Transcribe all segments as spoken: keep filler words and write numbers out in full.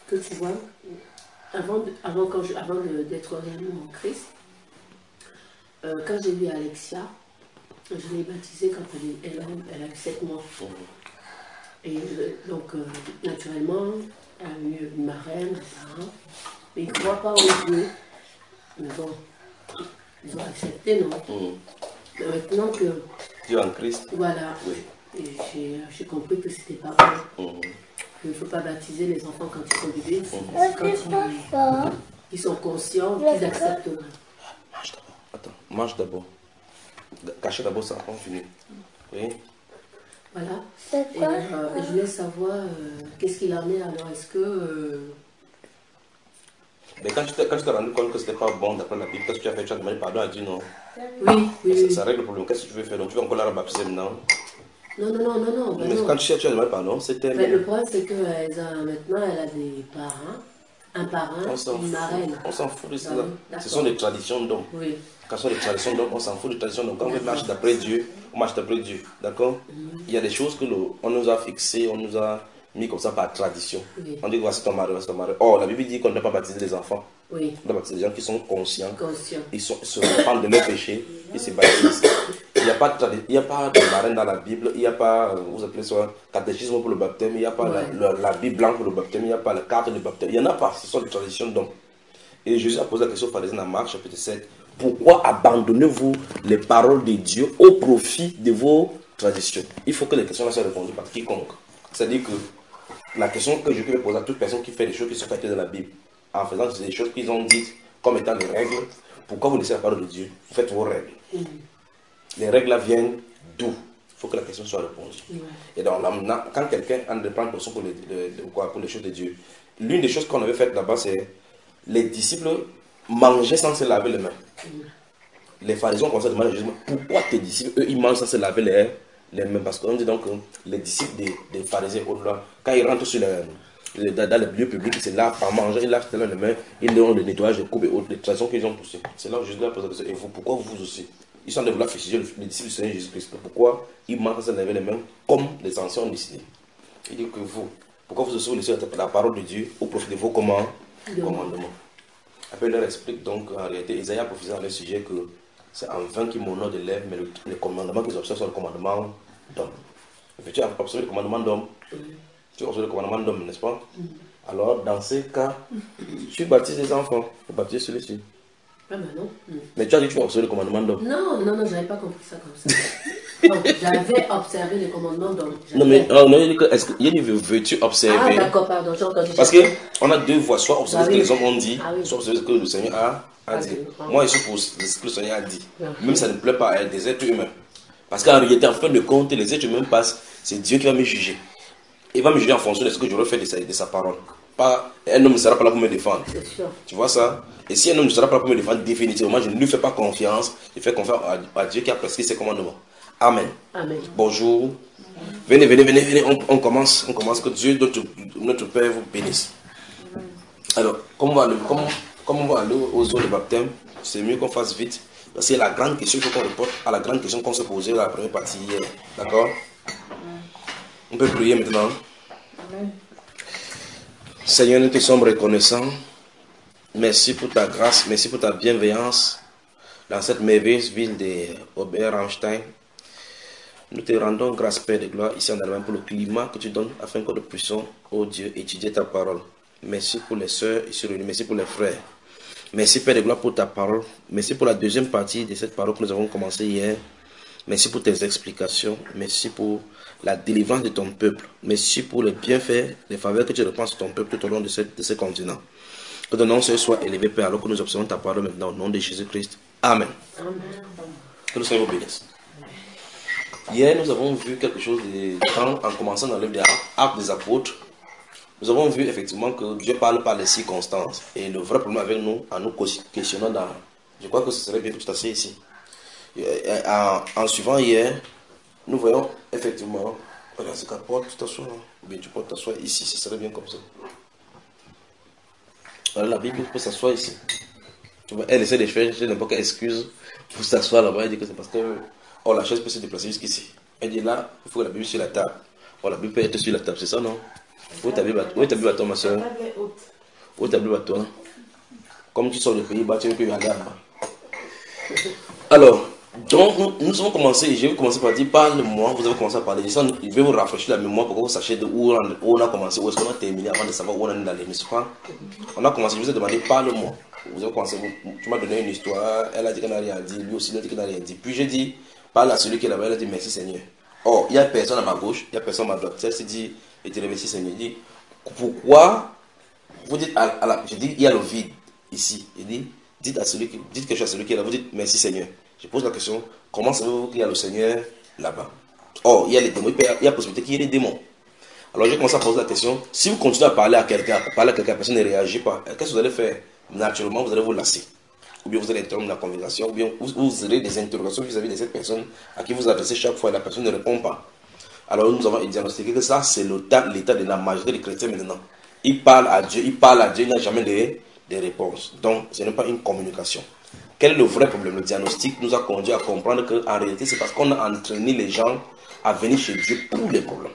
que tu vois, avant, de, avant, quand je, avant de, d'être réellement en Christ, euh, quand j'ai vu Alexia, je l'ai baptisée quand elle, elle, a, elle a eu sept mois. Et euh, donc, euh, naturellement, elle a eu une marraine, un parent. Mais ils ne croient pas au Dieu. Mais bon, ils ont accepté, non? Mmh. Mais maintenant que... Dieu en Christ. Voilà. Oui. Et j'ai, j'ai compris que c'était pas bon. Mmh. Il ne faut pas baptiser les enfants quand ils sont bébés. C'est mmh. quand ils, ils sont conscients qu'ils acceptent. Mange d'abord. Attends, mange d'abord. Cachez d'abord ça, on finit. Oui. Voilà. Et euh, je voulais savoir euh, qu'est-ce qu'il en est alors. Est-ce que... Euh... Mais quand tu t'es, quand tu t'es rendu compte que ce n'était pas bon d'après la Bible, qu'est-ce que tu as fait? Tu as demandé pardon à Dieu, non? Oui, oui. Ça, ça règle le problème. Qu'est-ce que tu veux faire? Donc tu vas encore la baptiser maintenant? Non, non, non, non, non. Ben mais non. Quand tu, tu as demandé pardon, c'était... Ben, le problème, c'est que euh, maintenant, elle a des parents. Un parrain, une marraine. On s'en fout de ça. Ah, ce sont des traditions d'hommes. Oui. Quand ce sont des traditions d'hommes, on s'en fout des traditions d'hommes. Quand on marche d'après Dieu, on marche d'après Dieu. D'accord? Mm-hmm. Il y a des choses que nous, on nous a fixées, on nous a mis comme ça par tradition. Oui. On dit voici ton mari, voici ton mari. Or, la Bible dit qu'on ne doit pas baptiser les enfants. Oui. On doit baptiser les gens qui sont conscients. Conscients. Ils, sont, ils se repentent de leurs péchés, ils se baptisent. Il n'y a pas de, il n'y a pas de marraine dans la Bible, il n'y a pas, vous appelez ça, catéchisme pour le baptême, il n'y a pas ouais. la, la, la Bible blanche pour le baptême, il n'y a pas la carte de baptême. Il n'y en a pas, ce sont des traditions d'hommes. Et Jésus a posé la question aux pharisiens dans Marc chapitre sept. Pourquoi abandonnez-vous les paroles de Dieu au profit de vos traditions? Il faut que les questions soient répondues par quiconque. C'est-à-dire que la question que je peux poser à toute personne qui fait des choses qui sont faites dans la Bible, en faisant des choses qu'ils ont dites comme étant les règles, pourquoi vous laissez la parole de Dieu? Vous faites vos règles. Mm. Les règles là viennent d'où? Il faut que la question soit répondue. Mm. Et donc, là, quand quelqu'un a de prendre position pour les, les, les, pour les choses de Dieu, l'une des choses qu'on avait faites là-bas, c'est les disciples mangeaient sans se laver les mains. Mm. Les pharisiens ont commencé à demander à Jésus, pourquoi tes disciples, eux, ils mangent sans se laver les, les mains? Parce qu'on dit donc que les disciples des, des pharisiens, au-delà, quand ils rentrent sur les, les, dans les lieux publics, c'est là, en mangeant, ils lavent les mains, ils ont le nettoyage des coupes et autres, les traditions qu'ils ont poussées. C'est là où Jésus leur pose la question, et vous, pourquoi vous aussi? Ils sont de vouloir fustiger les disciples du Seigneur Jésus-Christ. Pourquoi ils mangent sans se laver les mains comme les anciens ont décidé? Il dit que vous, pourquoi vous aussi vous laissez la parole de Dieu au profit de vos commandements? Après, il leur explique donc en réalité, Isaïe a prophétisé dans le sujet que c'est en vain qu'ils m'honorent de lèvres, mais le, les commandements qu'ils observent sont le commandement d'homme. Tu as observé le commandement d'homme, oui. Tu as observé le commandement d'homme, n'est-ce pas? Mm. Alors, dans ces cas, tu baptises les enfants, tu baptises celui-ci. Ah ben non. Mm. Mais tu as dit que tu as observé le commandement d'homme. Non, non, non, je n'avais pas compris ça comme ça. Donc, j'avais observé le commandement d'homme. Non, mais oh, non, est-ce qu'il y a une veux-tu observer? Ah d'accord, pardon, j'ai entendu. Parce qu'on a deux voies, soit observer ah, ce que oui. les hommes ont dit, ah, oui. soit observer ce que le Seigneur a, a dit. Ah, oui. Moi, je suis pour ce que le Seigneur a dit. Ah, oui. Même si ça ne plaît pas à des êtres humains. Parce qu'en réalité, en fin de compte, les êtres humains passent, c'est Dieu qui va me juger. Il va me juger en fonction de ce que j'aurais fait de sa, de sa parole. Pas, un homme ne sera pas là pour me défendre. Tu vois ça? Et si un homme ne sera pas là pour me défendre, définitivement, je ne lui fais pas confiance. Je fais confiance à, à Dieu qui a prescrit ses commandements. Amen. Amen. Bonjour. Amen. Venez, venez, venez, venez. On, on commence. On commence. Que Dieu, notre, notre Père, vous bénisse. Amen. Alors, comme on va aller, comme, comme on va aller aux eaux de baptême, c'est mieux qu'on fasse vite. Parce que la grande question, il faut qu'on réponde à la grande question qu'on s'est posée dans la première partie hier. D'accord? On peut prier maintenant. Amen. Seigneur, nous te sommes reconnaissants. Merci pour ta grâce, merci pour ta bienveillance dans cette merveilleuse ville d'Ober-Ramstein. Nous te rendons grâce, Père de gloire, ici en Allemagne, pour le climat que tu donnes afin que nous puissions, ô Dieu, étudier ta parole. Merci pour les sœurs ici réunies, merci pour les frères. Merci, Père de gloire, pour ta parole. Merci pour la deuxième partie de cette parole que nous avons commencée hier. Merci pour tes explications. Merci pour la délivrance de ton peuple. Merci pour les bienfaits, les faveurs que tu répands sur ton peuple tout au long de ce, de ce continent. Que ton nom soit élevé, Père, alors que nous observons ta parole maintenant au nom de Jésus-Christ. Amen. Amen. Que le Seigneur vous bénisse. Hier, nous avons vu quelque chose de quand, en commençant dans le livre des Actes des Apôtres, nous avons vu effectivement que Dieu parle par les circonstances. Et le vrai problème avec nous, en nous questionnant dans... Je crois que ce serait bien que tu t'assieds ici. En, en suivant hier, nous voyons effectivement... Regarde, c'est qu'à porte, tu t'assois. Bien, tu peux t'asseoir ici, ce serait bien comme ça. Alors, la Bible peut s'asseoir ici. Tu vois, elle essaie de faire n'importe quelle excuse pour s'asseoir là-bas. Elle dit que c'est parce que oh, la chaise peut se déplacer jusqu'ici. Elle dit là, il faut que la Bible soit sur la table. Oh, la Bible peut être sur la table, c'est ça, non? Où est ta Bible à toi, ma soeur? Où est ta Bible à toi? Comme tu sors du pays, bah, tu veux que je regarde là-bas. Alors, donc, nous, nous avons commencé, je vais commencer par dire, parle-moi, vous avez commencé à parler. Je vais vous rafraîchir la mémoire pour que vous sachiez de où on, où on a commencé, où est-ce qu'on a terminé avant de savoir où on en est allé, n'est-ce pas? On a commencé, je vous ai demandé, parle-moi. Vous avez commencé, vous, tu m'as donné une histoire, elle a dit qu'elle n'a rien dit, lui aussi il a dit qu'elle n'a rien dit. Puis j'ai dit, parle à celui qui est là-bas, elle a dit, merci Seigneur. Or, il n'y a personne à ma gauche, il n'y a personne à ma droite. Elle s'est dit, et tu remercie Seigneur. Il dit, pourquoi vous dites, à, à la, je dis, il y a le vide ici. Il dit, dites, à celui qui, dites quelque chose à celui qui est là, vous dites, merci Seigneur. Je pose la question, comment savez-vous qu'il y a le Seigneur là-bas? Or, il y a les démons, il y a la possibilité qu'il y ait des démons. Alors, j'ai commencé à poser la question, si vous continuez à parler à quelqu'un, parler à quelqu'un, la personne ne réagit pas, qu'est-ce que vous allez faire? Naturellement, vous allez vous lasser. Ou bien vous allez interrompre la conversation, ou bien vous, vous aurez des interrogations vis-à-vis de cette personne à qui vous adressez chaque fois et la personne ne répond pas. Alors, nous avons diagnostiqué que ça, c'est l'état de la majorité des chrétiens maintenant. Ils parlent à Dieu, ils parlent à Dieu, il n'y a jamais de, de réponse. Donc, ce n'est pas une communication. Quel est le vrai problème? Le diagnostic nous a conduit à comprendre qu'en réalité, c'est parce qu'on a entraîné les gens à venir chez Dieu pour les problèmes.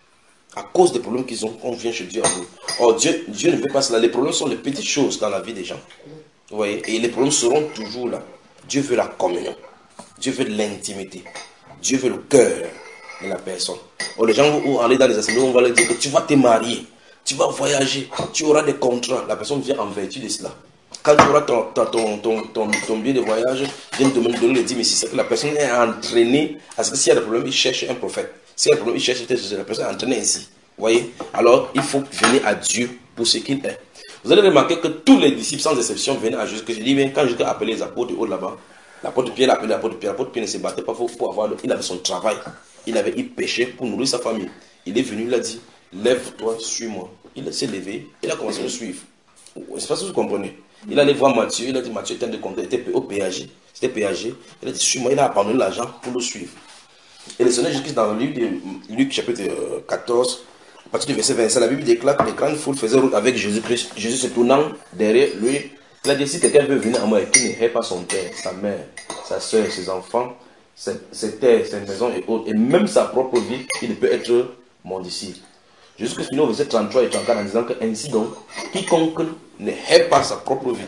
À cause des problèmes qu'ils ont, on vient chez Dieu à nous. Or, Dieu, Dieu ne veut pas cela. Les problèmes sont les petites choses dans la vie des gens. Vous voyez? Et les problèmes seront toujours là. Dieu veut la communion. Dieu veut de l'intimité. Dieu veut le cœur de la personne. Or, les gens vont aller dans les assemblées, on va leur dire que tu vas te marier, tu vas voyager, tu auras des contrats. La personne vient en vertu de cela. Quand tu auras ton, ton, ton, ton, ton, ton billet de voyage, viens te donner les dix mille. C'est que la personne est entraînée à ce que s'il y a des problèmes, il cherche un prophète. S'il y a des problèmes, il cherche la personne est entraînée ainsi. Vous voyez? Alors, il faut venir à Dieu pour ce qu'il est. Vous allez remarquer que tous les disciples, sans exception, venaient à Jésus. Que je dis, mais quand Jésus a appelé les apôtres de haut là-bas, l'apôtre Pierre l'a appelé l'apôtre Pierre. L'apôtre Pierre ne se battait pas pour, pour avoir le. Il avait son travail. Il avait eu péché pour nourrir sa famille. Il est venu, il a dit, lève-toi, suis-moi. Il s'est levé, il a commencé à le suivre. Je ne sais pas si vous comprenez. Il allait voir Matthieu, il a dit, Matthieu était de compte, il était au P A G. C'était P A G. Il a dit, suis-moi, il a abandonné l'argent pour le suivre. Et le Seigneur Jésus-Christ, dans le livre de Luc, chapitre quatorze, à partir du verset vingt-cinq, la Bible déclare que les grandes foules faisaient route avec Jésus-Christ. Jésus se tournant derrière lui, il a dit, si quelqu'un veut venir à moi et qu'il ne hait pas son père, sa mère, sa soeur, ses enfants, ses terres, ses maisons et autres, et même sa propre vie, il ne peut être mon disciple. Jésus-Christ finit au verset trente-trois et trente-quatre en disant que ainsi donc, quiconque ne hait pas sa propre vie,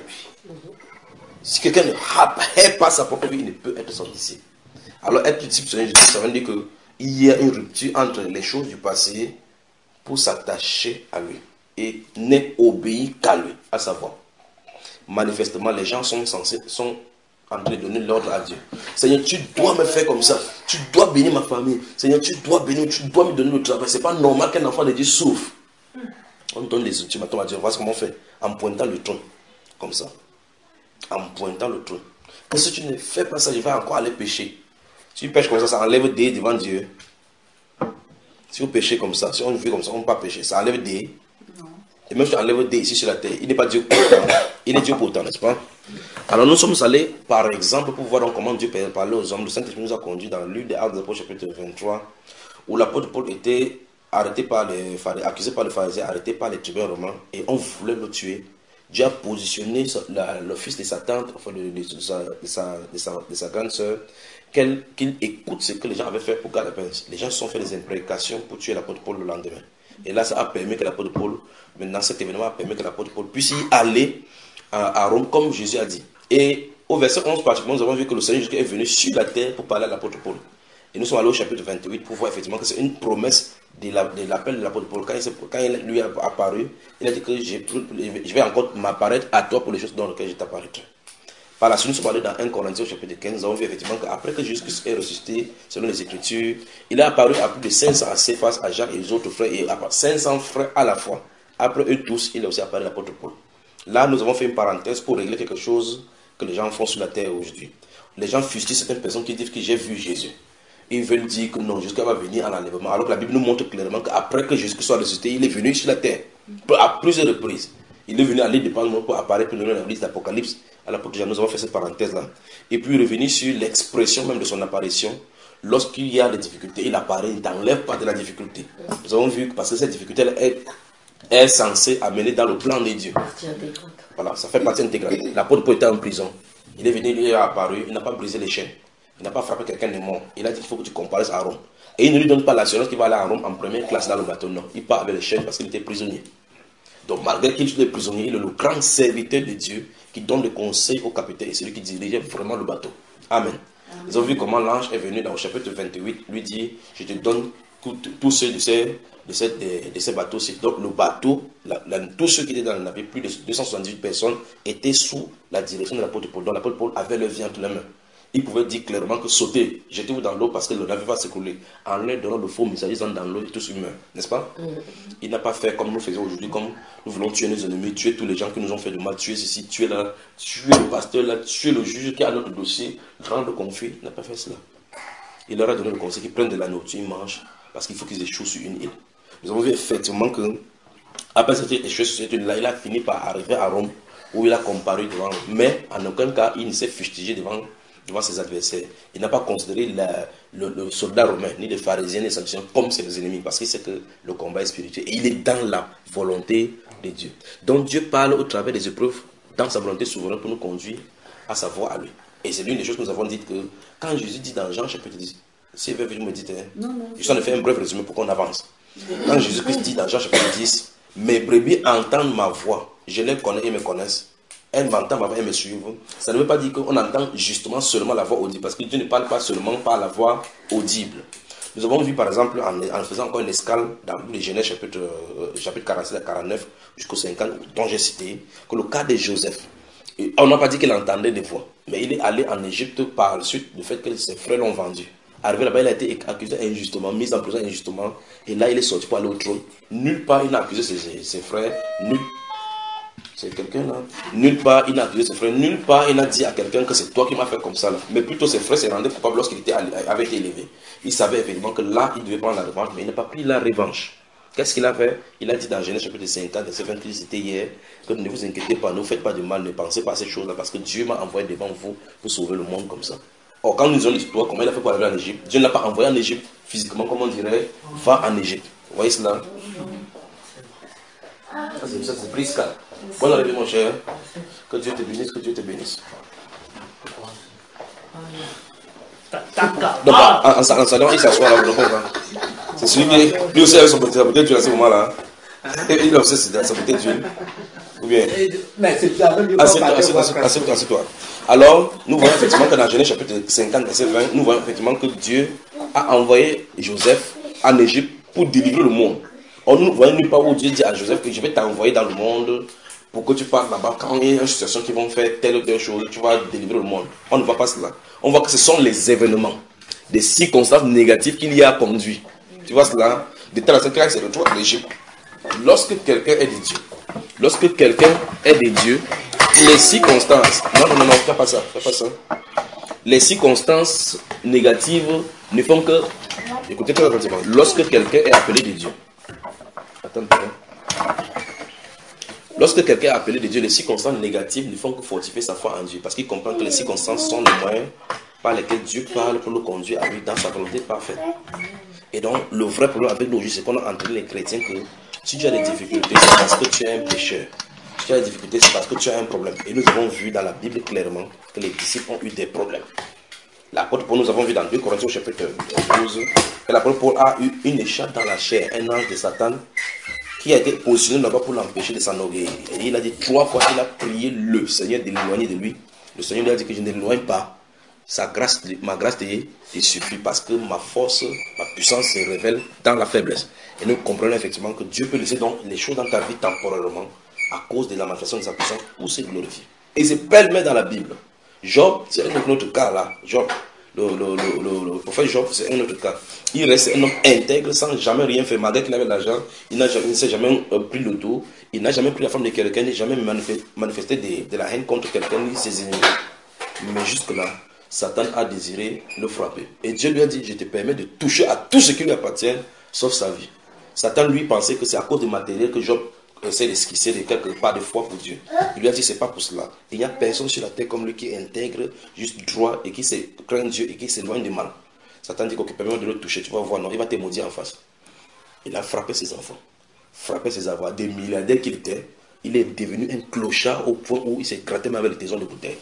si quelqu'un ne hait pas sa propre vie, il ne peut être son disciple. Alors être disciple, ça veut dire qu'il y a une rupture entre les choses du passé pour s'attacher à lui et n'obéir qu'à lui, à savoir. Manifestement, les gens sont censés, sont en train de donner l'ordre à Dieu. Seigneur, tu dois me faire comme ça. Tu dois bénir ma famille. Seigneur, tu dois bénir, tu dois me donner le travail. C'est pas normal qu'un enfant de Dieu souffre. On donne les ultimatums à Dieu. Voici comment on fait. En pointant le trône. Comme ça. En pointant le trône. Que si tu ne fais pas ça, je vais encore aller pécher. Si tu pêches comme ça, ça enlève des devant Dieu. Si vous péchez comme ça, si on vit comme ça, on ne peut pas pécher. Ça enlève des. Et même si tu enlèves des ici sur la terre, il n'est pas Dieu pourtant. Il est Dieu pourtant, n'est-ce pas? Alors nous sommes allés, par exemple, pour voir donc comment Dieu parlait aux hommes. Le Saint-Esprit nous a conduit dans le livre des Actes des Apôtres, chapitre vingt-trois, où l'apôtre Paul était arrêté par les pharisiens, accusé par les pharisiens, arrêté par les tribuns romains, et on voulait le tuer. Dieu a positionné la, le fils de sa tante, enfin de, de, de, sa, de, sa, de, sa, de sa grande sœur, qu'il écoute ce que les gens avaient fait pour garder la paix. Les gens se sont fait des imprécations pour tuer l'apôtre Paul le lendemain. Et là, ça a permis que l'apôtre Paul, maintenant cet événement a permis que l'apôtre Paul puisse y aller à, à Rome, comme Jésus a dit. Et au verset onze, particulièrement, nous avons vu que le Seigneur Jésus est venu sur la terre pour parler à l'apôtre Paul. Et nous sommes allés au chapitre vingt-huit pour voir effectivement que c'est une promesse de l'appel la, de l'apôtre Paul. Quand il, quand il lui est apparu, il a dit que je vais encore m'apparaître à toi pour les choses dans lesquelles je t'apparaîtrai. Par la suite, nous sommes allés dans un Corinthiens chapitre quinze, nous avons vu effectivement qu'après que Jésus-Christ est ressuscité, selon les Écritures, il est apparu à plus de cinq cents à Céphas, à Jacques et les autres frères, et à cinq cents frères à la fois. Après eux tous, il est aussi apparu à l'apôtre Paul. Là, nous avons fait une parenthèse pour régler quelque chose que les gens font sur la terre aujourd'hui. Les gens fustigent certaines personnes qui disent que j'ai vu Jésus. Ils veulent dire que non, Jésus va venir en enlèvement. Alors que la Bible nous montre clairement qu'après que Jésus soit ressuscité, il est venu sur la terre à plusieurs reprises. Il est venu à l'île de Palme pour apparaître pour nous dans la liste d'Apocalypse. À l'apôtre Jean, nous avons fait cette parenthèse-là. Et puis revenir sur l'expression même de son apparition. Lorsqu'il y a des difficultés, il apparaît, il n'enlève pas de la difficulté. Nous avons vu que parce que cette difficulté est, est censée amener dans le plan de Dieu. Voilà, ça fait partie intégrale. L'apôtre Paul était en prison. Il est venu, il est apparu, il n'a pas brisé les chaînes. Il n'a pas frappé quelqu'un de mort. Il a dit qu'il faut que tu comparaisses à Rome. Et il ne lui donne pas l'assurance qu'il va aller à Rome en première classe dans le bateau. Non, il part avec les chaînes parce qu'il était prisonnier. Donc malgré qu'il soit prisonnier, il est le grand serviteur de Dieu qui donne des conseils au capitaine et celui qui dirigeait vraiment le bateau. Amen. Amen. Vous avez vu comment l'ange est venu dans le chapitre vingt-huit, lui dit, je te donne tous ceux de ces, de ces, de, de ces bateaux-ci. Donc le bateau, la, la, tous ceux qui étaient dans le navire, plus de deux cent soixante-dix-huit personnes, étaient sous la direction de l'apôtre Paul. Donc l'apôtre Paul avait le vie entre les mains. Il pouvait dire clairement que sautez, jetez-vous dans l'eau parce que le navire va s'écrouler. En leur donnant de faux messages, ils sont dans l'eau et tous meurent, n'est-ce pas? Mm. Il n'a pas fait comme nous faisons aujourd'hui, comme nous voulons tuer nos ennemis, tuer tous les gens qui nous ont fait du mal, tuer ceci, tuer là, tuer le pasteur là, tuer le juge qui a notre dossier, rendre conflit. Il n'a pas fait cela. Il leur a donné le conseil qu'ils prennent de la nourriture, ils mangent, parce qu'il faut qu'ils échouent sur une île. Nous avons vu effectivement que, après cette échoué sur cette île-là, il a fini par arriver à Rome, où il a comparu devant eux. Mais en aucun cas, il ne s'est fustigé devant devant ses adversaires. Il n'a pas considéré la, le, le soldat romain, ni les pharisiens, ni les sadducéens comme ses ennemis, parce qu'il sait que le combat est spirituel. Et il est dans la volonté de Dieu. Donc Dieu parle au travers des épreuves, dans sa volonté souveraine, pour nous conduire à sa voie à lui. Et c'est l'une des choses que nous avons dites que, quand Jésus dit dans Jean chapitre dix, si vous me dites, hein, non, non, je suis en train de faire un bref résumé pour qu'on avance. Quand Jésus-Christ dit dans Jean chapitre dix, mes brebis entendent ma voix, je les connais et me connaissent. Elle m'entend, ma voix, elle me suit. Ça ne veut pas dire qu'on entend justement seulement la voix audible, parce que Dieu ne parle pas seulement par la voix audible. Nous avons vu par exemple, en, en faisant encore une escale dans le Genèse chapitre, euh, chapitre quarante-sept à quarante-neuf jusqu'au cinquante, dont j'ai cité, que le cas de Joseph, et on n'a pas dit qu'il entendait des voix, mais il est allé en Égypte par la suite du fait que ses frères l'ont vendu. Arrivé là-bas, il a été accusé injustement, mis en prison injustement, et là il est sorti pour aller au trône. Nulle part il n'a accusé ses, ses frères, nulle C'est quelqu'un là. Nulle part, il n'a accusé ses frères. Nulle part, il n'a dit à quelqu'un que c'est toi qui m'as fait comme ça là. Mais plutôt ses frères se rendaient coupables lorsqu'il était, avait été élevé. Il savait évidemment que là, il devait prendre la revanche, mais il n'a pas pris la revanche. Qu'est-ce qu'il a fait? Il a dit dans Genèse chapitre cinquante, verset vingt-huit, c'était hier, que ne vous inquiétez pas, ne faites pas de mal, ne pensez pas à ces choses-là, parce que Dieu m'a envoyé devant vous pour sauver le monde comme ça. Or, quand nous lisons l'histoire, comment il a fait pour arriver en Égypte? Dieu ne l'a pas envoyé en Égypte physiquement, comme on dirait, va en Égypte. Vous voyez cela? Ça c'est, ça c'est Prisca. Bonne arrivée mon cher. Que Dieu te bénisse, que Dieu te bénisse. Donc en, en, en salant, il s'assoit là, c'est celui qui lui aussi avec son bouteille d'huile à ce moment-là. Il a aussi sa bouteille d'huile. Ou bien. Assieds-toi, assieds-toi, assieds-toi. Alors, nous voyons effectivement que dans Genèse chapitre cinquante, verset vingt, nous voyons effectivement que Dieu a envoyé Joseph en Égypte pour délivrer le monde. Or, nous voyons nulle part où Dieu dit à Joseph que je vais t'envoyer dans le monde pour que tu partes là-bas. Quand il y a une situation qui vont faire telle ou telle chose, tu vas délivrer le monde. On ne voit pas cela. On voit que ce sont les événements, des circonstances négatives qu'il y a conduit. Tu vois cela? De telle sorte que c'est le droit de l'Égypte. Lorsque quelqu'un est de Dieu, lorsque quelqu'un est de Dieu, les circonstances, non, non, non, non, fais pas ça, fais pas ça. Les circonstances négatives ne font que, écoutez très attentivement, lorsque quelqu'un est appelé de Dieu, attends, lorsque quelqu'un est appelé de Dieu, les circonstances négatives ne font que fortifier sa foi en Dieu, parce qu'il comprend que les circonstances sont les moyens par lesquels Dieu parle pour nous conduire à lui dans sa volonté parfaite. Et donc, le vrai problème avec nous, c'est qu'on a entraîné les chrétiens que si tu as des difficultés, c'est parce que tu es un pécheur. Si tu as des difficultés, c'est parce que tu as un problème. Et nous avons vu dans la Bible clairement que les disciples ont eu des problèmes. L'apôtre Paul, nous avons vu dans deux Corinthiens chapitre douze, que l'apôtre Paul a eu une échappe dans la chair, un ange de Satan, qui a été positionné là-bas pour l'empêcher de s'enorgueillir. Et il a dit trois fois qu'il a prié le Seigneur de l'éloigner de lui. Le Seigneur lui a dit que je ne l'éloigne pas. Sa grâce, ma grâce te, te suffit parce que ma force, ma puissance se révèle dans la faiblesse. Et nous comprenons effectivement que Dieu peut laisser donc les choses dans ta vie temporairement à cause de la manifestation de sa puissance pour se glorifier. Et c'est pêle-mêle dans la Bible. Job, c'est un autre cas là. Job, le, le, le, le, le prophète Job, c'est un autre cas. Il reste un homme intègre sans jamais rien faire. Malgré qu'il avait de l'argent, il, il ne s'est jamais euh, pris le dos. Il n'a jamais pris la forme de quelqu'un, il n'a jamais manifesté de, de la haine contre quelqu'un ni ses ennemis. Mais jusque-là, Satan a désiré le frapper. Et Dieu lui a dit, je te permets de toucher à tout ce qui lui appartient, sauf sa vie. Satan lui pensait que c'est à cause du matériel que Job essaie d'esquisser de quelque part de foi pour Dieu. Il lui a dit, c'est pas pour cela. Il n'y a personne sur la terre comme lui qui est intègre, juste droit, et qui sait craindre Dieu et qui s'éloigne du mal. Satan dit, ok, permets-moi de le toucher, tu vas voir, non, il va te maudire en face. Il a frappé ses enfants, frappé ses avoirs, des milliardaires qu'il était. Il est devenu un clochard au point où il s'est gratté même avec les taisons de bouteille.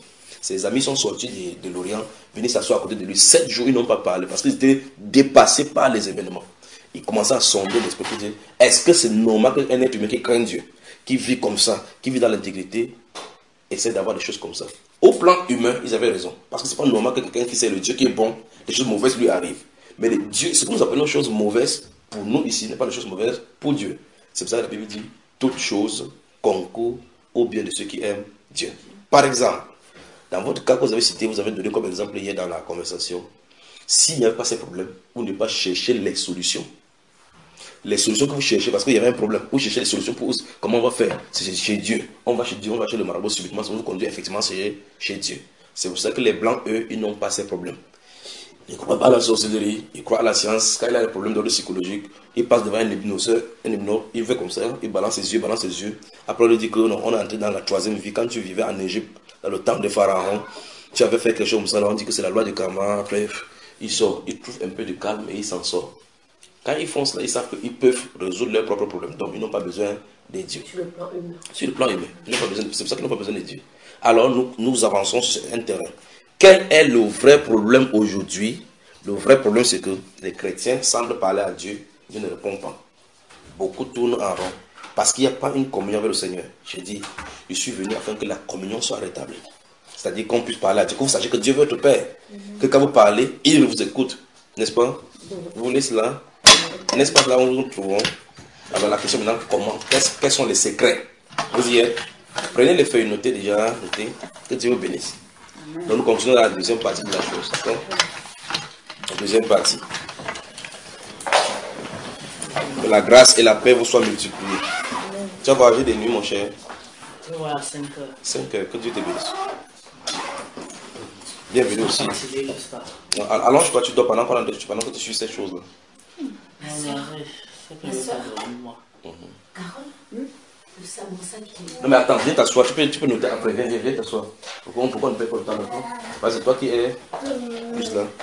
Ses amis sont sortis de, de l'Orient, venus s'asseoir à côté de lui. Sept jours, ils n'ont pas parlé parce qu'ils étaient dépassés par les événements. Ils commençaient à sonder l'esprit pour dire, est-ce que c'est normal qu'un être humain qui craint Dieu, qui vit comme ça, qui vit dans l'intégrité, essaie d'avoir des choses comme ça? Au plan humain, ils avaient raison. Parce que c'est pas normal que quelqu'un qui sait le Dieu qui est bon, des choses mauvaises lui arrivent. Mais les dieux, ce que nous appelons choses mauvaises, pour nous ici, n'est pas des choses mauvaises pour Dieu. C'est pour ça que la Bible dit, toutes choses concourent au bien de ceux qui aiment Dieu. Par exemple, dans votre cas que vous avez cité, vous avez donné comme exemple hier dans la conversation, s'il n'y avait pas ces problèmes, vous ne pas chercher les solutions. Les solutions que vous cherchez, parce qu'il y avait un problème, vous cherchez les solutions pour comment on va faire. C'est chez Dieu. On va chez Dieu, on va chez le marabout subitement, ça vous conduit effectivement chez, chez Dieu. C'est pour ça que les Blancs, eux, ils n'ont pas ces problèmes. Ils ne croient pas à la sorcellerie, ils croient à la science. Quand il a des problèmes d'ordre psychologique, il passe devant un hypnoseur, un hypnose, il fait comme ça, il balance ses yeux, balance ses yeux. Après, on lui dit que non, on est entré dans la troisième vie. Quand tu vivais en Égypte, dans le temps des pharaons, tu avais fait quelque chose comme ça, là, on dit que c'est la loi du karma. Après, il sort, il trouve un peu de calme et il s'en sort. Quand ils font cela, ils savent qu'ils peuvent résoudre leurs propres problèmes. Donc, ils n'ont pas besoin des dieux. Sur le plan humain. Sur le plan humain. C'est pour ça qu'ils n'ont pas besoin des dieux. Alors, nous, nous avançons sur un terrain. Quel est le vrai problème aujourd'hui? Le vrai problème, c'est que les chrétiens semblent parler à Dieu, Dieu ne répond pas. Beaucoup tournent en rond. Parce qu'il n'y a pas une communion avec le Seigneur. J'ai dit, je suis venu afin que la communion soit rétablie. C'est-à-dire qu'on puisse parler à Dieu. Que vous sachiez que Dieu veut votre Père. Mm-hmm. Que quand vous parlez, il vous écoute. N'est-ce pas? Mm-hmm. Vous voulez cela? N'est-ce pas là où nous nous trouvons? Alors la question maintenant, comment? Quels sont les secrets? Vous y êtes? Prenez les feuilles, notez déjà, notez. Que Dieu vous bénisse. Donc nous continuons dans la deuxième partie de la chose. D'accord? La deuxième partie. Que la grâce et la paix vous soient multipliées. Tu vas voyager des nuits, mon cher? Voilà, cinq heures. cinq heures, que Dieu te bénisse. Bienvenue aussi. Allonge-toi, tu dors pendant, pendant que tu suis ces choses-là. Carole, le samosa qui est... Non mais attends, viens t'asseoir, tu peux, tu peux noter après, viens, viens, viens t'asseoir. Pourquoi, pourquoi on ne paye pas le temps maintenant? Vas-y, c'est toi qui es juste là.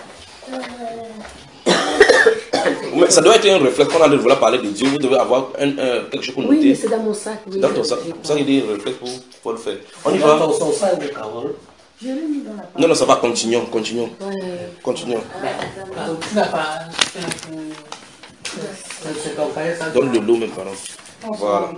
Mais ça doit être un réflexe, quand on a de vouloir parler de Dieu, vous devez avoir un, un, quelque chose pour noter. Oui, mais c'est dans mon sac. Oui, c'est dans ton sac, c'est pour ça qu'il dit un réflexe pour, pour le faire. On y va. Dans ton sac de Carole. Je l'ai mis dans la pâte. Non, non, ça va, continuons, continuons. Ouais. Continuons. Tu n'as pas... Donne le lot même, pardon. Voilà.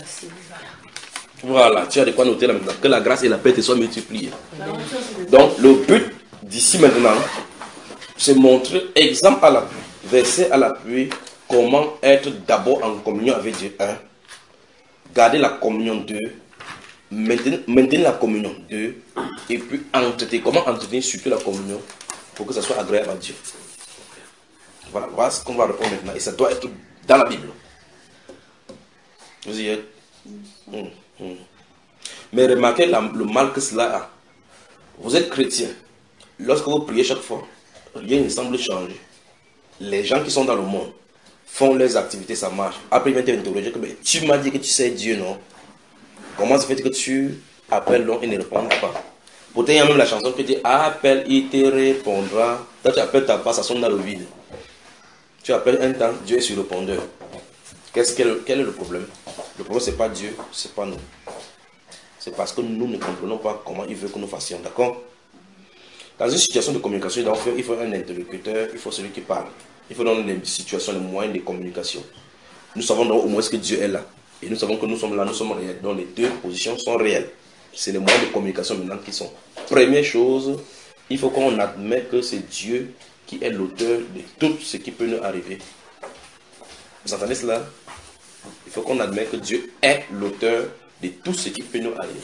Voilà, tu as de quoi noter là maintenant. Que la grâce et la paix te soient multipliées. Donc, le but d'ici maintenant, c'est montrer, exemple à l'appui, verset à l'appui, comment être d'abord en communion avec Dieu. Un, garder la communion. Deux, maintenir, maintenir la communion. Deux, et puis entretenir. Comment entretenir surtout la communion pour que ça soit agréable à Dieu. Voilà, voilà ce qu'on va répondre maintenant. Et ça doit être dans la Bible. Vous y êtes? Mmh, mmh. Mais remarquez la, le mal que cela a. Vous êtes chrétien. Lorsque vous priez chaque fois, rien ne semble changer. Les gens qui sont dans le monde font leurs activités, ça marche. Après, ils viennent t'interroger que tu m'as dit que tu sais Dieu, non? Comment ça fait que tu appelles l'homme et ne répond pas? Pourtant, il y a même la chanson qui dit appelle, il te répondra. Quand tu appelles ta part, ça sonne dans le vide. Tu appelles un temps, Dieu est sur le répondeur. Qu'est-ce que, quel est le problème? Le problème, ce n'est pas Dieu, ce n'est pas nous. C'est parce que nous ne comprenons pas comment il veut que nous fassions. D'accord? Dans une situation de communication, il faut un interlocuteur, il faut celui qui parle. Il faut dans les situations, les moyens de communication. Nous savons donc au moins que Dieu est là. Et nous savons que nous sommes là, nous sommes réels. Donc les deux positions sont réelles. C'est les moyens de communication maintenant qui sont. Première chose, il faut qu'on admette que c'est Dieu qui est l'auteur de tout ce qui peut nous arriver. Vous entendez cela? Il faut qu'on admette que Dieu est l'auteur de tout ce qui peut nous arriver.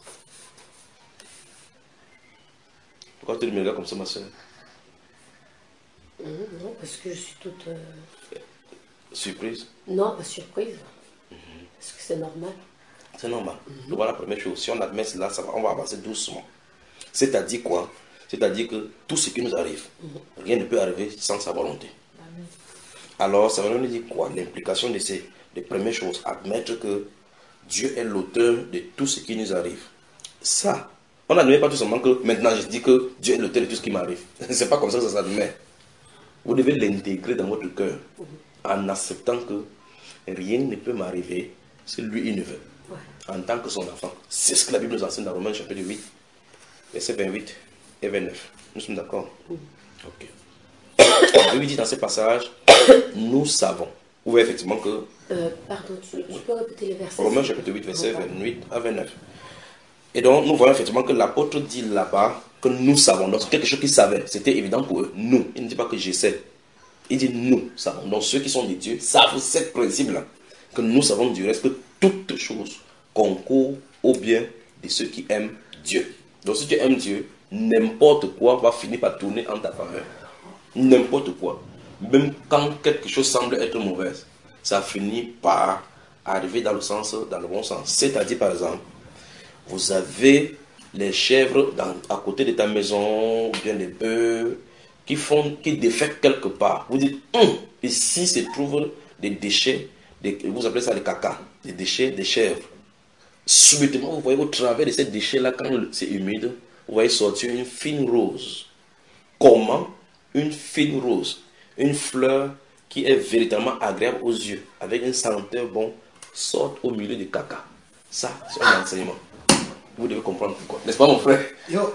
Pourquoi tu me regardes comme ça, ma soeur? Mmh, non, parce que je suis toute... Euh... Surprise? Non, pas surprise. Mmh. Parce que c'est normal. C'est normal. Mmh. Voilà la première chose. Si on admet cela, ça va, on va avancer doucement. C'est-à-dire quoi? C'est-à-dire que tout ce qui nous arrive, mmh. rien ne peut arriver sans sa volonté. Amen. Alors, ça veut dire quoi? L'implication de ces les premières choses, admettre que Dieu est l'auteur de tout ce qui nous arrive. Ça, on n'admet pas tout simplement que maintenant je dis que Dieu est l'auteur de tout ce qui m'arrive. C'est pas comme ça que ça s'admet. Vous devez l'intégrer dans votre cœur en acceptant que rien ne peut m'arriver si lui il ne veut. En tant que son enfant. C'est ce que la Bible nous enseigne dans Romains chapitre huit. verset vingt-huit et vingt-neuf. Nous sommes d'accord? Ok. Je lui dis dans ce passage, nous savons. Vous voyez effectivement que... Euh, pardon, tu, tu peux répéter les versets? Romains chapitre huit, verset vingt-huit à vingt-neuf. Et donc, nous voyons effectivement que l'apôtre dit là-bas que nous savons. Donc, c'est quelque chose qu'ils savaient. C'était évident pour eux. Nous. Il ne dit pas que j'essaie. Il dit nous savons. Donc, ceux qui sont des dieux savent ce principe-là. Que nous savons du reste que toutes choses concourent au bien de ceux qui aiment Dieu. Donc, si tu aimes Dieu, n'importe quoi va finir par tourner en ta faveur. N'importe quoi. Même quand quelque chose semble être mauvaise, ça finit par arriver dans le sens, dans le bon sens. C'est-à-dire, par exemple, vous avez les chèvres dans, à côté de ta maison, ou bien les bœufs, qui font, qui défèquent quelque part. Vous dites, hum, ici se trouvent des déchets, des, vous appelez ça des caca, des déchets des chèvres. Subitement, vous voyez au travers de ces déchets-là, quand c'est humide, vous voyez sortir une fine rose. Comment? Une fine rose, une fleur qui est véritablement agréable aux yeux, avec une senteur bon, sort au milieu du caca. Ça, c'est un enseignement. Vous devez comprendre pourquoi. N'est-ce pas, mon frère? Yo.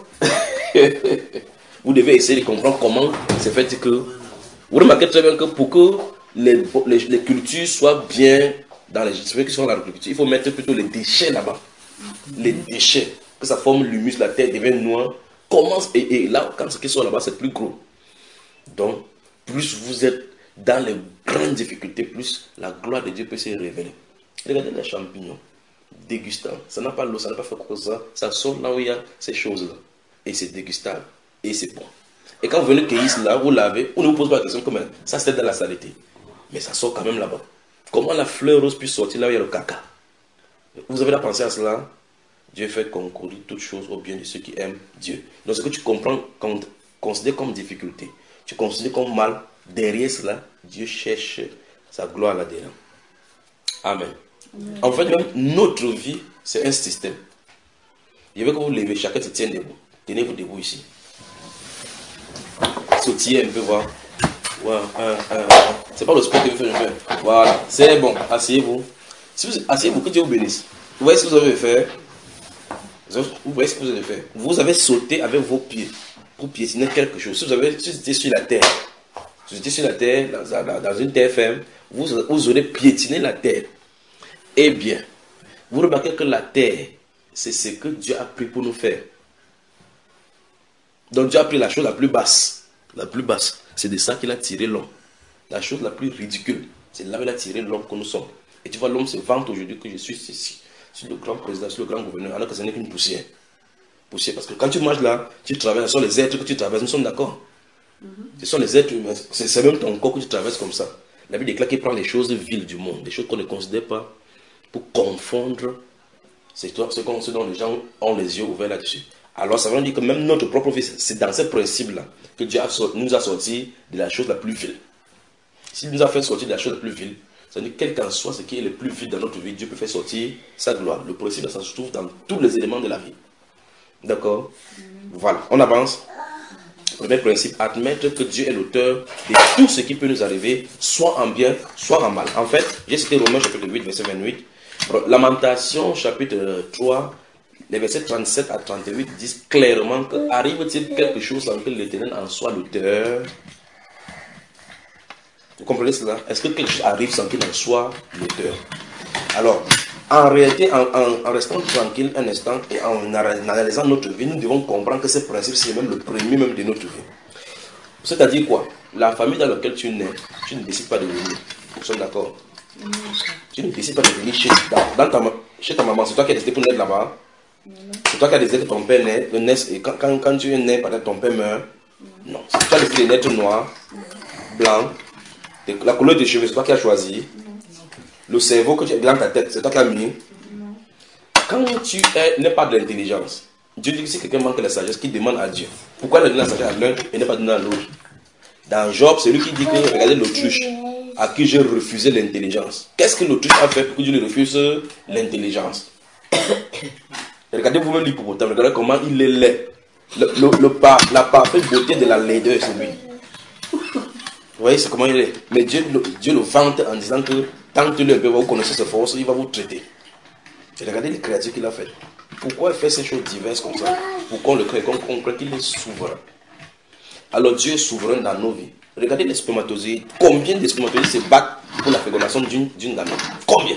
Vous devez essayer de comprendre comment c'est fait que... Vous remarquez très bien que pour que les, les, les cultures soient bien dans les... Ceux qui sont dans l'agriculture, il faut mettre plutôt les déchets là-bas. Les déchets. Que ça forme l'humus, la terre devient noire. Comment, et, et là, quand ce qui sont là-bas, c'est plus gros. Donc, plus vous êtes dans les grandes difficultés, plus la gloire de Dieu peut se révéler. Regardez les champignons. Dégustant. Ça n'a pas l'eau, ça n'a pas fait quoi que ça. Ça sort là où il y a ces choses-là. Et c'est dégustable. Et c'est bon. Et quand vous venez cueillir cela, vous lavez, on ne vous pose pas la question comment ça c'est dans la saleté. Mais ça sort quand même là-bas. Comment la fleur rose peut sortir là où il y a le caca? Vous avez la pensée à cela? Dieu fait concourir toutes choses au bien de ceux qui aiment Dieu. Donc ce que tu comprends, considère comme difficulté, tu considères comme mal, derrière cela, Dieu cherche sa gloire là-dedans. Amen. Amen. En fait, même notre vie, c'est un système. Je veux que vous levez, chacun se tienne debout. Tenez-vous debout ici. Sautillez un peu, voir. Ouais, un, un, un. C'est pas le sport que vous faites. Voilà, c'est bon. Asseyez-vous. Si vous asseyez-vous, que Dieu vous bénisse. Vous voyez ce que vous avez fait? Vous voyez ce que vous avez fait? Vous avez sauté avec vos pieds pour piétiner quelque chose. Si vous avez, si vous étiez sur la terre, si vous étiez sur la terre, dans, dans une terre ferme, vous, vous aurez piétiné la terre. Eh bien, vous remarquez que la terre, c'est ce que Dieu a pris pour nous faire. Donc Dieu a pris la chose la plus basse. La plus basse, c'est de ça qu'il a tiré l'homme. La chose la plus ridicule, c'est là où il a tiré l'homme que nous sommes. Et tu vois, l'homme se vante aujourd'hui que je suis ici. Je suis le grand président, je suis le grand gouverneur, alors que ce n'est qu'une poussière. Poussière, parce que quand tu marches là, tu traverses, ce sont les êtres que tu traverses, nous sommes d'accord. Mm-hmm. Ce sont les êtres humains, c'est même ton corps que tu traverses comme ça. La Bible déclare qu'il prend les choses viles du monde, des choses qu'on ne considère pas, pour confondre c'est ce dont les gens ont les yeux ouverts là-dessus. Alors ça veut dire que même notre propre vie, c'est dans ce principe-là que Dieu a sorti, nous a sorti de la chose la plus vile. S'il nous a fait sortir de la chose la plus vile, ça veut dire quel qu'en soit ce qui est le plus vile dans notre vie, Dieu peut faire sortir sa gloire. Le principe, ça se trouve dans tous les éléments de la vie. D'accord? Mm-hmm. Voilà, on avance. Premier principe, admettre que Dieu est l'auteur de tout ce qui peut nous arriver, soit en bien, soit en mal. En fait, j'ai cité Romains chapitre huit, verset vingt-huit. Lamentation chapitre trois, les versets trente-sept à trente-huit disent clairement que arrive-t-il quelque chose sans que l'Éternel en soit l'auteur? Vous comprenez cela? Est-ce que quelque chose arrive sans qu'il en soit l'auteur? Alors, en réalité, en, en, en restant tranquille un instant et en analysant notre vie, nous devons comprendre que ce principe, c'est même le premier même de notre vie. C'est-à-dire quoi? La famille dans laquelle tu nais, tu ne décides pas de venir. Nous sommes d'accord? Mmh. Tu ne décides pas de venir chez, dans, dans ta, chez ta maman. C'est toi qui as décidé pour naître là-bas. Mmh. C'est toi qui as décidé que ton père naît. naît et quand, quand, quand tu es né, peut-être ton père meurt. Mmh. Non. C'est toi qui as décidé de naître noir, mmh. blanc. La couleur de cheveux, c'est toi qui as choisi. Mmh. Le cerveau que tu as dans ta tête, c'est toi qui as mis. Mmh. Quand tu n'es pas de l'intelligence, Dieu dit que si quelqu'un manque de la sagesse, qu'il demande à Dieu. Pourquoi il donne la sagesse à l'un et n'est pas donné à l'autre? Dans Job, c'est lui qui dit que regardez l'autruche à qui j'ai refusé l'intelligence. Qu'est-ce que l'autruche a fait pour que Dieu lui refuse l'intelligence? Regardez vous-même l'hippopotame, regardez comment il est laid. Le, le, le par, la parfaite beauté de la laideur, c'est lui. Vous voyez, c'est comment il est. Mais Dieu, le, Dieu le vante en disant que tant que lui va vous connaître ses forces, il va vous traiter. Et regardez les créatures qu'il a faites. Pourquoi il fait ces choses diverses comme ça? Pourquoi on le crée? Qu'on comprenne qu'il est souverain. Alors Dieu est souverain dans nos vies. Regardez les spermatozoïdes. Combien de spermatozoïdes se battent pour la fécondation d'une gamète? Combien?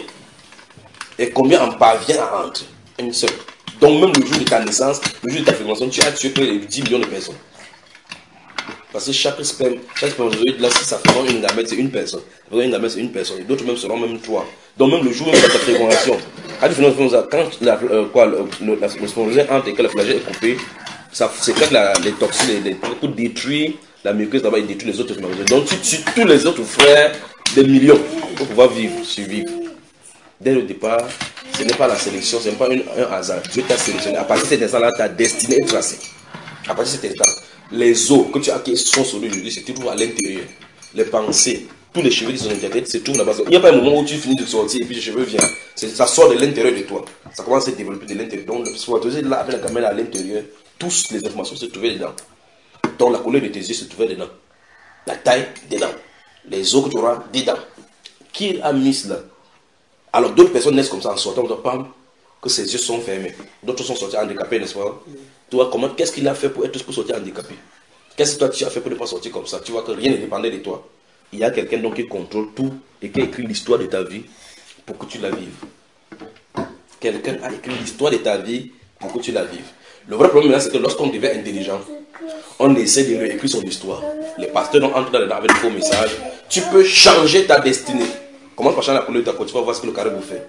Et combien en parvient à entrer? Une seule. Donc même le jour de ta naissance, le jour de ta fécondation, tu as tué près de dix millions de personnes. Parce que chaque sperme, chaque spermatozoïde, là, si ça féconde une gamète, c'est une personne. Une gamète, c'est une personne. Et d'autres même seront même trois. Donc même le jour même de ta fécondation, quand tu quand la, euh, quoi, le, le, la, le spermatozoïde entre et que le flagelle est coupé, ça sécrète les toxines, les, les, pour détruire la muqueuse d'abord, il détruit les autres spermatozoïdes. Donc tu tues tous les autres frères des millions pour pouvoir vivre, survivre. Dès le départ, ce n'est pas la sélection, ce n'est pas une, un hasard. Dieu t'a sélectionné. À partir de cet instant-là, ta destinée est tracée. À partir de cet instant, les os que tu as qui sont sur lui aujourd'hui, c'est toujours à l'intérieur. Les pensées, tous les cheveux qui sont dans ta tête, c'est toujours là-bas. Il n'y a pas un moment où tu finis de sortir et puis les cheveux viennent. Ça sort de l'intérieur de toi. Ça commence à se développer de l'intérieur. Donc le spermatozoïde là, avec la gamelle à l'intérieur, toutes les informations se trouvaient dedans. Donc la couleur de tes yeux se trouvait dedans. La taille, dedans. Les os que tu auras, dedans. Qui a mis cela? Alors d'autres personnes naissent comme ça en sortant, on ne pas que ses yeux sont fermés. D'autres sont sortis handicapés, n'est-ce pas? Mm. Toi, comment, qu'est-ce qu'il a fait pour être pour sortir handicapé? Qu'est-ce que toi tu as fait pour ne pas sortir comme ça? Tu vois que rien ne dépendait de toi. Il y a quelqu'un donc qui contrôle tout et qui a écrit l'histoire de ta vie pour que tu la vives. Quelqu'un a écrit l'histoire de ta vie pour que tu la vives. Le vrai problème là, c'est que lorsqu'on devient intelligent, on essaie de réécrire son histoire. Les pasteurs entrent dans avec de faux messages. Tu peux changer ta destinée. Commence par changer la couleur de ta peau, tu vas voir ce que le carré vous fait.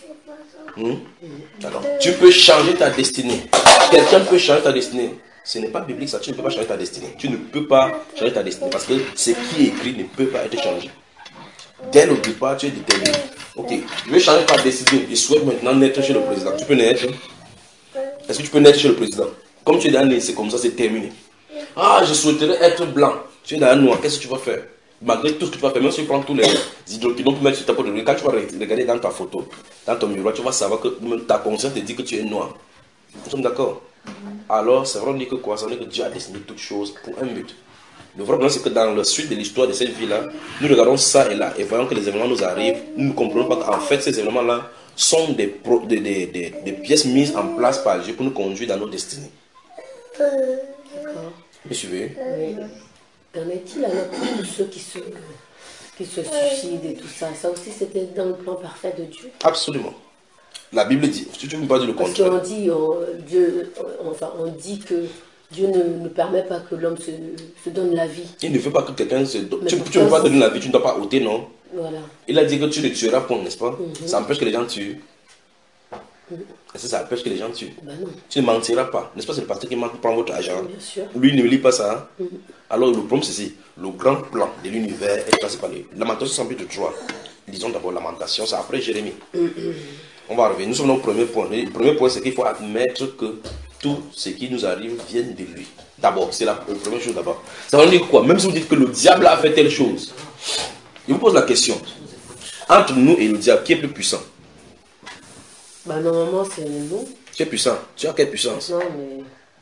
Hmm? Alors, tu peux changer ta destinée. Quelqu'un peut changer ta destinée. Ce n'est pas biblique ça, tu ne peux pas changer ta destinée. Tu ne peux pas changer ta destinée parce que ce qui est écrit ne peut pas être changé. Dès le départ, tu es déterminé. Ok, je vais changer ta destinée. Je souhaite maintenant naître chez le président. Tu peux naître? Est-ce que tu peux naître chez le président? Comme tu es dans né, c'est comme ça, c'est terminé. Ah, je souhaiterais être blanc. Tu es dans un noir, qu'est-ce que tu vas faire? Malgré tout ce que tu vas faire, même si tu prends tous les hydroquinons pour mettre sur ta peau de riz, quand tu vas regarder dans ta photo, dans ton miroir, tu vas savoir que ta conscience te dit que tu es noir. Nous sommes d'accord? Alors, c'est vrai, on dit que quoi? Ça veut dire que Dieu a dessiné toutes choses pour un but. Le vrai problème, c'est que dans la suite de l'histoire de cette vie-là, nous regardons ça et là, et voyons que les événements nous arrivent, nous ne comprenons pas qu'en fait, ces événements-là sont des, pro, des, des, des, des pièces mises en place par Dieu pour nous conduire dans nos destinées. D'accord. Vous suivez? Oui. Qu'en est-il alors pour ceux qui se, qui se suicident et tout ça? Ça aussi, c'était dans le plan parfait de Dieu? Absolument. La Bible dit, si tu ne veux pas dire le contraire. Parce qu'on dit, on, Dieu, on, enfin, on dit que Dieu ne, ne permet pas que l'homme se, se donne la vie. Il ne veut pas que quelqu'un se donne. Tu ne peux pas donner la vie, tu ne dois pas ôter, non? Voilà. Il a dit que tu le tueras point, n'est-ce pas? Mm-hmm. Ça empêche que les gens tuent. Mm-hmm. Est-ce que ça empêche que les gens tuent? Ben non. Tu ne mentiras pas. N'est-ce pas? C'est le pasteur qui prend votre argent. Bien sûr. Lui, il ne lit pas ça. Hein? Mm-hmm. Alors, le problème, c'est ceci. Le grand plan de l'univers est tracé par les Lamentations chapitre trois. Lisons d'abord Lamentation, c'est après Jérémie. Mm-hmm. On va revenir. Nous sommes au premier point. Le premier point, c'est qu'il faut admettre que tout ce qui nous arrive vient de lui. D'abord, c'est la première chose d'abord. Ça veut dire quoi? Même si vous dites que le diable a fait telle chose, je vous pose la question. Entre nous et le diable, qui est plus puissant? Bah, normalement, c'est nous. Qui est puissant? Tu as quelle puissance? Non, mais...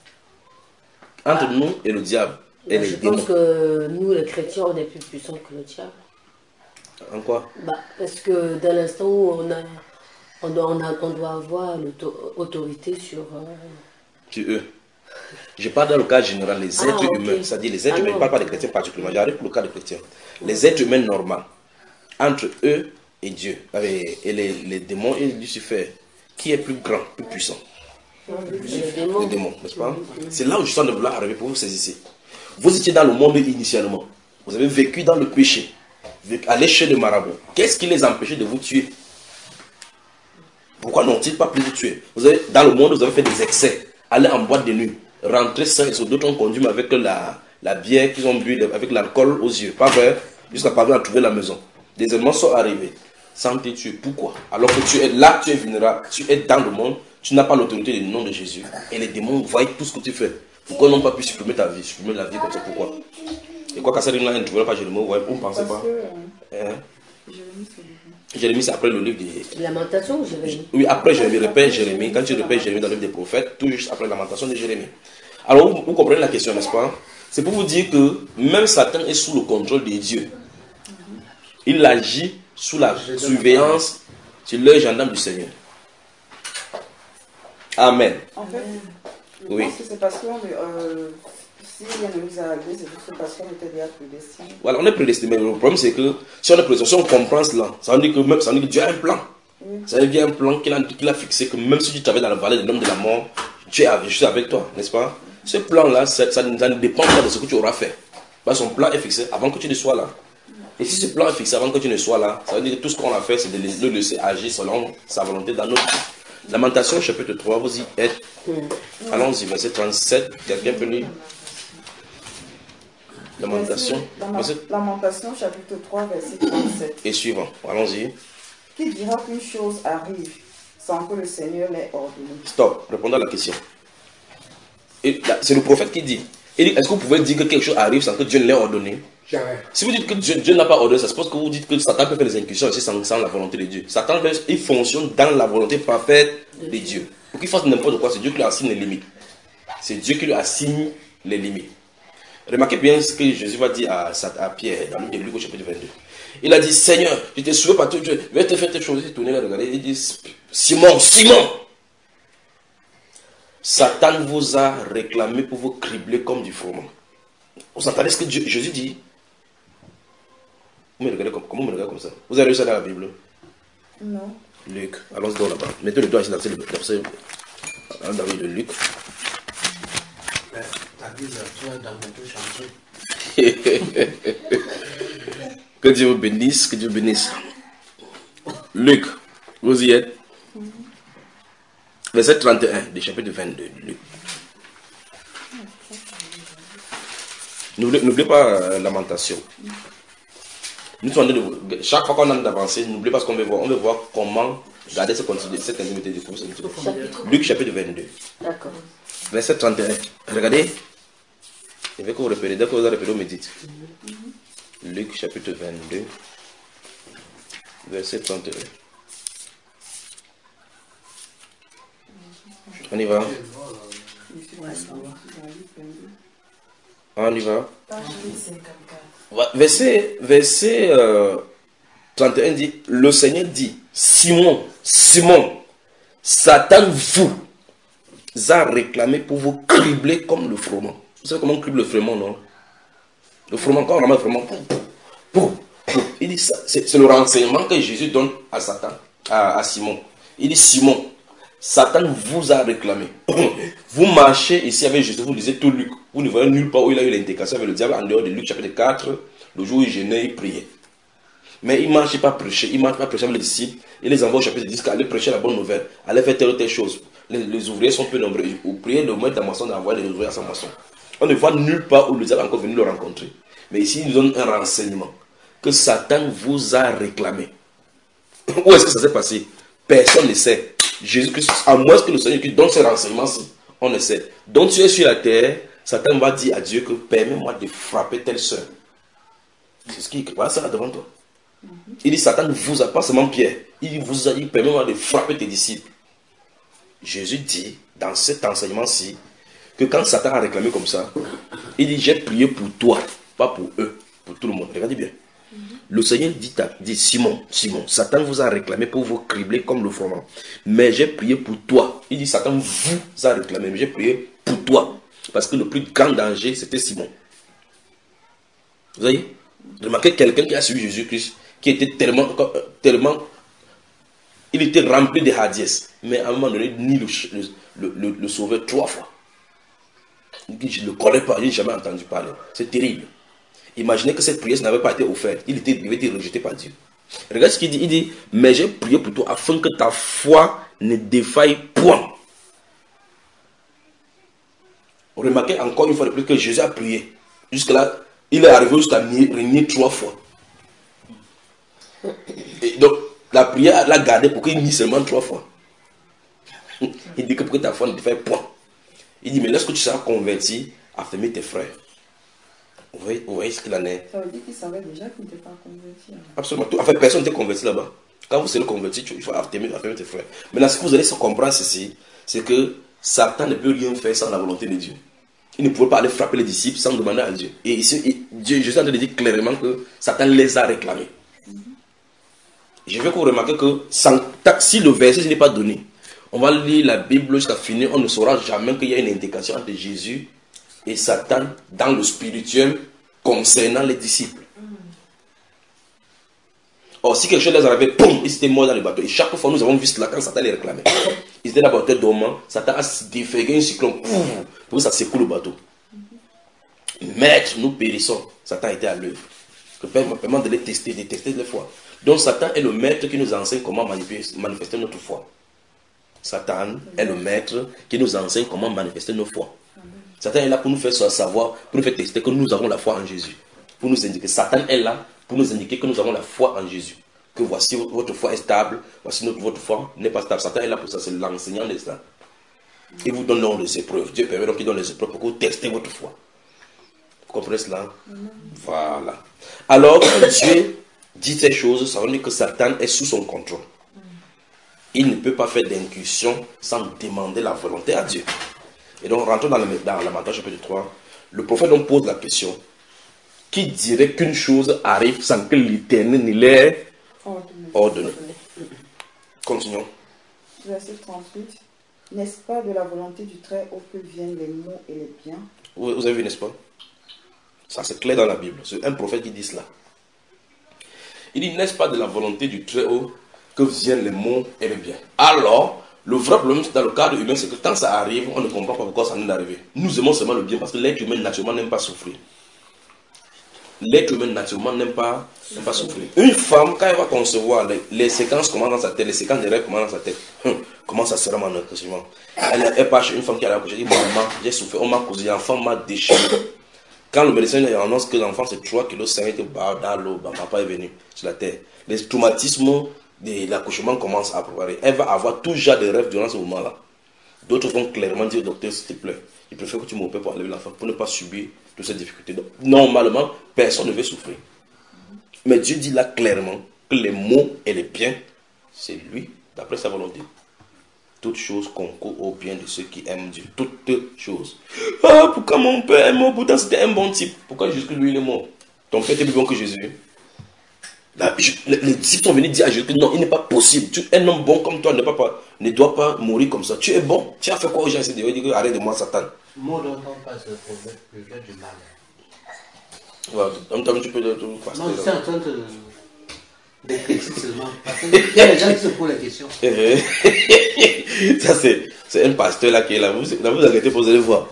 Entre ah. nous et le diable. Et bah, les je démons. pense que nous, les chrétiens, on est plus puissants que le diable. En quoi? Bah, parce que dans l'instant où on a... On doit, on, a, on doit avoir l'autorité sur... Euh... Sur eux. Je parle dans le cas général, les êtres ah, okay. humains. C'est-à-dire les êtres ah, humains, je ne parle pas des chrétiens particulièrement. J'arrive pour le cas des chrétiens. Les êtres humains normaux, entre eux et Dieu, et les, les démons et Lucifer, qui est plus grand, plus puissant? Les démons. Les démons, n'est-ce pas? C'est là où je suis en train de vouloir arriver pour vous saisir. Vous étiez dans le monde initialement. Vous avez vécu dans le péché, à l'échelle de marabout. Qu'est-ce qui les empêchait de vous tuer? Pourquoi n'ont-ils pas pu vous tuer? Vous avez, dans le monde, vous avez fait des excès. Aller en boîte de nuit, rentrer sain et sauf. D'autres ont conduit avec la, la bière qu'ils ont bu, avec l'alcool aux yeux. Pas vrai? Jusqu'à parvenir à trouver la maison. Des événements sont arrivés sans te tuer. Pourquoi? Alors que tu es là, tu es vulnérable, tu es dans le monde, tu n'as pas l'autorité du nom de Jésus. Et les démons voient tout ce que tu fais. Pourquoi ils n'ont pas pu supprimer ta vie, supprimer la vie comme ça? Pourquoi? Et quoi qu'à ça, ils ne trouvaient pas Jérémie, vous ne pensez pas? Hein? Jérémie, c'est après le livre des... Lamentation ou Jérémie? Oui, après Jérémie, repère Jérémie. Quand tu repères Jérémie dans le livre des prophètes, tout juste après la Lamentation de Jérémie. Alors, vous, vous comprenez la question, n'est-ce pas? C'est pour vous dire que même Satan est sous le contrôle de Dieu. Il agit sous la surveillance sur l'œil gendarme du Seigneur. Amen. En fait, je Oui. pense que c'est parce que euh, s'il y a une mise à l'église, c'est juste parce qu'on était déjà prédestinés. Voilà, on est prédestiné. Mais le problème, c'est que si on est prédestiné, si on comprend cela, ça veut dire que, même, ça veut dire que Dieu a un plan. Oui. Ça veut dire qu'il y a un plan qu'il a, qu'il a fixé, que même si tu travailles dans la vallée de l'homme de la mort, tu es avec, je suis avec toi, n'est-ce pas? Ce plan-là, ça, ça, ça ne dépend pas de ce que tu auras fait. Parce que son plan est fixé avant que tu ne sois là. Et si ce plan est fixé avant que tu ne sois là, ça veut dire que tout ce qu'on a fait, c'est de le laisser agir selon sa volonté dans notre vie. Lamentation, chapitre trois, vous y êtes. Allons-y, verset trente-sept. Quelqu'un peut lire? Lamentation. Verset... Lamentation, chapitre trois, verset trente-sept. Et suivant. Allons-y. Qui dira qu'une chose arrive sans que le Seigneur l'ait ordonné? Stop. Répondons à la question. C'est le prophète qui dit. Il dit, est-ce que vous pouvez dire que quelque chose arrive sans que Dieu ne l'ait ordonné? Jamais. Si vous dites que Dieu, Dieu n'a pas ordonné, ça suppose que vous dites que Satan peut faire des incursions aussi sans, sans la volonté de Dieu. Satan, il fonctionne dans la volonté parfaite de Dieu. Pour qu'il fasse n'importe quoi, c'est Dieu qui lui assigne les limites. C'est Dieu qui lui assigne les limites. Remarquez bien ce que Jésus va dire à, à Pierre dans le livre de Luc au chapitre vingt-deux. Il a dit, Seigneur, je t'ai sauvé par tout Dieu, je vais te faire telle chose. Il tourné là, regardez, il dit, Simon, Simon, Satan vous a réclamé pour vous cribler comme du froment. Vous entendez ce que Dieu, Jésus dit? Vous me regardez comme, comment vous me regardez comme ça? Vous avez lu ça dans la Bible? Non. Luc, allons-y donc là-bas. Mettez le doigt ici dans le dans le de Luc. Ta Bible, tu as dans mon chantier. Que Dieu vous bénisse, que Dieu vous bénisse. Luc, vous y êtes? Verset trente et un du chapitre vingt-deux de Luc. N'oubliez pas euh, Lamentation. Nous sommes de, chaque fois qu'on a d'avancer, n'oubliez pas ce qu'on veut voir. On veut voir comment garder cette, cette intimité du couple. Luc chapitre vingt-deux. D'accord. Verset trente et un. Regardez. Je vais que vous repérez. Dès que vous avez repéré, vous me dites. Luc chapitre vingt-deux. Verset trente et un. On y va. On y va. Verset, verset euh, trente et un dit, le Seigneur dit, Simon, Simon, Satan vous a réclamé pour vous cribler comme le froment. Vous savez comment on crible le froment, non? Le froment, quand on ramène le froment, pouf, pouf, il dit, c'est le renseignement que Jésus donne à Satan, à, à Simon. Il dit, Simon, Satan vous a réclamé. Vous marchez ici avec Jésus, vous lisez tout Luc. Vous ne voyez nulle part où il a eu l'indication avec le diable en dehors de Luc chapitre quatre, le jour où il jeûnait, il priait. Mais il ne marchait pas prêcher, il ne marchait pas prêcher avec les disciples. Il les envoie au chapitre dix, allez prêcher la bonne nouvelle, allez faire telle ou telle chose. Les, les ouvriers sont peu nombreux. Vous priez le maître de la moisson d'envoyer les ouvriers à sa moisson. On ne voit nulle part où le diable est encore venu le rencontrer. Mais ici, il nous donne un renseignement que Satan vous a réclamé. Où est-ce que ça s'est passé? Personne ne sait. Jésus-Christ, à moins que le Seigneur qui donne ce renseignement-ci, on ne sait. Donc tu es sur la terre, Satan va dire à Dieu que permets-moi de frapper telle soeur. C'est ce qu'il écrit. Voilà ça devant toi. Il dit Satan vous a, pas seulement Pierre, il vous a dit permets-moi de frapper tes disciples. Jésus dit dans cet enseignement-ci que quand Satan a réclamé comme ça, il dit j'ai prié pour toi, pas pour eux, pour tout le monde. Regardez bien. Le Seigneur dit, dit Simon, Simon, Satan vous a réclamé pour vous cribler comme le froment. Mais j'ai prié pour toi. Il dit Satan vous a réclamé, mais j'ai prié pour toi. Parce que le plus grand danger, c'était Simon. Vous voyez? Remarquez quelqu'un qui a suivi Jésus-Christ, qui était tellement, tellement, il était rempli de hardiesse. Mais à un moment donné, ni le, le, le, le sauveur trois fois. Il dit, je ne le connais pas, je n'ai jamais entendu parler. C'est terrible. Imaginez que cette prière n'avait pas été offerte. Il, était, il avait été rejeté par Dieu. Regarde ce qu'il dit. Il dit, mais j'ai prié pour toi afin que ta foi ne défaille point. Remarquez encore une fois de plus que Jésus a prié. Jusque-là, il est arrivé jusqu'à régner trois fois. Et donc, la prière l'a gardé pour qu'il nie seulement trois fois. Il dit que pour que ta foi ne défaille point. Il dit, mais lorsque tu seras converti, affermis tes frères. Vous voyez, vous voyez ce qu'il en est. Ça veut dire qu'il savait déjà qu'il n'était pas converti. Hein. Absolument. Tout, en fait, personne n'était converti là-bas. Quand vous serez converti, il faut affermir tes frères. Maintenant, ce que vous allez comprendre ceci, c'est que Satan ne peut rien faire sans la volonté de Dieu. Il ne pouvait pas aller frapper les disciples sans demander à Dieu. Et ici, Dieu, Jésus a dit clairement que Satan les a réclamés. Mm-hmm. Je veux que vous remarquez que sans, si le verset n'est pas donné, on va lire la Bible jusqu'à finir, on ne saura jamais qu'il y a une indication entre Jésus et Satan dans le spirituel concernant les disciples. Or, si quelque chose les arrivait, boum, ils étaient morts dans le bateau. Et chaque fois, nous avons vu cela quand Satan les réclamait. Ils étaient dans le bateau dormant, Satan a déféré un cyclone, pour que ça secoue le bateau. Maître, nous périssons. Satan était à l'œuvre. Le Père me permet de les tester, de tester les fois. Donc, Satan est le maître qui nous enseigne comment manifester notre foi. Satan est le maître qui nous enseigne comment manifester nos foi. Satan est là pour nous faire savoir, pour nous faire tester que nous avons la foi en Jésus. Pour nous indiquer, Satan est là pour nous indiquer que nous avons la foi en Jésus. Que voici votre foi est stable, voici notre, votre foi n'est pas stable. Satan est là pour ça, c'est l'enseignant de ça. Il vous donne les épreuves. Dieu permet donc qu'il donne les épreuves pour que vous testez votre foi. Vous comprenez cela? Voilà. Alors, quand Dieu dit ces choses, ça veut dire que Satan est sous son contrôle. Il ne peut pas faire d'incursion sans demander la volonté à Dieu. Et donc, rentrons dans, le, dans la Matthieu chapitre trois. Le prophète donc pose la question. Qui dirait qu'une chose arrive sans que l'Éternel ne l'ait ordonné? Continuons. Verset trente-huit. N'est-ce pas de la volonté du Très-Haut que viennent les maux et les biens? Vous, vous avez vu, n'est-ce pas? Ça, c'est clair dans la Bible. C'est un prophète qui dit cela. Il dit, n'est-ce pas de la volonté du Très-Haut que viennent les maux et les biens? Alors, le vrai problème dans le cadre humain, c'est que quand ça arrive, on ne comprend pas pourquoi ça nous est arrivé. Nous aimons seulement le bien parce que l'être humain naturellement n'aime pas souffrir. L'être humain naturellement n'aime pas, pas souffrir. Une femme, quand elle va concevoir, les, les séquences commencent dans sa tête, les séquences des rêves commencent dans sa tête. Hum, comment ça sera mon accouchement? Elle, elle part chez une femme qui a accouché, elle dit, maman, j'ai souffert, on m'a causé, l'enfant m'a déchiré. Quand le médecin annonce que l'enfant c'est trois kilos cinq dans l'eau, papa est venu sur la terre. Les traumatismes de l'accouchement commencent à préparer. Elle va avoir tout genre de rêves durant ce moment-là. D'autres vont clairement dire au docteur, s'il te plaît, il préfère que tu m'opères pour enlever l'enfant, pour ne pas subir toutes ces difficultés. Donc, normalement, personne ne veut souffrir. Mais Dieu dit là clairement que les maux et les biens, c'est lui, d'après sa volonté. Toutes choses concourent au bien de ceux qui aiment Dieu. Toutes choses. Ah, pourquoi mon père est mort? Pourtant, c'était un bon type. Pourquoi juste lui, il est mort? Ton père était plus bon que Jésus. Là, je, les, les disciples sont venus dire à Jésus que non, il n'est pas possible. Tu, un homme bon comme toi ne, pas, pas, ne doit pas mourir comme ça. Tu es bon. Tu as fait quoi aux gens? Il dit arrête de moi, Satan. Moi, dont on passe le problème, le jeu du mal. Voilà, en même temps, tu peux te passer. Non, je suis en train de d'écrire seulement. Parce qu'il y a des gens qui se posent la question. Ça, c'est, c'est un pasteur là qui est là. Vous, là, vous arrêtez, vous allez voir.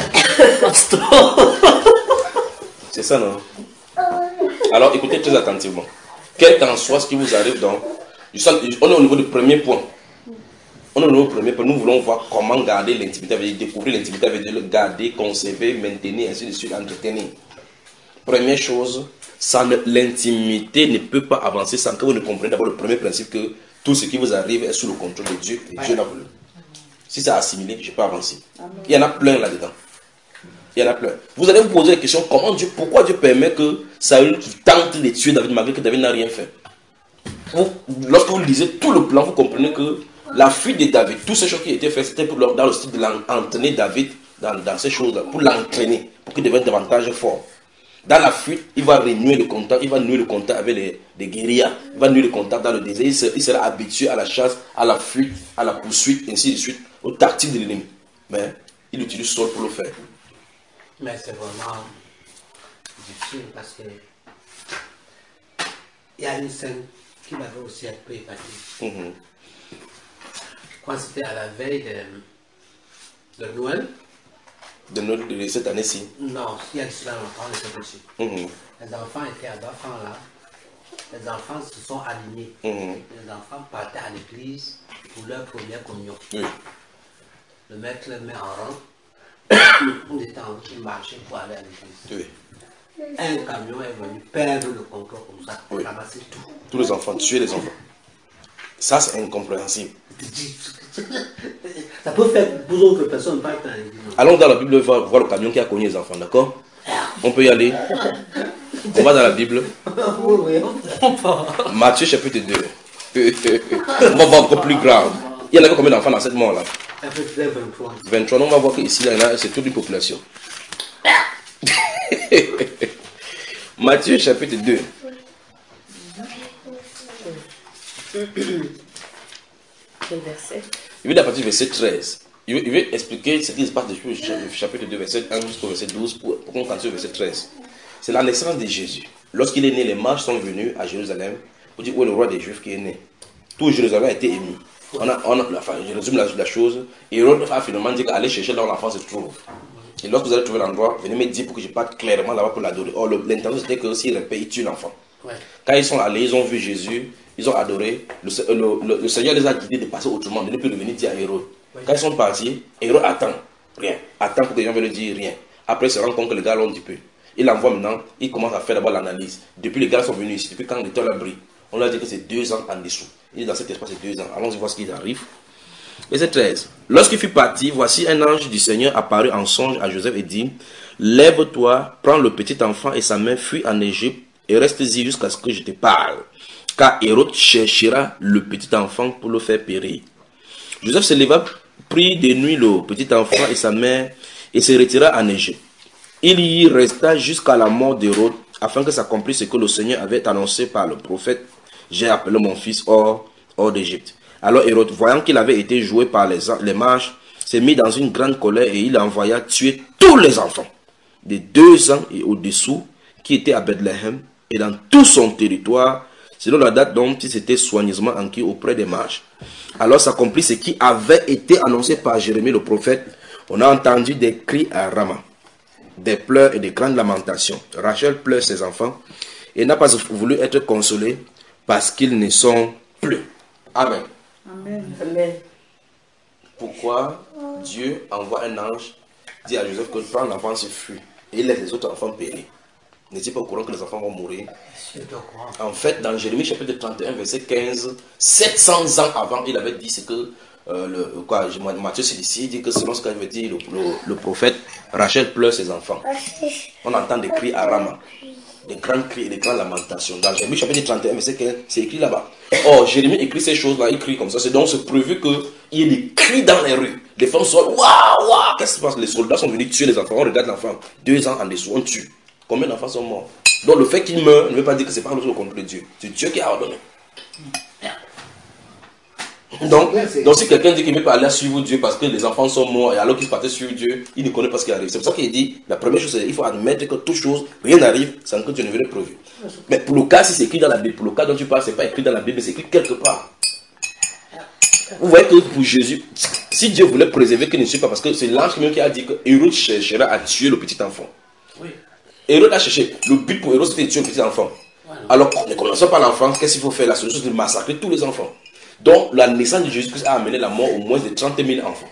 C'est ça, non? Alors, écoutez très attentivement. Quel qu'en soit ce qui vous arrive, donc, on est au niveau du premier point. On est au niveau du premier point. Nous voulons voir comment garder l'intimité, avec découvrir l'intimité, avec le garder, conserver, maintenir, ainsi de suite, entretenir. Première chose, sans l'intimité ne peut pas avancer sans que vous ne compreniez d'abord le premier principe que tout ce qui vous arrive est sous le contrôle de Dieu et Dieu l'a voulu. Si c'est assimilé, je peux avancer. Il y en a plein là-dedans. Il y en a plein. Vous allez vous poser la question, comment Dieu, pourquoi Dieu permet que Saül tente de tuer David malgré que David n'a rien fait? Vous, lorsque vous lisez tout le plan, vous comprenez que la fuite de David, toutes ces choses qui étaient faites, c'était dans le style de l'entraîner David dans, dans ces choses-là, pour l'entraîner, pour qu'il devienne davantage fort. Dans la fuite, il va renouer le contact, il va nouer le contact avec les, les guérillas, il va nouer le contact dans le désert, il sera, il sera habitué à la chasse, à la fuite, à la poursuite, ainsi de suite, aux tactiques de l'ennemi. Mais il utilise Saul pour le faire. Mais c'est vraiment difficile parce que il y a une scène qui m'avait aussi un peu épaté. Mm-hmm. Quand c'était à la veille de, de Noël. De, Noël de cette année-ci. Non, il y a cela longtemps, on était dessus. Mm-hmm. Les enfants étaient à l'enfant là. Les enfants se sont alignés. Mm-hmm. Les enfants partaient à l'église pour leur première communion. Oui. Le maître les met en rang. On était en train de marcher pour aller à l'église. Oui. Un camion est venu perdre le contrôle comme ça, Oui. ramasser tout. Tous les enfants, tuer les enfants. Ça, c'est incompréhensible. Ça peut faire pour d'autres personnes pas être à l'église. Allons dans la Bible voir, voir le camion qui a cogné les enfants, d'accord? On peut y aller. On va dans la Bible. Oui, oui. Matthieu chapitre deux. On va voir encore plus grave. Il y en avait combien d'enfants dans cette mort-là? À peu près vingt-trois. vingt-trois, on va voir qu'ici, c'est toute une population. Matthieu chapitre deux. Quel verset? Il veut à partir du verset treize. Il veut, il veut expliquer ce qui se passe depuis le chapitre deux, verset un jusqu'au verset douze, pour, pour qu'on continue au verset treize. C'est la naissance de Jésus. Lorsqu'il est né, les mages sont venus à Jérusalem pour dire où est le roi des Juifs qui est né. Tout Jérusalem a été ému. On a, on a, enfin, je résume la, la chose. Hérode a finalement dit qu'allez chercher là où l'enfant se trouve. Et lorsque vous allez trouver l'endroit, venez me dire pour que je parte clairement là-bas pour l'adorer. Or, l'intention c'était que s'il répète, il tue l'enfant. Ouais. Quand ils sont allés, ils ont vu Jésus, ils ont adoré. Le, le, le, le Seigneur les a guidés de passer autrement, de ne plus revenir dire à Hérode. Ouais. Quand ils sont partis, Hérode attend. Rien. Attend pour que les gens veulent dire rien. Après, il se rend compte que les gars l'ont dit peu. Il envoie maintenant, il commence à faire d'abord l'analyse. Depuis les gars sont venus ici, depuis quand l'étoile a brillé, on leur a dit que c'est deux ans en dessous. Il est dans cet espace, c'est deux ans. Allons-y voir ce qui arrive. Verset treize. Lorsqu'il fut parti, voici un ange du Seigneur apparut en songe à Joseph et dit, lève-toi, prends le petit enfant et sa mère, fuis en Égypte et reste-y jusqu'à ce que je te parle. Car Hérode cherchera le petit enfant pour le faire périr. Joseph se leva, prit de nuit le petit enfant et sa mère et se retira en Égypte. Il y resta jusqu'à la mort d'Hérode, afin que s'accomplisse ce que le Seigneur avait annoncé par le prophète. J'ai appelé mon fils hors, hors d'Égypte. Alors Hérode, voyant qu'il avait été joué par les, les mages, s'est mis dans une grande colère et il envoya tuer tous les enfants de deux ans et au-dessous qui étaient à Bethléem et dans tout son territoire, selon la date dont il s'était soigneusement enquis auprès des mages. Alors s'accomplit ce qui avait été annoncé par Jérémie le prophète. On a entendu des cris à Rama, des pleurs et des grandes lamentations. Rachel pleure ses enfants et n'a pas voulu être consolée parce qu'ils ne sont plus. Amen. Amen. Amen. Pourquoi Dieu envoie un ange, dit à Joseph que prends l'enfant se fuit et il laisse les autres enfants périr? N'est-il pas au courant que les enfants vont mourir? En fait, dans Jérémie chapitre trente et un, verset quinze, sept cents ans avant, il avait dit ce que euh, le, quoi, Matthieu c'est ici, il dit que selon ce qu'avait dit le, le, le prophète, Rachel pleure ses enfants. On entend des cris à Rama, des grands cris et des grandes lamentations. Dans Jérémie chapitre trente et un, verset quinze, c'est écrit là-bas. Or, Jérémie écrit ces choses-là, il crie comme ça. C'est donc c'est prévu qu'il y ait des cris dans les rues. Les femmes sont waouh, waouh, qu'est-ce qui se passe? Les soldats sont venus tuer les enfants. On regarde l'enfant, deux ans en dessous, on tue. Combien d'enfants sont morts? Donc le fait qu'il meurt ne veut pas dire que c'est pas le contre Dieu. C'est Dieu qui a ordonné. Donc, donc si quelqu'un dit qu'il ne veut pas aller suivre Dieu parce que les enfants sont morts et alors qu'il partait suivre Dieu, il ne connaît pas ce qui arrive. C'est pour ça qu'il dit, la première chose, c'est qu'il faut admettre que toute chose, rien n'arrive sans que Dieu ne veuille prévu. Mais pour le cas, si c'est écrit dans la Bible, pour le cas dont tu parles, ce n'est pas écrit dans la Bible, mais c'est écrit quelque part. Vous voyez que pour Jésus, si Dieu voulait préserver qu'il ne suit pas, parce que c'est l'ange même qui a dit que Hérode cherchera à tuer le petit enfant. Oui. Hérode a cherché. Le but pour Hérode, c'était de tuer le petit enfant. Ouais, alors, ne commençons pas l'enfant, qu'est-ce qu'il faut faire? La solution, c'est de massacrer tous les enfants. Donc, la naissance de Jésus-Christ a amené la mort au moins de trente mille enfants.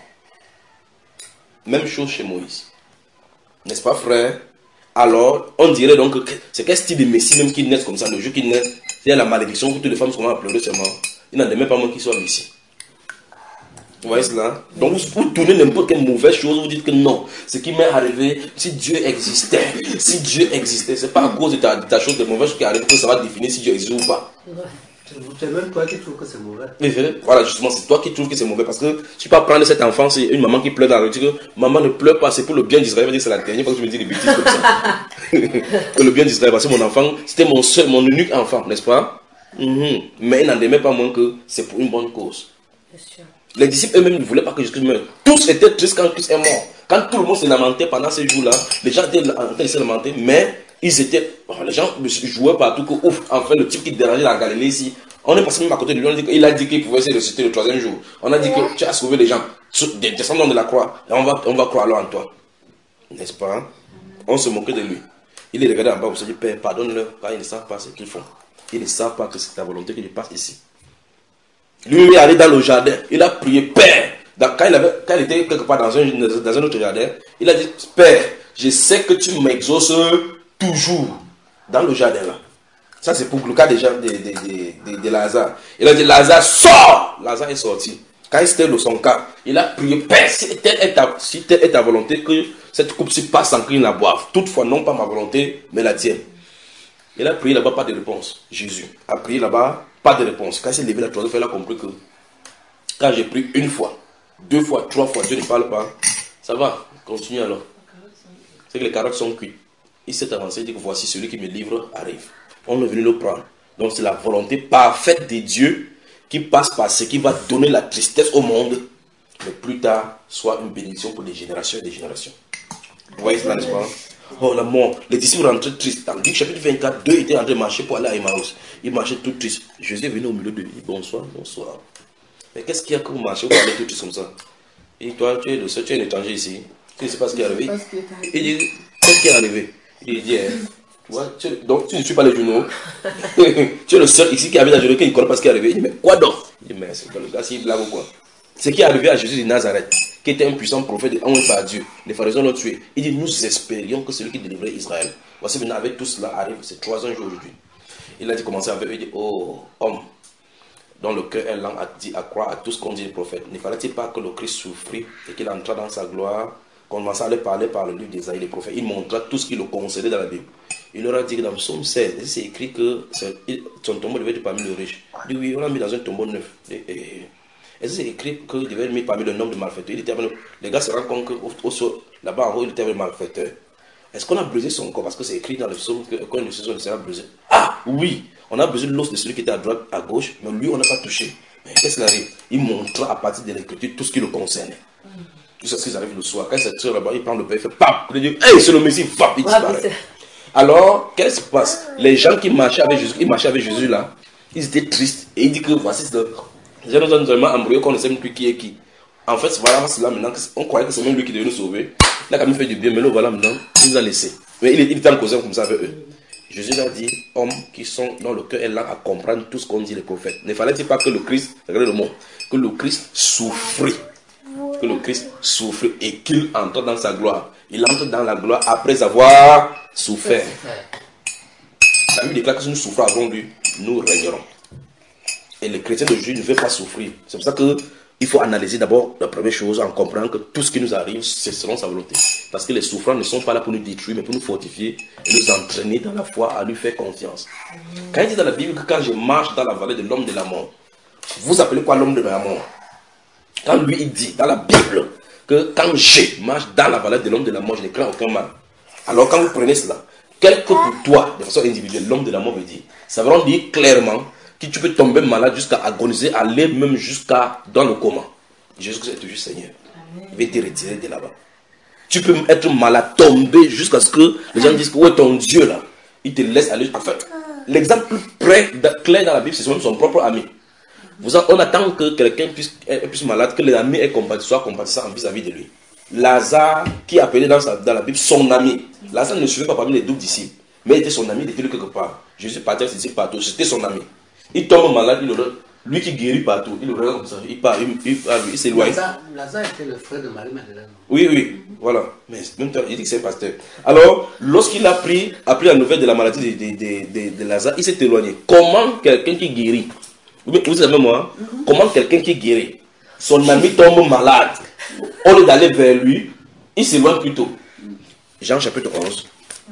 Même chose chez Moïse. N'est-ce pas, frère? Alors, on dirait donc que c'est quel style de Messie même qui naît comme ça, le jour qu'il naît, c'est la malédiction que toutes les femmes sont à pleurer seulement. Il n'en demeure pas moins qu'il soit Messie. Vous voyez cela? Donc, vous tournez n'importe quelle mauvaise chose, vous dites que non. Ce qui m'est arrivé, si Dieu existait, si Dieu existait, c'est pas à cause de ta, de ta chose de mauvaise qui arrive que ça va définir si Dieu existe ou pas. C'est même toi qui trouves que c'est mauvais. Voilà, justement, c'est toi qui trouves que c'est mauvais. Parce que tu peux pas prendre cet enfant, c'est une maman qui pleure dans la rue. Tu dis que maman ne pleure pas, c'est pour le bien d'Israël. C'est la dernière fois que je me dis des bêtises comme ça. Que le bien d'Israël, parce que mon enfant, c'était mon seul, mon unique enfant, n'est-ce pas? Mm-hmm. Mais il n'en demeure pas moins que c'est pour une bonne cause. Bien sûr. Les disciples eux-mêmes ne voulaient pas que Jésus meure. Tous étaient tristes quand Christ est mort. Quand tout le monde se lamentait pendant ces jours-là, les gens étaient en train de se lamenter, mais ils étaient. Oh, les gens jouaient partout que, ouf, enfin, le type qui dérangeait la Galilée ici. On est passé même à côté de lui, on a dit qu'il a dit qu'il pouvait se ressusciter le troisième jour. On a dit que tu as sauvé les gens. Descendons de la croix, et on va, on va croire alors en toi. N'est-ce pas? On se moquait de lui. Il les regardait en bas, on se dit, Père, pardonne-leur, car ils ne savent pas ce qu'ils font. Ils ne savent pas que c'est ta volonté qu'il passe ici. Lui, il est allé dans le jardin, il a prié, Père. Quand il, avait, quand il était quelque part dans un, dans un autre jardin, il a dit, Père, je sais que tu m'exauces toujours dans le jardin là. Ça, c'est pour le cas des gens de, de, de, de, de Lazare. Il a dit, Lazare, sors! Lazare est sorti. Quand c'était le son cas, il a prié, Père, si telle est ta, si telle est ta volonté, que cette coupe-ci passe sans qu'il la boive. Toutefois, non pas ma volonté, mais la tienne. Il a prié là-bas, pas de réponse. Jésus a prié là-bas, pas de réponse. Quand il s'est levé la troisième fois, il a compris que quand j'ai prié une fois, deux fois, trois fois, Dieu ne parle pas. Ça va, continue alors. C'est que les carottes sont cuites. Il s'est avancé, il dit que voici celui qui me livre arrive. On est venu le prendre. Donc c'est la volonté parfaite de Dieu qui passe par ce qui va donner la tristesse au monde mais plus tard, soit une bénédiction pour des générations et des générations. Vous voyez cela, n'est-ce pas? Oh la mort, les disciples rentraient tristes. Dans Luc chapitre vingt-quatre, deux étaient en train de marcher pour aller à Emmaüs. Ils marchaient tout tristes. Jésus est venu au milieu d'eux. Il dit bonsoir, bonsoir. Mais qu'est-ce qu'il y a que vous marchez pour aller tout triste comme ça? Et toi, tu es le seul, tu es un étranger ici. Tu ne sais pas ce qui est arrivé. Il dit, qu'est-ce qui est arrivé? Il dit, eh, tu vois, tu es, donc tu ne suis pas les journaux. Tu es le seul ici qui avait la journée qui ne connaît pas ce qui est arrivé. Il dit, mais quoi donc? Il dit, mais c'est pas le gars, s'il blague ou quoi? Ce qui est arrivé à Jésus de Nazareth, qui était un puissant prophète envoyé par Dieu. Les pharisiens l'ont tué. Il dit, nous espérions que celui qui délivrait Israël. Voici maintenant avec tout cela arrive, c'est trois ans aujourd'hui. Il a dit, commencer avec eux, il dit, oh, homme, dont le cœur est lent à, dire, à croire à tout ce qu'on dit les prophètes. Ne fallait-il pas que le Christ souffrit et qu'il entra dans sa gloire? Commença à leur parler par le livre d'Ésaïe, les prophètes. Il montra tout ce qui le concernait dans la Bible. Il leur a dit que dans Psaume seize, c'est écrit que son tombeau devait être parmi les riches. Il dit, oui, on l'a mis dans un tombeau neuf. Et, et, et c'est écrit qu'il devait être mis parmi le nombre de malfaiteurs. Il était, les gars se rendent compte qu'au sol, là-bas en haut, il était un malfaiteur. Est-ce qu'on a brisé son corps? Parce que c'est écrit dans le psaume que quand une saison ne sera brisée. Ah oui, on a brisé l'os de celui qui était à droite, à gauche, mais lui, on n'a pas touché. Mais qu'est-ce qui arrive? Il montra à partir de l'écriture tout ce qui le concernait. Tout ce qui arrive le soir. Quand il s'attire là-bas, il prend le pain, il fait pap. Il dit, hey, c'est le Messie, pap, il disparaît. Alors, qu'est-ce qui se passe? Les gens qui marchaient avec Jésus, ils marchaient avec Jésus là, ils étaient tristes. Et il dit que voici, j'ai nous avons tellement embrouillé qu'on ne sait même plus qui est qui. En fait, voilà, c'est là maintenant qu'on croyait que c'est même lui qui devait nous sauver. Il a quand même fait du bien, mais là, voilà maintenant, il nous a laissé. Mais il, il était en causant comme ça avec eux. Jésus leur dit, hommes qui sont dans le cœur est là à comprendre tout ce qu'ont dit les prophètes. Ne fallait-il pas que le Christ, regardez le mot, que le Christ souffrit. Que le Christ souffrit et qu'il entre dans sa gloire. Il entre dans la gloire après avoir souffert. La Bible déclare que si nous souffrons avant lui, nous régnerons. Et les chrétiens de Dieu ne veulent pas souffrir. C'est pour ça qu'il faut analyser d'abord la première chose en comprenant que tout ce qui nous arrive, c'est selon sa volonté. Parce que les souffrances ne sont pas là pour nous détruire, mais pour nous fortifier et nous entraîner dans la foi à lui faire confiance. Quand il dit dans la Bible que quand je marche dans la vallée de l'homme de la mort, vous appelez quoi l'homme de la mort? Quand lui il dit dans la Bible que quand je marche dans la vallée de l'homme de la mort, je ne crains aucun mal. Alors quand vous prenez cela, quel que pour toi, de façon individuelle, l'homme de la mort veut dire, ça veut dire clairement que tu peux tomber malade jusqu'à agoniser, aller même jusqu'à dans le coma. Jésus est toujours Seigneur. Il va te retirer de là-bas. Tu peux être malade, tomber jusqu'à ce que les gens disent que où est ton Dieu là? Il te laisse aller. En fait, l'exemple près, clair dans la Bible, c'est même son propre ami. Vous, on attend que quelqu'un puisse être plus malade, que l'ami soit compatissant vis-à-vis de lui. Lazare, qui est appelé dans, sa, dans la Bible son ami. Lazare ne suivait pas parmi les douze disciples, mais il était son ami, il était lui quelque part. Jésus partait ses disciples partout, c'était son ami. Il tombe malade, il le, lui qui guérit partout, il le regarde comme ça, il part, il, il, il, il s'éloigne. Lazare, Lazare était le frère de Marie-Madeleine. Oui, oui, voilà. Mais même temps, il dit que c'est un pasteur. Alors, lorsqu'il a pris, a pris la nouvelle de la maladie de, de, de, de, de Lazare, il s'est éloigné. Comment quelqu'un qui guérit? Vous savez moi, mm-hmm. Comment quelqu'un qui guérit, son ami tombe malade, au lieu d'aller vers lui, il s'éloigne plutôt. Jean chapitre onze.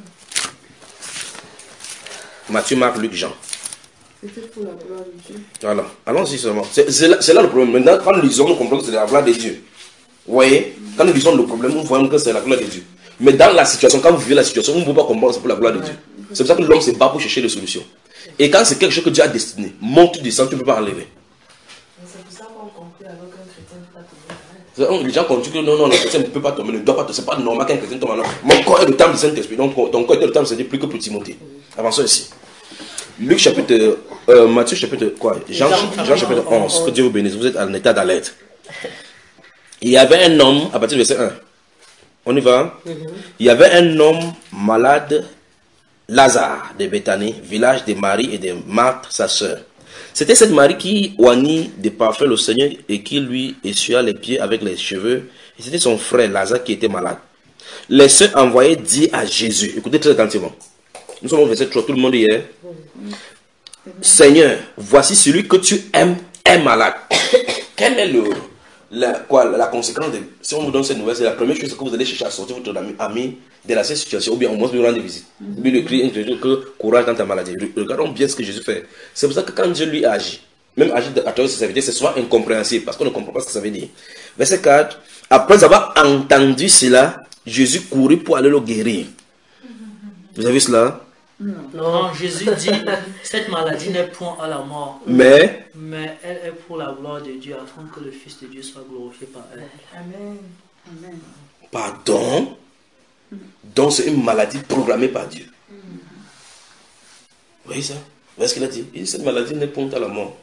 Matthieu, Marc, Luc, Jean. C'était pour la gloire de Dieu. Voilà, allons-y seulement. C'est, c'est, là, c'est là le problème. Maintenant, quand nous lisons, nous comprenons que c'est la gloire de Dieu. Vous voyez, quand nous lisons le problème, nous voyons que c'est la gloire de Dieu. Mais dans la situation, quand vous vivez la situation, vous ne pouvez pas comprendre que c'est pour la gloire de Dieu. C'est pour ça que l'homme se bat pour chercher des solutions. Et quand c'est quelque chose que Dieu a destiné, monte, tu descends, tu ne peux pas enlever. C'est pour ça qu'on conclut avec un chrétien qui va tomber malade. Les gens continuent que non, non, le chrétien ne peut pas tomber, ne doit pas tomber. C'est pas normal qu'un chrétien tombe malade. Mon corps est le temple du Saint-Esprit, donc ton corps est le temple, c'est plus que pour Timothée. Avançons ici. Luc chapitre, euh, Matthieu chapitre quoi? Jean, Jean, Jean chapitre onze. Que Dieu vous bénisse, vous êtes en état d'alerte. Il y avait un homme, à partir du verset un. On y va? Il y avait un homme malade, Lazare de Béthanie, village de Marie et de Marthe, sa sœur. C'était cette Marie qui oignit de parfum le Seigneur et qui lui essuya les pieds avec les cheveux. Et c'était son frère Lazare qui était malade. Les sœurs envoyaient dire à Jésus, écoutez très attentivement. Nous sommes au verset trois, tout le monde y est. Seigneur, voici celui que tu aimes est malade. Quelle est le, la, quoi, la conséquence de, si on vous donne cette nouvelle, c'est la première chose que vous allez chercher à sortir votre ami, ami de la situation, ou bien au moins lui rendre visite. Lui lui crie que courage dans ta maladie. Regardons bien ce que Jésus fait. C'est pour ça que quand Dieu lui agit, même agit à travers ses serviteurs, c'est souvent incompréhensible parce qu'on ne comprend pas ce que ça veut dire. Verset quatre. Après avoir entendu cela, Jésus courut pour aller le guérir. Vous avez vu cela? Non, non, Jésus dit, cette maladie n'est point à la mort, Mais, mais elle est pour la gloire de Dieu, afin que le Fils de Dieu soit glorifié par elle. Amen. Amen. pardon, donc c'est une maladie programmée par Dieu. Vous voyez ça? Vous voyez ce qu'il a dit? Il dit, cette maladie n'est point à la mort.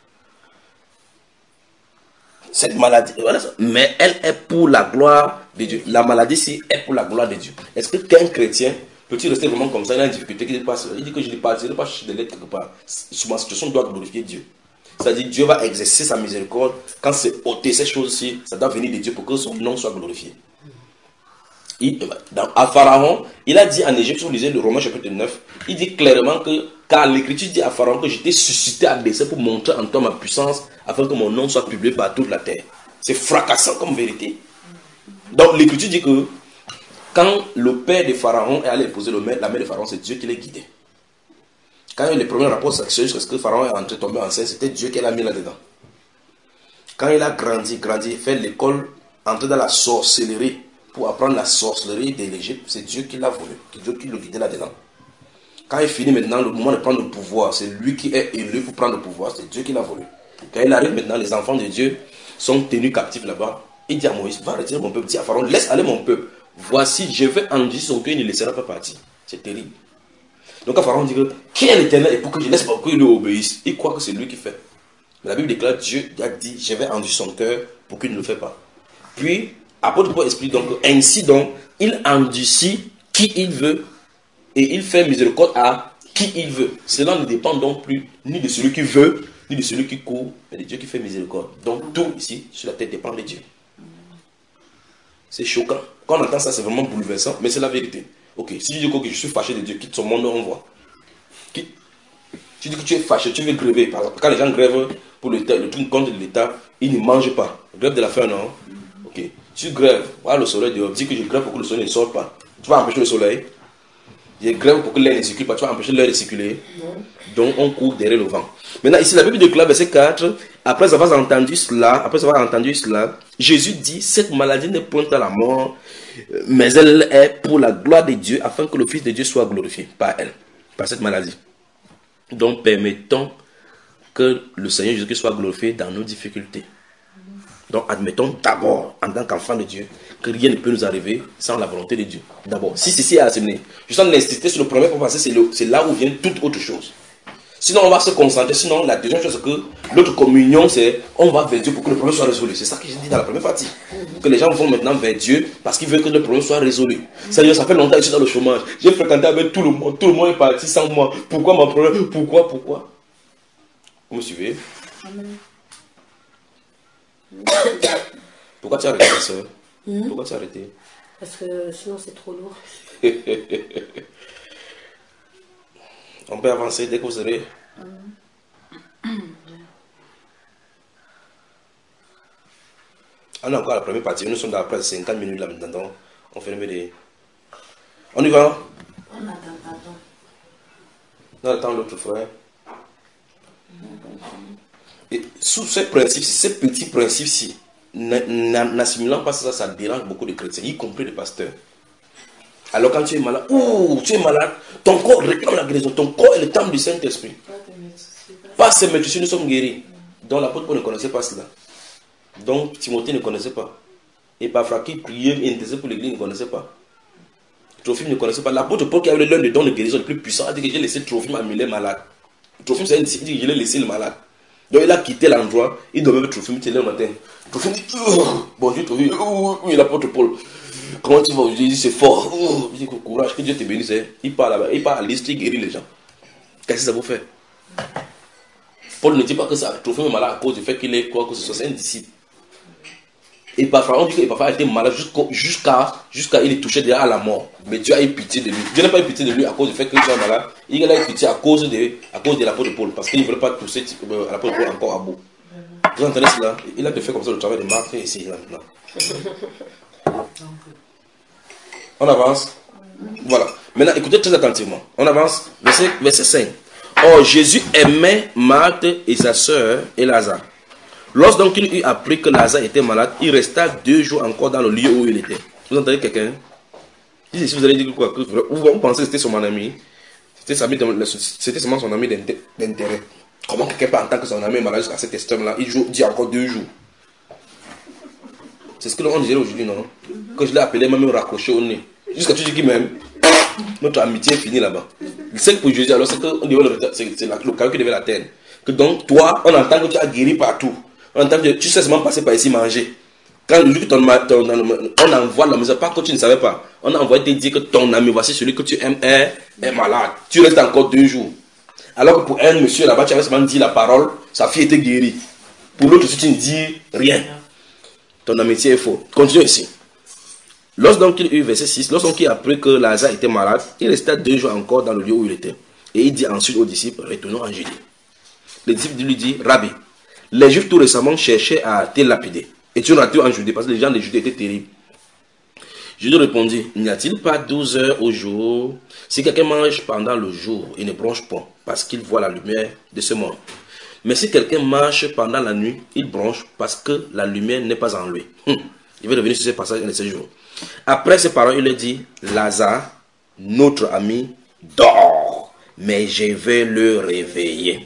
Cette maladie, voilà ça. Mais elle est pour la gloire de Dieu. La maladie, si, est pour la gloire de Dieu. Est-ce que qu'un chrétien peut-il rester vraiment comme ça? Il a une difficulté qu'il passe. Il dit que je n'ai pas, je n'ai pas cherché de l'aide quelque part. Ma situation doit glorifier Dieu. C'est-à-dire Dieu va exercer sa miséricorde. Quand c'est ôté ces choses-ci, ça doit venir de Dieu pour que son nom soit glorifié. Il, dans, à Pharaon, il a dit en Égypte, si vous lisez le Romains chapitre neuf, il dit clairement que, car l'Écriture dit à Pharaon que j'étais suscité à dessein pour montrer en toi ma puissance, afin que mon nom soit publié par toute la terre. C'est fracassant comme vérité. Donc l'Écriture dit que, quand le père de Pharaon est allé épouser le maître, la mère de Pharaon, c'est Dieu qui l'a guidé. Quand il y a eu les premiers rapports sexuels jusqu'à ce que Pharaon est entré tombé enceinte, c'était Dieu qui l'a mis là-dedans. Quand il a grandi, grandi, fait l'école, entré dans la sorcellerie, pour apprendre la sorcellerie de l'Égypte, c'est Dieu qui l'a voulu, c'est Dieu qui le guidait là-dedans. Quand il finit maintenant le moment de prendre le pouvoir, c'est lui qui est élu pour prendre le pouvoir, c'est Dieu qui l'a voulu. Quand il arrive maintenant, les enfants de Dieu sont tenus captifs là-bas. Il dit à Moïse, va retirer mon peuple, dis à Pharaon, laisse aller mon peuple. Voici, je vais endurcir son cœur, il ne laissera pas partir. C'est terrible. Donc quand Pharaon dit que, qui est l'Éternel et pour que je laisse pour qu'il lui obéisse, il croit que c'est lui qui fait. Mais la Bible déclare, Dieu a dit, je vais endurcir son cœur pour qu'il ne le fait pas. Puis, apôtre Paul explique donc, ainsi donc, il endurcit qui il veut et il fait miséricorde à qui il veut. Cela ne dépend donc plus ni de celui qui veut, ni de celui qui court, mais de Dieu qui fait miséricorde. Donc tout ici, sur la terre, dépend de Dieu. C'est choquant. Quand on entend ça, c'est vraiment bouleversant, mais c'est la vérité. Ok, si tu dis que je suis fâché de Dieu, quitte son monde, on voit. Quitte. Tu dis que tu es fâché, tu veux gréver. Par exemple, quand les gens grèvent pour le, le truc contre l'État, ils ne mangent pas. Grève de la faim, non? Ok. Tu grèves, voilà le soleil dehors, dis que je grève pour que le soleil ne sorte pas. Tu vas empêcher le soleil. Je grève pour que l'air ne circule pas, tu vas empêcher l'air de circuler. Donc on court derrière le vent. Maintenant ici la Bible déclare verset quatre, après avoir entendu cela, après avoir entendu cela, Jésus dit, cette maladie n'est point à la mort, mais elle est pour la gloire de Dieu, afin que le Fils de Dieu soit glorifié par elle, par cette maladie. Donc permettons que le Seigneur Jésus soit glorifié dans nos difficultés. Donc admettons d'abord, en tant qu'enfant de Dieu, que rien ne peut nous arriver sans la volonté de Dieu. D'abord, si ceci est assigné, je sens l'insister sur le premier point parce que c'est là où vient toute autre chose. Sinon, on va se concentrer. Sinon, la deuxième chose, c'est que l'autre communion, c'est on va vers Dieu pour que le problème soit résolu. C'est ça que j'ai dit dans la première partie. Que les gens vont maintenant vers Dieu parce qu'ils veulent que le problème soit résolu. Seigneur, ça fait longtemps que je suis dans le chômage. J'ai fréquenté avec tout le monde. Tout le monde est parti sans moi. Pourquoi mon problème? Pourquoi? Pourquoi? Vous me suivez? Amen. Pourquoi tu as arrêté, ma soeur? Mmh. Pourquoi tu as arrêté? Parce que sinon c'est trop lourd. On peut avancer dès que vous serez. Mmh. On a encore la première partie. Nous sommes dans la presse cinquante minutes là maintenant. On fait le métier. On y va? On attend, pardon. On attend l'autre frère. Et sous ces principes, ces petits principes-ci, n'assimilant pas ça, ça dérange beaucoup de chrétiens, y compris les pasteurs. Alors quand tu es malade, ouh, tu es malade, ton corps réclame la guérison, ton corps est le temple du Saint-Esprit. Pas ces métiers, nous sommes guéris. Donc l'apôtre Paul ne connaissait pas cela. Donc Timothée ne connaissait pas. Et parfois qui priait et intercédait pour l'église ne connaissait pas. Trophime ne connaissait pas. L'apôtre Paul qui avait l'un des dons de guérison le plus puissant a dit que j'ai laissé Trophime à Milet malade. Trophime c'est un disciple, il dit que je l'ai laissé le malade. Donc il a quitté l'endroit, il dormait avec Trophime, il était là le matin. Trophime dit, bonjour Trophime, oui l'apôtre Paul. Comment tu vas aujourd'hui? Il dit c'est fort. Il dit courage, que Dieu te bénisse. Il part là-bas, il part à l'Est, il guérit les gens. Qu'est-ce que ça vous fait? Paul ne dit pas que ça, Trophime est malade à cause du fait qu'il est quoi que ce soit, c'est un disciple. Et parfois on dit que parfois a été malade jusqu'à jusqu'à il est touché déjà à la mort. Mais Dieu a eu pitié de lui. Dieu n'a pas eu pitié de lui à cause du fait qu'il soit malade. Il a eu pitié à cause de, à cause de l'apôtre Paul. Parce qu'il ne voulait pas toucher l'apôtre Paul encore à bout. Vous entendez cela? Il a fait comme ça le travail de Marc ici maintenant. On avance. Voilà. Maintenant écoutez très attentivement. On avance. Verset, verset cinq. Or Jésus aimait Marthe et sa soeur et Lazare. Lorsque donc il eut appris que Lazare était malade, il resta deux jours encore dans le lieu où il était. Vous entendez quelqu'un? Si vous allez dire quoi? Vous pensez que c'était son ami? C'était seulement son ami d'intérêt. Comment quelqu'un peut entendre que son ami est malade jusqu'à cet extrême-là? Il joue, dit encore deux jours. C'est ce que l'on disait aujourd'hui, non? Quand je l'ai appelé, il m'a même raccroché au nez. Jusqu'à tu dis qu'il m'aime. Notre amitié est finie là-bas. C'est que pour Jésus, alors c'est le caillou qui devait l'atteindre. Que donc, toi, on entend que tu as guéri partout. On entend que tu sais seulement passer par ici manger. Quand le jour que ton, ton, ton, on envoie la maison, pas que tu ne savais pas, on a envoyé te dire que ton ami, voici celui que tu aimes, est, est malade. Tu restes encore deux jours. Alors que pour un monsieur là-bas, tu avais seulement dit la parole, sa fille était guérie. Pour l'autre, si tu ne dis rien, ton amitié est faux. Continue ici. Lorsqu'il eut, verset six, lorsqu'il apprit que Lazare était malade, il resta deux jours encore dans le lieu où il était. Et il dit ensuite aux disciples, retournons en Judée. Les disciples lui disent, Rabbi, les Juifs tout récemment cherchaient à te lapider. Et tu retournes en Judée parce que les gens de Judée étaient terribles. Jésus répondit, n'y a-t-il pas douze heures au jour? Si quelqu'un mange pendant le jour, il ne bronche pas parce qu'il voit la lumière de ce monde. Mais si quelqu'un marche pendant la nuit, il bronche parce que la lumière n'est pas en lui. Hum. Il va revenir sur ce passage de ce jour. Après ces paroles, il lui dit, Lazare, notre ami, dort, mais je vais le réveiller.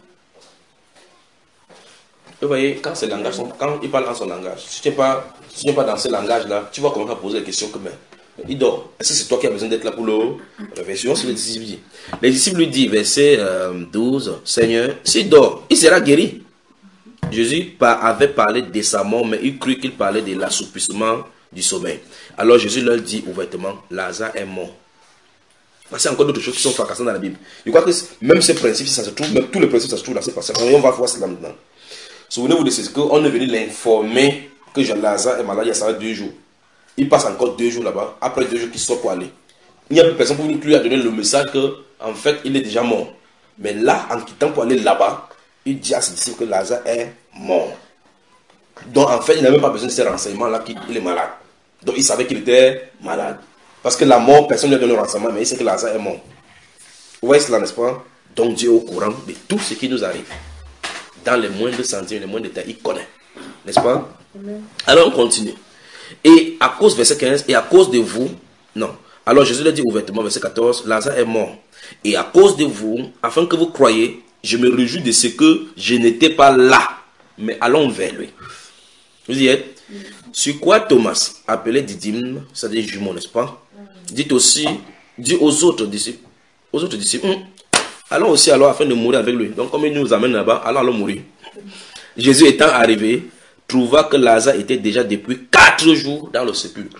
Vous voyez, quand, ce langage, quand il parle dans son langage, si tu n'es pas, si pas dans ce langage-là, tu vas commencer à poser des questions comme il dort. Est-ce que c'est toi qui as besoin d'être là pour le réveiller? C'est les disciples disent. Les disciples lui disent, verset douze, Seigneur, s'il dort, il sera guéri. Jésus avait parlé de sa mort, mais il crut qu'il parlait de l'assoupissement du sommeil. Alors Jésus leur dit ouvertement, Lazare est mort. Parce qu'il y a encore d'autres choses qui sont fracassantes dans la Bible. Je crois que même ces principes, ça se trouve, même tous les principes, ça se trouve dans ces passages. On va voir cela maintenant. Souvenez-vous de ce qu'on est venu l'informer que Lazare est malade il y a ça deux jours. Il passe encore deux jours là-bas. Après deux jours qu'il sort pour aller. Il n'y a plus personne pour lui donner le message que, en fait, il est déjà mort. Mais là, en quittant pour aller là-bas, il dit à ses disciples que Lazare est mort. Donc, en fait, il n'a même pas besoin de ces renseignements-là qu'il est malade. Donc, il savait qu'il était malade. Parce que la mort, personne ne lui a donné le renseignement, mais il sait que Lazare est mort. Vous voyez cela, n'est-ce pas? Donc, Dieu est au courant de tout ce qui nous arrive. Dans les moindres centimes, les moindres détails, il connaît. N'est-ce pas? Amen. Alors, on continue. Et à cause, verset quinze, et à cause de vous, non. Alors, Jésus l'a dit ouvertement, verset quatorze, Lazare est mort. Et à cause de vous, afin que vous croyiez, je me réjouis de ce que je n'étais pas là, mais allons vers lui. Vous y êtes? Mm. Sur quoi Thomas, appelé Didyme, c'est-à-dire jumeau, n'est-ce pas? Mm. Dit aussi, dit aux autres disciples, aux autres disciples, mm, allons aussi alors afin de mourir avec lui. Donc, comme il nous amène là-bas, allons, allons mourir. Mm. Jésus étant arrivé, trouva que Lazare était déjà depuis quatre jours dans le sépulcre.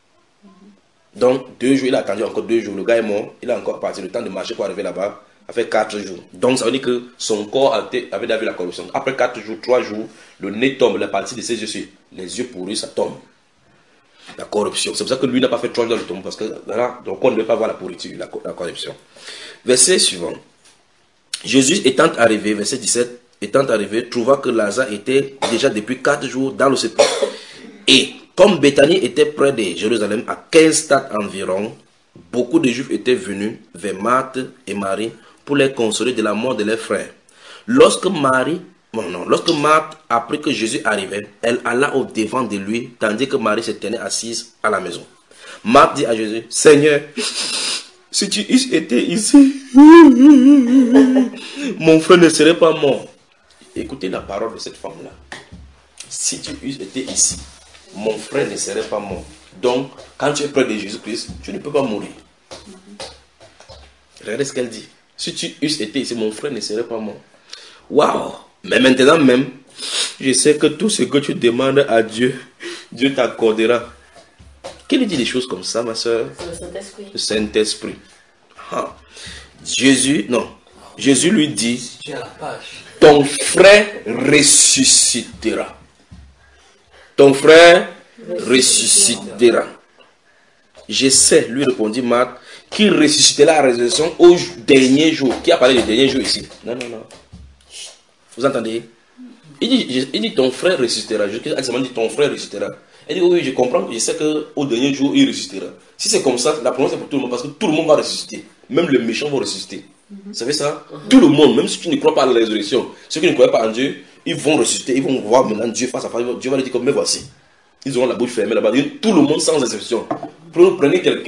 Mm. Donc, deux jours, il a attendu encore deux jours. Le gars est mort, il a encore passé le temps de marcher pour arriver là-bas. Ça fait quatre jours. Donc, ça veut dire que son corps avait déjà vu la corruption. Après quatre jours, trois jours, le nez tombe, la partie de ses yeux, les yeux pourris, ça tombe. La corruption. C'est pour ça que lui n'a pas fait trois jours dans le tombeau, parce que là, donc on ne veut pas voir la pourriture, la, la corruption. Verset suivant. Jésus étant arrivé, verset dix-sept, étant arrivé, trouva que Lazare était déjà depuis quatre jours dans le sépulcre. Et comme Béthanie était près de Jérusalem, à quinze stades environ, beaucoup de Juifs étaient venus vers Marthe et Marie pour les consoler de la mort de leurs frères. Lorsque Marie, non, non, lorsque Marthe apprit que Jésus arrivait, elle alla au devant de lui, tandis que Marie se tenait assise à la maison. Marthe dit à Jésus, Seigneur, si tu eusses été ici, mon frère ne serait pas mort. Écoutez la parole de cette femme-là. Si tu eusses été ici, mon frère ne serait pas mort. Donc, quand tu es près de Jésus-Christ, tu ne peux pas mourir. Regardez ce qu'elle dit. Si tu eusses été ici, mon frère ne serait pas mort. Waouh! Mais maintenant même, je sais que tout ce que tu demandes à Dieu, Dieu t'accordera. Qui lui dit des choses comme ça, ma soeur? Le Saint-Esprit. Le Saint-Esprit. Ah. Jésus, non. Jésus lui dit, ton frère ressuscitera. Ton frère ressuscitera. Je sais, lui répondit Marthe, qu'il ressuscitera la résurrection au dernier jour. Qui a parlé du dernier jour ici? Non, non, non. Vous entendez? Il dit, il dit ton frère ressuscitera. Je dit ton frère ressuscitera. Elle dit oui, je comprends, je sais qu'au dernier jour, il ressuscitera. Si c'est comme ça, la promesse est pour tout le monde parce que tout le monde va ressusciter. Même les méchants vont ressusciter. Vous savez ça? Tout le monde, même si tu ne crois pas à la résurrection, ceux qui ne croient pas en Dieu, ils vont ressusciter, ils vont voir maintenant Dieu face à face. Dieu va leur dire comme, mais voici. Ils auront la bouche fermée là-bas. Tout le monde sans exception. Prenez quelqu'un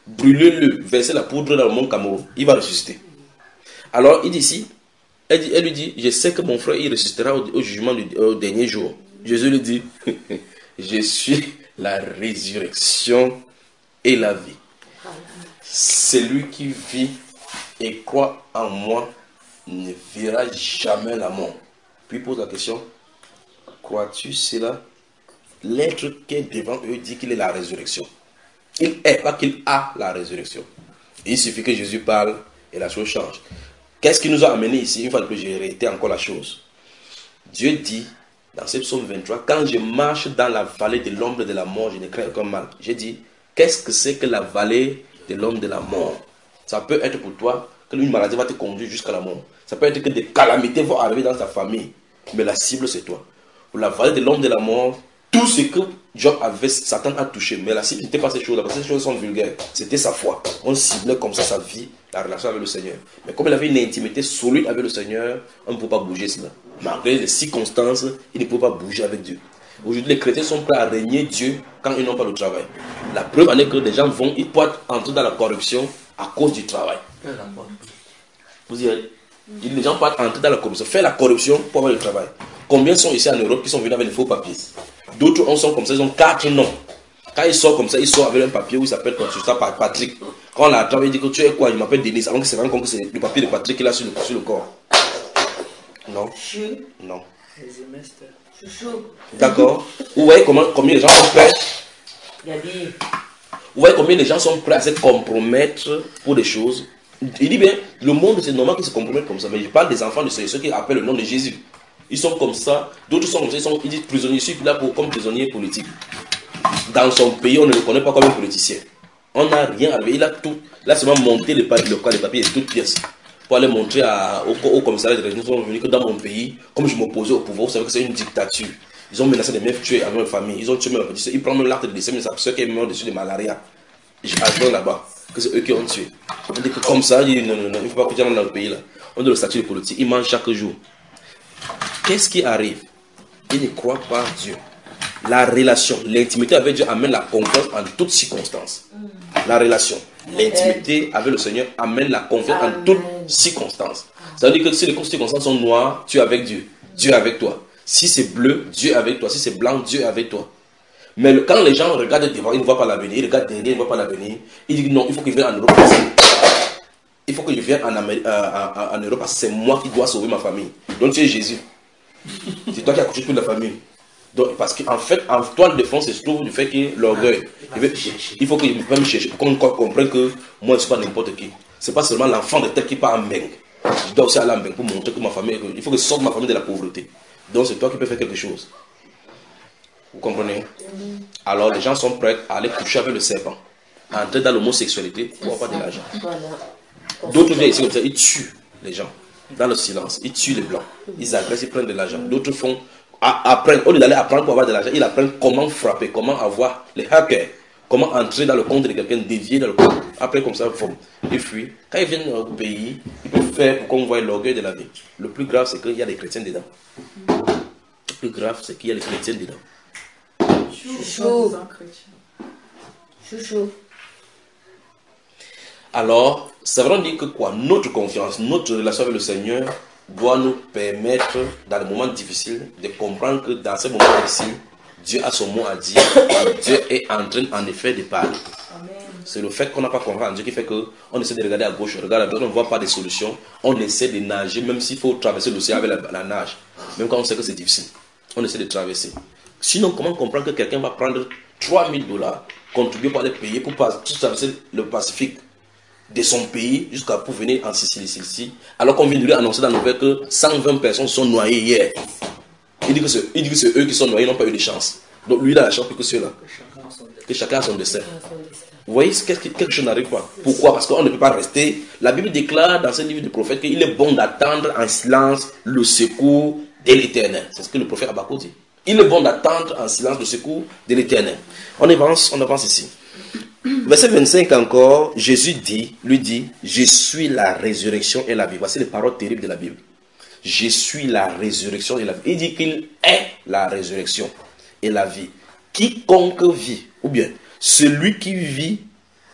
brûlez-le, versez la poudre dans le mont Cameroun, il va ressusciter. Alors il dit ici, elle, dit, elle lui dit, je sais que mon frère il ressuscitera au, au jugement du au dernier jour. Jésus lui dit, je suis la résurrection et la vie. Celui qui vit et croit en moi ne verra jamais la mort. Puis il pose la question, crois-tu cela? L'être qui est devant eux dit qu'il est la résurrection. Il est, pas qu'il a la résurrection. Il suffit que Jésus parle et la chose change. Qu'est-ce qui nous a amené ici? Une fois que j'ai réité encore la chose. Dieu dit, dans ce psaume vingt-trois, quand je marche dans la vallée de l'ombre de la mort, je ne crains aucun mal. J'ai dit, qu'est-ce que c'est que la vallée de l'ombre de la mort? Ça peut être pour toi que une maladie va te conduire jusqu'à la mort. Ça peut être que des calamités vont arriver dans ta famille. Mais la cible, c'est toi. Pour la vallée de l'ombre de la mort, tout ce que Job avait, Satan a touché. Mais la cible n'était pas ces choses-là, parce que ces choses sont vulgaires. C'était sa foi. On ciblait comme ça sa vie, la relation avec le Seigneur. Mais comme il avait une intimité solide avec le Seigneur, on ne peut pas bouger cela. Malgré les circonstances, il ne peut pas bouger avec Dieu. Aujourd'hui, les chrétiens sont prêts à régner Dieu quand ils n'ont pas le travail. La preuve en est que des gens vont, ils peuvent entrer dans la corruption à cause du travail. Vous y allez. Les gens peuvent entrer dans la corruption, faire la corruption pour avoir le travail. Combien sont ici en Europe qui sont venus avec des faux papiers? D'autres on sont comme ça, ils ont quatre noms. Quand ils sortent comme ça, ils sortent avec un papier où il s'appelle Patrick. Quand on l'a attrapé, il dit que tu es quoi? Il m'appelle Denis. Alors que c'est vraiment comme que c'est le papier de Patrick qu'il a sur le, sur le corps. Non. Non. D'accord. Vous voyez comment, combien les gens sont prêts? Vous voyez combien les gens sont prêts à se compromettre pour des choses? Il dit bien, le monde c'est normal qu'ils se compromettent comme ça. Mais je parle des enfants de ceux, ceux qui appellent le nom de Jésus. Ils sont comme ça, d'autres sont comme ça, ils, sont, ils disent prisonniers, je suis là pour, comme prisonnier politique. Dans son pays, on ne le connaît pas comme un politicien. On n'a rien à lui, il a tout. Là, seulement monté le papier, le cas, les papiers et toutes pièces. Pour aller montrer à, au, au commissariat de région, ils sont venus que dans mon pays, comme je m'opposais au pouvoir, vous savez que c'est une dictature. Ils ont menacé de me tuer à ma famille, ils ont tué mes petits, ils prennent l'acte de décès, mais c'est ceux qui est mort dessus de malaria. J'ajoute là-bas, que c'est eux qui ont tué. On dit que comme ça, il dit non, non, non, il ne faut pas que tu ailles dans le pays là. On donne le statut de politique, ils mangent chaque jour. Qu'est-ce qui arrive? Ils ne croient pas Dieu. La relation, l'intimité avec Dieu amène la confiance en toutes circonstances. La relation, l'intimité avec le Seigneur amène la confiance en toutes circonstances. Ça veut dire que si les circonstances sont noires, tu es avec Dieu. Dieu est avec toi. Si c'est bleu, Dieu est avec toi. Si c'est blanc, Dieu est avec toi. Mais le, quand les gens regardent devant, ils ne voient pas l'avenir. Ils regardent derrière, ils ne voient pas l'avenir. Ils disent non, il faut que je vienne en Europe. Il faut que je vienne en, Amérique, euh, en, en Europe parce que c'est moi qui dois sauver ma famille. Donc tu es Jésus. C'est toi qui as couché toute la famille. Donc, parce qu'en fait, en toile de fond, se trouve du fait que l'orgueil. Il faut que je me chercher pour qu'on comprenne que moi, je ne suis pas n'importe qui. Ce n'est pas seulement l'enfant de tête qui part en Beng. Je dois aussi aller en Beng pour montrer que ma famille, il faut que je sorte ma famille de la pauvreté. Donc, c'est toi qui peux faire quelque chose. Vous comprenez? Alors, les gens sont prêts à aller coucher avec le serpent, à entrer dans l'homosexualité pour avoir de l'argent. D'autres viennent ici comme ça, ils tuent les gens. Dans le silence, ils tuent les blancs, ils agressent, ils prennent de l'argent. D'autres font, apprennent, au lieu d'aller apprendre pour avoir de l'argent, ils apprennent comment frapper, comment avoir les hackers, comment entrer dans le compte de quelqu'un, dévier dans le compte. Après, comme ça, ils fuient. Quand ils viennent au pays, ils peuvent faire pour qu'on voie l'orgueil de la vie. Le plus grave, c'est qu'il y a des chrétiens dedans. Le plus grave, c'est qu'il y a des chrétiens dedans. Chouchou. Chouchou. Alors, ça veut dire que quoi? Notre confiance, notre relation avec le Seigneur doit nous permettre, dans les moments difficiles, de comprendre que dans ces moments difficiles, Dieu a son mot à dire. Dieu est en train, en effet, de parler. C'est le fait qu'on n'a pas confiance en Dieu qui fait qu'on essaie de regarder à gauche, regarder à droite, on ne voit pas de solution. On essaie de nager, même s'il faut traverser l'océan avec la, la nage. Même quand on sait que c'est difficile. On essaie de traverser. Sinon, comment comprendre que quelqu'un va prendre trois mille dollars, contribuer pour aller payer pour traverser le Pacifique de son pays jusqu'à pour venir en Sicile, Sicile, alors qu'on vient de lui annoncer dans la nouvelle que cent vingt personnes sont noyées hier. Il dit que c'est, il dit que c'est eux qui sont noyés, ils n'ont pas eu de chance. Donc lui, il a la chance plus que ceux-là. Que chacun a son destin. Vous voyez, quelque chose n'arrive pas. Pourquoi? Parce qu'on ne peut pas rester. La Bible déclare dans ce livre de prophète qu'il est bon d'attendre en silence le secours de l'Éternel. C'est ce que le prophète Habakkuk dit. Il est bon d'attendre en silence le secours de l'Éternel. On avance, on avance ici. Verset vingt-cinq encore, Jésus dit, lui dit, je suis la résurrection et la vie. Voici les paroles terribles de la Bible. Je suis la résurrection et la vie. Il dit qu'il est la résurrection et la vie. Quiconque vit, ou bien celui qui vit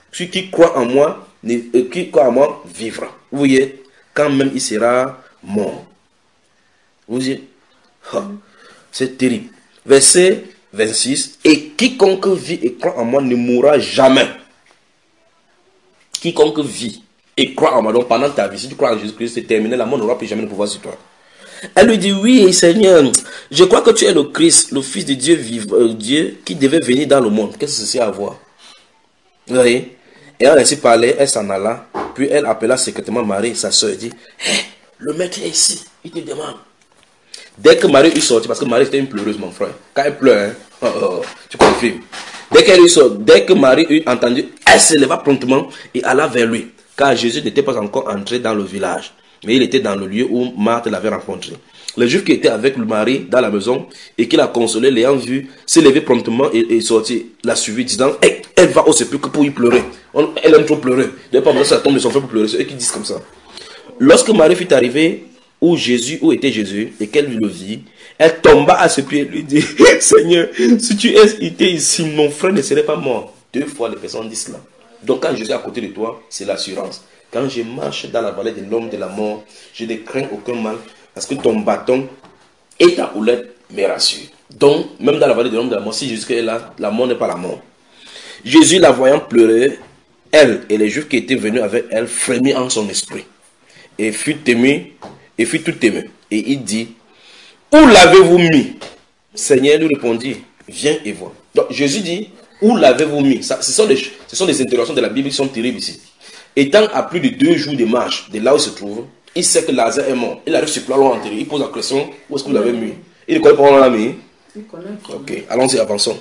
celui qui croit en moi, qui croit en moi vivra. Vous voyez, quand même il sera mort. Vous voyez, oh, c'est terrible. Verset vingt-six, et quiconque vit et croit en moi ne mourra jamais. Quiconque vit et croit en moi, donc pendant ta vie, si tu crois en Jésus-Christ, c'est terminé, la mort n'aura plus jamais de pouvoir sur toi. Elle lui dit, oui Seigneur, je crois que tu es le Christ, le Fils de Dieu vivant, euh, Dieu qui devait venir dans le monde. Qu'est-ce que ceci a à voir? Vous voyez? Et elle a ainsi parlé, elle s'en alla, puis elle appela secrètement Marie, sa soeur, et dit, hey, le maître est ici, il te demande. Dès que Marie est sortie, parce que Marie était une pleureuse, mon frère, quand elle pleure, hein, oh, oh, tu confirmes. Dès qu'elle est sortie, dès que Marie eut entendu, elle se leva promptement et alla vers lui, car Jésus n'était pas encore entré dans le village, mais il était dans le lieu où Marthe l'avait rencontré. Le juif qui était avec le mari dans la maison et qui l'a consolé, l'ayant vu, s'est levé promptement et est sorti, l'a suivi, disant, hey, elle va au sépulcre pour y pleurer. On, elle aime trop pleurer. Ne pas ça tombe de son frère pour pleurer. C'est eux qui disent comme ça. Lorsque Marie fut arrivée où Jésus, où était Jésus, et qu'elle le vit, elle tomba à ses pieds et lui dit, Seigneur, si tu étais ici, mon frère ne serait pas mort. Deux fois les personnes disent cela. Donc quand Jésus est à côté de toi, c'est l'assurance. Quand je marche dans la vallée de l'homme de la mort, je ne crains aucun mal, parce que ton bâton et ta houlette me rassurent. Donc, même dans la vallée de l'homme de la mort, si Jésus est là, la mort n'est pas la mort. Jésus, la voyant pleurer, elle et les Juifs qui étaient venus avec elle, frémit en son esprit. Et fut ému, et fut tout ému. Et il dit, où l'avez-vous mis? Seigneur lui répondit, viens et vois. Donc, Jésus dit, où l'avez-vous mis? Ça, ce, sont des, ce sont des interrogations de la Bible qui sont terribles ici. Étant à plus de deux jours de marche de là où il se trouve, il sait que Lazare est mort. Il arrive sur le plan loin enterré. Il pose la question, où est-ce que vous l'avez mis? Il ne connaît pas où on l'a mis. Il connaît. Ok, allons-y, avançons.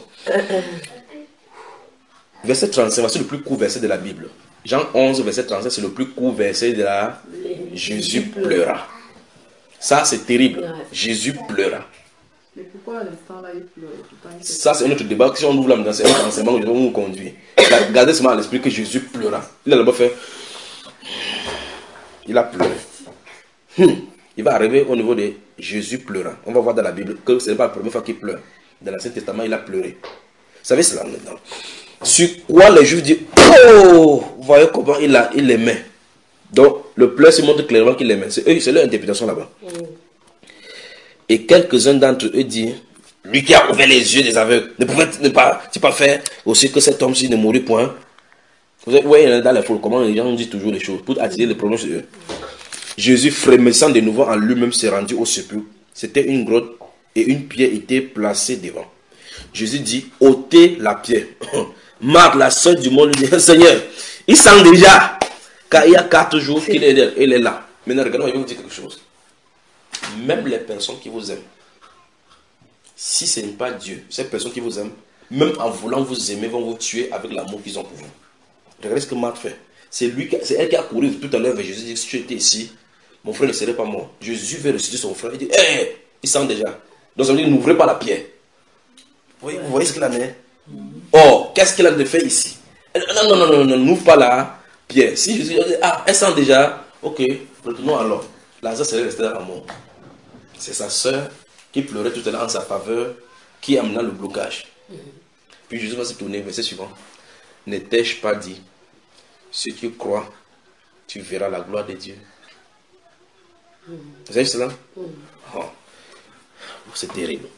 Verset trente-cinq, voici le plus court verset de la Bible. Jean onze, verset trente-cinq, c'est le plus court verset de la... Jésus pleura. Ça, c'est terrible. Jésus pleura. Mais pourquoi à l'instant là il pleure? Ça, c'est un autre débat. Si on ouvre là, c'est un enseignement où on nous conduit. Gardez seulement à l'esprit que Jésus pleura. Il a d'abord fait... Il a pleuré. Hmm. Il va arriver au niveau de Jésus pleurant. On va voir dans la Bible que ce n'est pas la première fois qu'il pleure. Dans l'Ancien Testament, il a pleuré. Vous savez cela maintenant. Sur quoi les Juifs disent, oh, vous voyez comment il, a, il l'aimait. Donc, le pleur se montre clairement qu'il l'aimait. C'est, eux, c'est leur interprétation là-bas. Mm. Et quelques-uns d'entre eux disent, lui qui a ouvert les yeux des aveugles, ne pouvait-il pas, pas faire aussi que cet homme-ci ne mourut point? Vous voyez dans les foules, comment les gens disent toujours les choses pour attirer les problèmes sur eux. Jésus, frémissant de nouveau en lui-même, s'est rendu au sépulcre. C'était une grotte et une pierre était placée devant. Jésus dit, ôtez la pierre. Marthe, la sœur du monde, lui dit, Seigneur, il sent déjà, car il y a quatre jours qu'il est, il est là. Maintenant, regardez, je vais vous dire quelque chose. Même les personnes qui vous aiment, si ce n'est pas Dieu, ces personnes qui vous aiment, même en voulant vous aimer, vont vous tuer avec l'amour qu'ils ont pour vous. Regardez ce que Marthe fait. C'est lui, c'est elle qui a couru tout à l'heure vers Jésus. Il dit, si tu étais ici, mon frère ne serait pas mort. Jésus veut ressusciter son frère. Il dit, hé, hey, il sent déjà. Donc ça veut dire, n'ouvrez pas la pierre. Vous voyez, vous voyez ce qu'il en est? Oh, qu'est-ce qu'il a de fait ici? Non, non, non, non, non, n'ouvre pas la pierre. Si Jésus dit, ah, elle sent déjà. Ok, retournons alors. Lazare serait resté dans la mort. C'est sa soeur qui pleurait tout à l'heure en sa faveur, qui amena le blocage. Puis Jésus va se tourner, verset suivant. Ne t'ai-je pas dit, si tu crois, tu verras la gloire de Dieu. Mm. Vous savez cela? Mm. Oh. C'est terrible.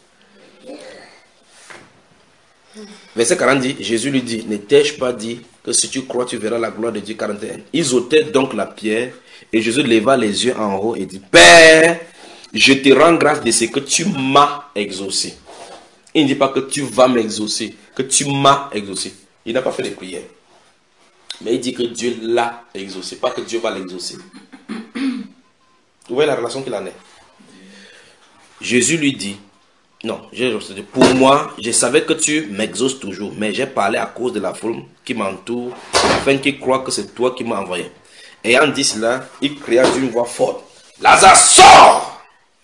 Verset quarante dit, Jésus lui dit, ne t'ai-je pas dit que si tu crois, tu verras la gloire de Dieu? quarante et un. Ils ôtaient donc la pierre et Jésus leva les yeux en haut et dit, Père, je te rends grâce de ce que tu m'as exaucé. Il ne dit pas que tu vas m'exaucer, que tu m'as exaucé. Il n'a pas fait de prière. Mais il dit que Dieu l'a exaucé, pas que Dieu va l'exaucer. Vous voyez la relation qu'il en est. Jésus lui dit, non, pour moi, je savais que tu m'exauces toujours, mais j'ai parlé à cause de la foule qui m'entoure, afin qu'ils croient que c'est toi qui m'as envoyé. Ayant dit cela, il cria d'une voix forte, Lazare, sors!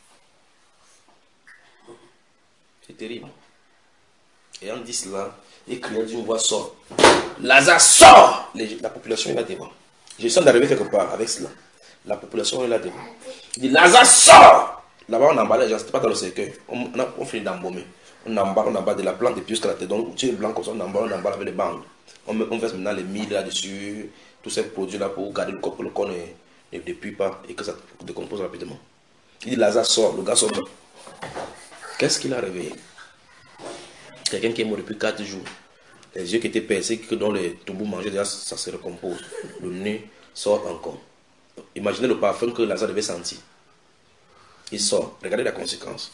C'est terrible. Ayant dit cela, il cria d'une voix sort. Lazare, sort! La population est là devant. Je sens d'arriver quelque part avec cela. La population est là devant. Il dit, Lazare, sort! Là-bas, on emballait les gens, c'était pas dans le cercueil. On, on, a, on finit d'embaumer. On emballe, on emballe de la plante et puis jusqu'à la tête. Donc, tu es blanc comme ça, on emballe, on emballe avec les bandes. On, met, on verse maintenant les mille là-dessus, tous ces produits-là pour garder le corps, que le corps ne, ne dépue pas et que ça décompose rapidement. Il dit Lazare sort, le gars sort. Qu'est-ce qu'il a réveillé? Quelqu'un qui est mort depuis quatre jours. Les yeux qui étaient percés, que dans les tombeaux mangeaient, déjà ça se recompose. Le nez sort encore. Imaginez le parfum que Lazare devait sentir. Il sort. Regardez la conséquence.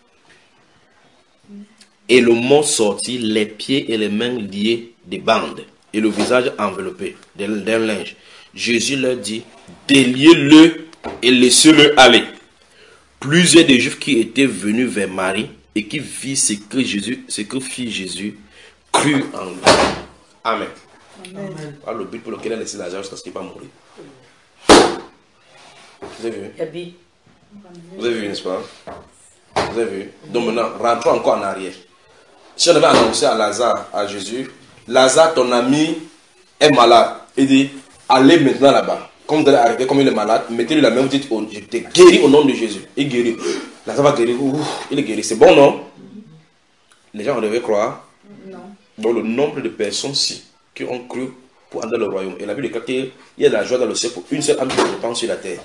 Et le mort sortit, les pieds et les mains liés des bandes, et le visage enveloppé d'un linge. Jésus leur dit, déliez-le et laissez-le aller. Plusieurs des Juifs qui étaient venus vers Marie et qui virent ce que Jésus, ce que fit Jésus, crurent en lui. Amen. Amen. Ah, le but pour lequel il a laissé Lazare jusqu'à ce qu'il ne va pas mourir. Vous avez vu? Vous avez vu, n'est-ce pas? Vous avez vu? Donc maintenant, rentrons encore en arrière. Si on avait annoncé à Lazare, à Jésus, Lazare, ton ami, est malade. Il dit, allez maintenant là-bas. Comme vous allez arriver, comme il est malade, mettez-lui la main, vous dites, oh, je t'ai guéri au nom de Jésus. Il guérit. Lazare va guérir. Ouh, il est guéri. C'est bon, non? Les gens devaient croire. Non. Donc le nombre de personnes-ci qui ont cru pour entrer dans le royaume. Et la Bible dit qu'il y a de la joie dans le ciel pour une seule âme qui se répand sur la terre.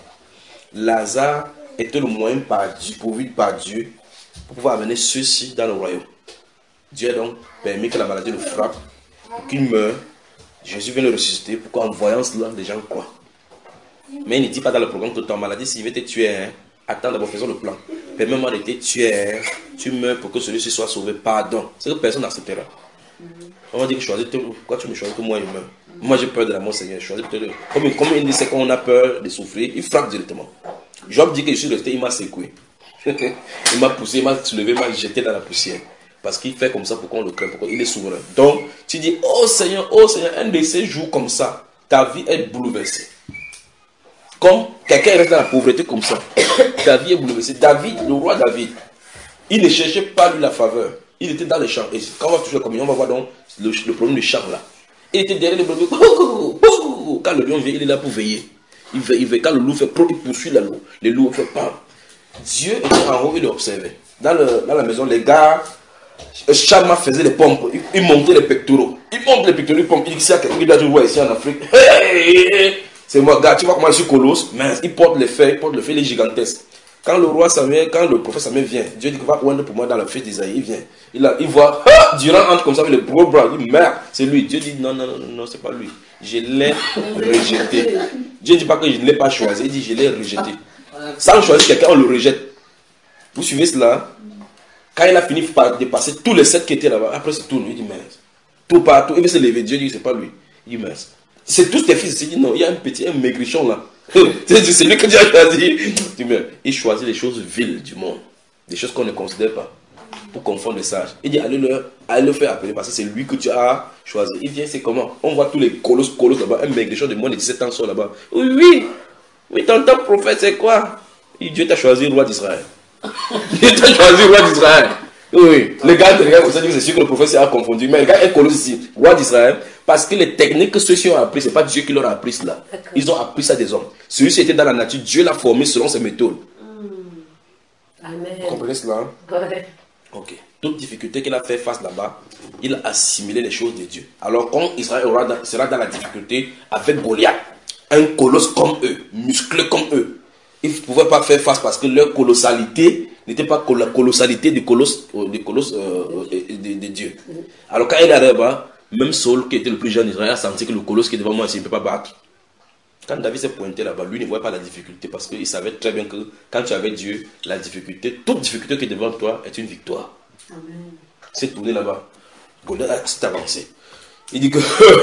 Lazare était le moyen par Dieu, pourvu par Dieu, pour pouvoir amener ceux-ci dans le royaume. Dieu a donc permis que la maladie le frappe, pour qu'il meure. Jésus vient le ressusciter, pour qu'en voyant cela, les gens croient. Mais il ne dit pas dans le programme que ta maladie, s'il veut te tuer, hein, attends d'abord, faisons le plan. Permets-moi de te tuer, hein, tu meurs pour que celui-ci soit sauvé. Pardon. C'est que personne n'acceptera. On va dire que choisis, pourquoi tu me choisis que moi je meurs? Moi j'ai peur de la mort, Seigneur. Choisis peut-être. Comme, comme il dit, c'est qu'on a peur de souffrir, il frappe directement. Job dit que je suis resté, il m'a secoué. Il m'a poussé, il m'a soulevé, il m'a jeté dans la poussière. Parce qu'il fait comme ça pour qu'on le crée, pour qu'il est souverain. Donc, tu dis, oh Seigneur, oh Seigneur, un de ces jours comme ça, ta vie est bouleversée. Comme quelqu'un reste dans la pauvreté comme ça, ta vie est bouleversée. David, le roi David, il ne cherchait pas lui la faveur. Il était dans les champs. Et quand on va toucher la communion, on va voir donc le, le problème du champ là. Il était derrière les brebis. Quand le lion vient, il est là pour veiller. Il veille, il veille. Quand le loup fait pro, il poursuit le loup. Les loups fait pas. Dieu était en haut, il observait. Dans, le, dans la maison, les gars, Chama faisait les pompes. Il, il montait les pectoraux. Il monte les pectoraux, il pompe. Il dit, c'est quelqu'un qui doit te voir ici en Afrique. Hey, hey, hey. C'est moi, gars, tu vois comment je suis colosse. Mais il porte les feuilles, il porte les feuilles, il est gigantesque. Quand le roi Samuel, quand le prophète Samuel vient, Dieu dit qu'il va oindre pour moi dans le fils d'Isaïe. Il vient. Il, a, il voit, ah, Durand entre comme ça avec les gros bras. Il dit, merde, c'est lui. Dieu dit, non, non, non, non, c'est pas lui. Je l'ai rejeté. Dieu ne dit pas que je ne l'ai pas choisi. Il dit, je l'ai rejeté. Sans choisir quelqu'un, on le rejette. Vous suivez cela? Quand il a fini par dépasser tous les sept qui étaient là-bas, après il se tourne, il dit, merde. Tout partout, il veut se lever. Dieu dit, c'est pas lui. Il dit, merde. C'est tous tes fils. Il dit, non, il y a un petit, un maigrichon là. C'est lui que Dieu a choisi. Il choisit les choses viles du monde, des choses qu'on ne considère pas, pour confondre les sages. Il dit, allez le, allez le faire appeler parce que c'est lui que tu as choisi. Il vient, c'est comment? On voit tous les colosses, colosses là-bas, un maigrichon de moins de dix-sept ans sort là-bas. Oui, oui, oui, ton prophète, c'est quoi? Et Dieu t'a choisi roi d'Israël. Dieu t'a choisi roi d'Israël. Oui, les gars, les gars, vous savez que c'est sûr que le prophète s'est confondu. Mais les gars, un colosse ici, roi d'Israël, parce que les techniques que ceux-ci ont appris, ce n'est pas Dieu qui leur a appris cela. Ils ont appris ça des hommes. Celui-ci était dans la nature, Dieu l'a formé selon ses méthodes. Mmh. Amen. Vous comprenez cela? Ouais. Ok. Toute difficulté qu'il a fait face là-bas, il a assimilé les choses de Dieu. Alors, quand Israël aura, sera dans la difficulté avec Goliath, un colosse comme eux, musclé comme eux, ils ne pouvaient pas faire face parce que leur colossalité n'était pas la colossalité du colosse, du colosse euh, de, de, de Dieu. Alors quand il est là-bas, même Saul, qui était le plus jeune d'Israël, a senti que le colosse qui est devant moi, il ne peut pas battre. Quand David s'est pointé là-bas, lui ne voyait pas la difficulté parce qu'il savait très bien que quand tu avais Dieu, la difficulté, toute difficulté qui est devant toi est une victoire. Amen. C'est tourné là-bas. Goliath s'est avancé. Il dit que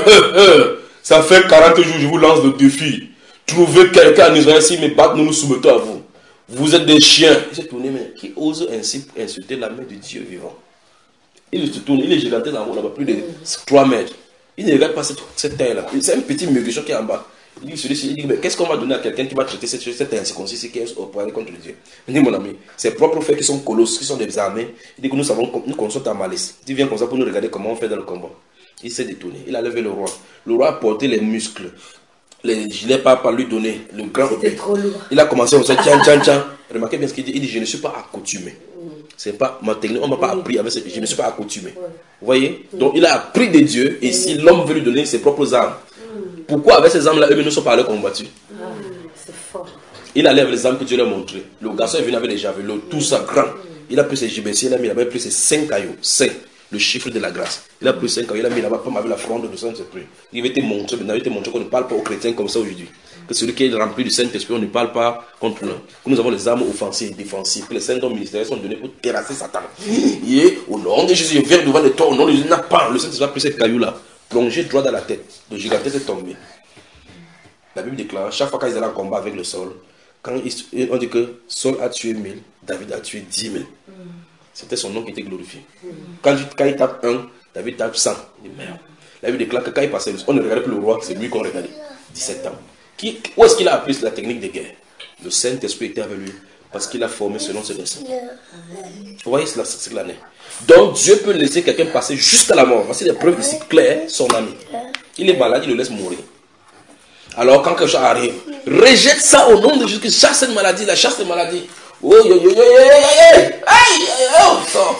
ça fait quarante jours, je vous lance le défi. Trouvez quelqu'un en Israël, s'il me bat, nous nous soumettons à vous. Vous êtes des chiens. Il s'est tourné, mais qui ose ainsi insulter la main de Dieu vivant? Il se tourne, il est gigantesque en haut là-bas, plus de trois mètres. Il ne regarde pas cette, cette taille-là. C'est un petit maigrichon qui est en bas. Il dit, celui-ci, il dit, mais qu'est-ce qu'on va donner à quelqu'un qui va traiter cette, cette incirconcis qui est opéré contre Dieu? Il dit, mon ami, ses propres frères qui sont colosses, qui sont des armées, il dit que nous savons, nous connaissons ta malice. Il vient comme ça pour nous regarder comment on fait dans le combat. Il s'est détourné. Il a levé le roi. Le roi a porté les muscles. Les gilets pas par lui donner le grand. C'était trop lourd. Il a commencé comme ça, tiens, tiens, tiens. Remarquez bien ce qu'il dit. Il dit, je ne suis pas accoutumé. C'est pas ma technique, on ne m'a pas appris, avec ce, je ne me suis pas accoutumé. Vous voyez? Donc il a appris de Dieu, et si l'homme veut lui donner ses propres armes, pourquoi avec ces armes-là, eux ne sont pas allés combattre? C'est fort. Il allait avec les armes que Dieu lui a montrées. Le garçon est venu avec des javelots, tout ça grand. Il a pris ses gibeciers, il a mis là-bas, il a pris ses cinq cailloux, cinq, le chiffre de la grâce. Il a pris cinq cailloux, il a mis là-bas comme avec la fronde du Saint-Esprit. Il avait été montré, maintenant il était montré qu'on ne parle pas aux chrétiens comme ça aujourd'hui. Que celui qui est rempli du Saint-Esprit, on ne parle pas contre nous. Que nous avons les armes offensives et défensives, que les cinq dons ministériels sont donnés pour terrasser Satan. Et au nom de Jésus, je viens devant le toi, au nom de Jésus, n'a pas, le Saint-Esprit a pris ces cailloux-là, plongé droit dans la tête. Le gigantesque est tombé. La Bible déclare, chaque fois qu'ils allaient en combat avec le sol, quand il, on dit que Saul a tué mille, David a tué dix mille. Mm. C'était son nom qui était glorifié. Mm. Quand, quand il tape un, David tape cent. Il dit merde. La Bible déclare que quand il passait, on ne regardait plus le roi, c'est lui qu'on regardait. dix-sept ans. Qui, où est-ce qu'il a appris la technique de guerre? Le Saint-Esprit était avec lui parce qu'il a formé selon ses desseins. Vous voyez, c'est ce qu'il en est. Donc Dieu peut laisser quelqu'un passer jusqu'à la mort. Voici les preuves ici claires, son ami. Il est malade, il le laisse mourir. Alors quand quelque chose arrive, rejette ça au nom de Jésus, chasse cette maladie, la chasse cette maladie. Oh, yo, yo, yo, yo, yo, yo, oh, oh.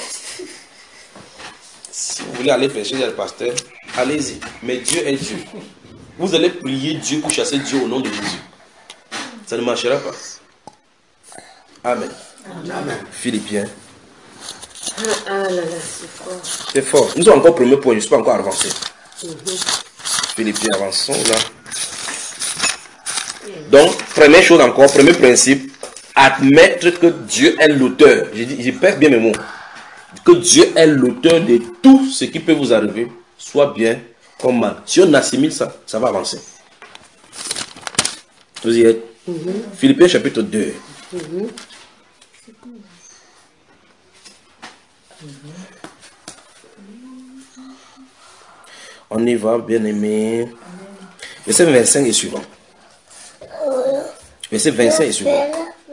Si vous voulez aller prêcher chez le pasteur, allez-y. Mais Dieu est Dieu. Vous allez prier Dieu pour chasser Dieu au nom de Jésus. Ça ne marchera pas. Amen. Amen. Philippiens. Ah là là, c'est fort. C'est fort. Nous sommes encore au premier point, je ne suis pas encore avancé. Mm-hmm. Philippiens, avançons là. Donc, première chose encore, premier principe, admettre que Dieu est l'auteur. Je, dis, je perds bien mes mots. Que Dieu est l'auteur de tout ce qui peut vous arriver, soit bien comme mal. Si on assimile ça, ça va avancer. Vous y êtes? Mm-hmm. Philippiens chapitre deux. Mm-hmm. On y va, bien aimé. Verset vingt-cinq et suivant. Verset vingt-cinq et suivant.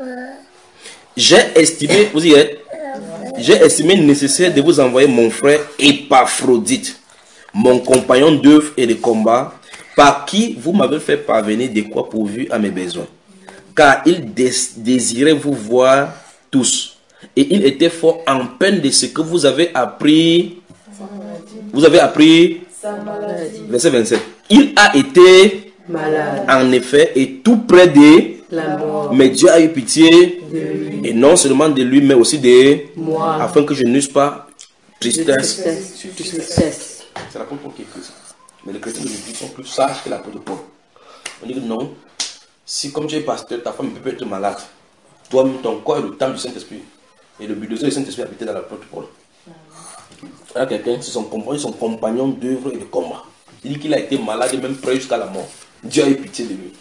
J'ai estimé, vous y êtes, j'ai estimé nécessaire de vous envoyer mon frère Épaphrodite, mon compagnon d'œuvre et de combat, par qui vous m'avez fait parvenir de quoi pourvu à mes besoins. Car il dés désirait vous voir tous, et il était fort en peine de ce que vous avez appris. Vous avez appris. Verset vingt-sept. Il a été malade, en effet, et tout près de la mort. Mais Dieu a eu pitié de lui. Et non seulement de lui, mais aussi de moi, afin que je n'eusse pas tristesse. tristesse. C'est l'apôtre Paul qui écrit ça. Mais les chrétiens d'aujourd'hui sont plus sages que l'apôtre Paul. On dit que non, si comme tu es pasteur, ta femme peut être malade, toi, ton corps est le temple du Saint-Esprit. Et le but de le Saint-Esprit habité dans l'apôtre Paul. Là, quelqu'un, c'est son compagnon, son compagnon d'œuvre et de combat. Il dit qu'il a été malade et même prêt jusqu'à la mort. Dieu a eu pitié de lui.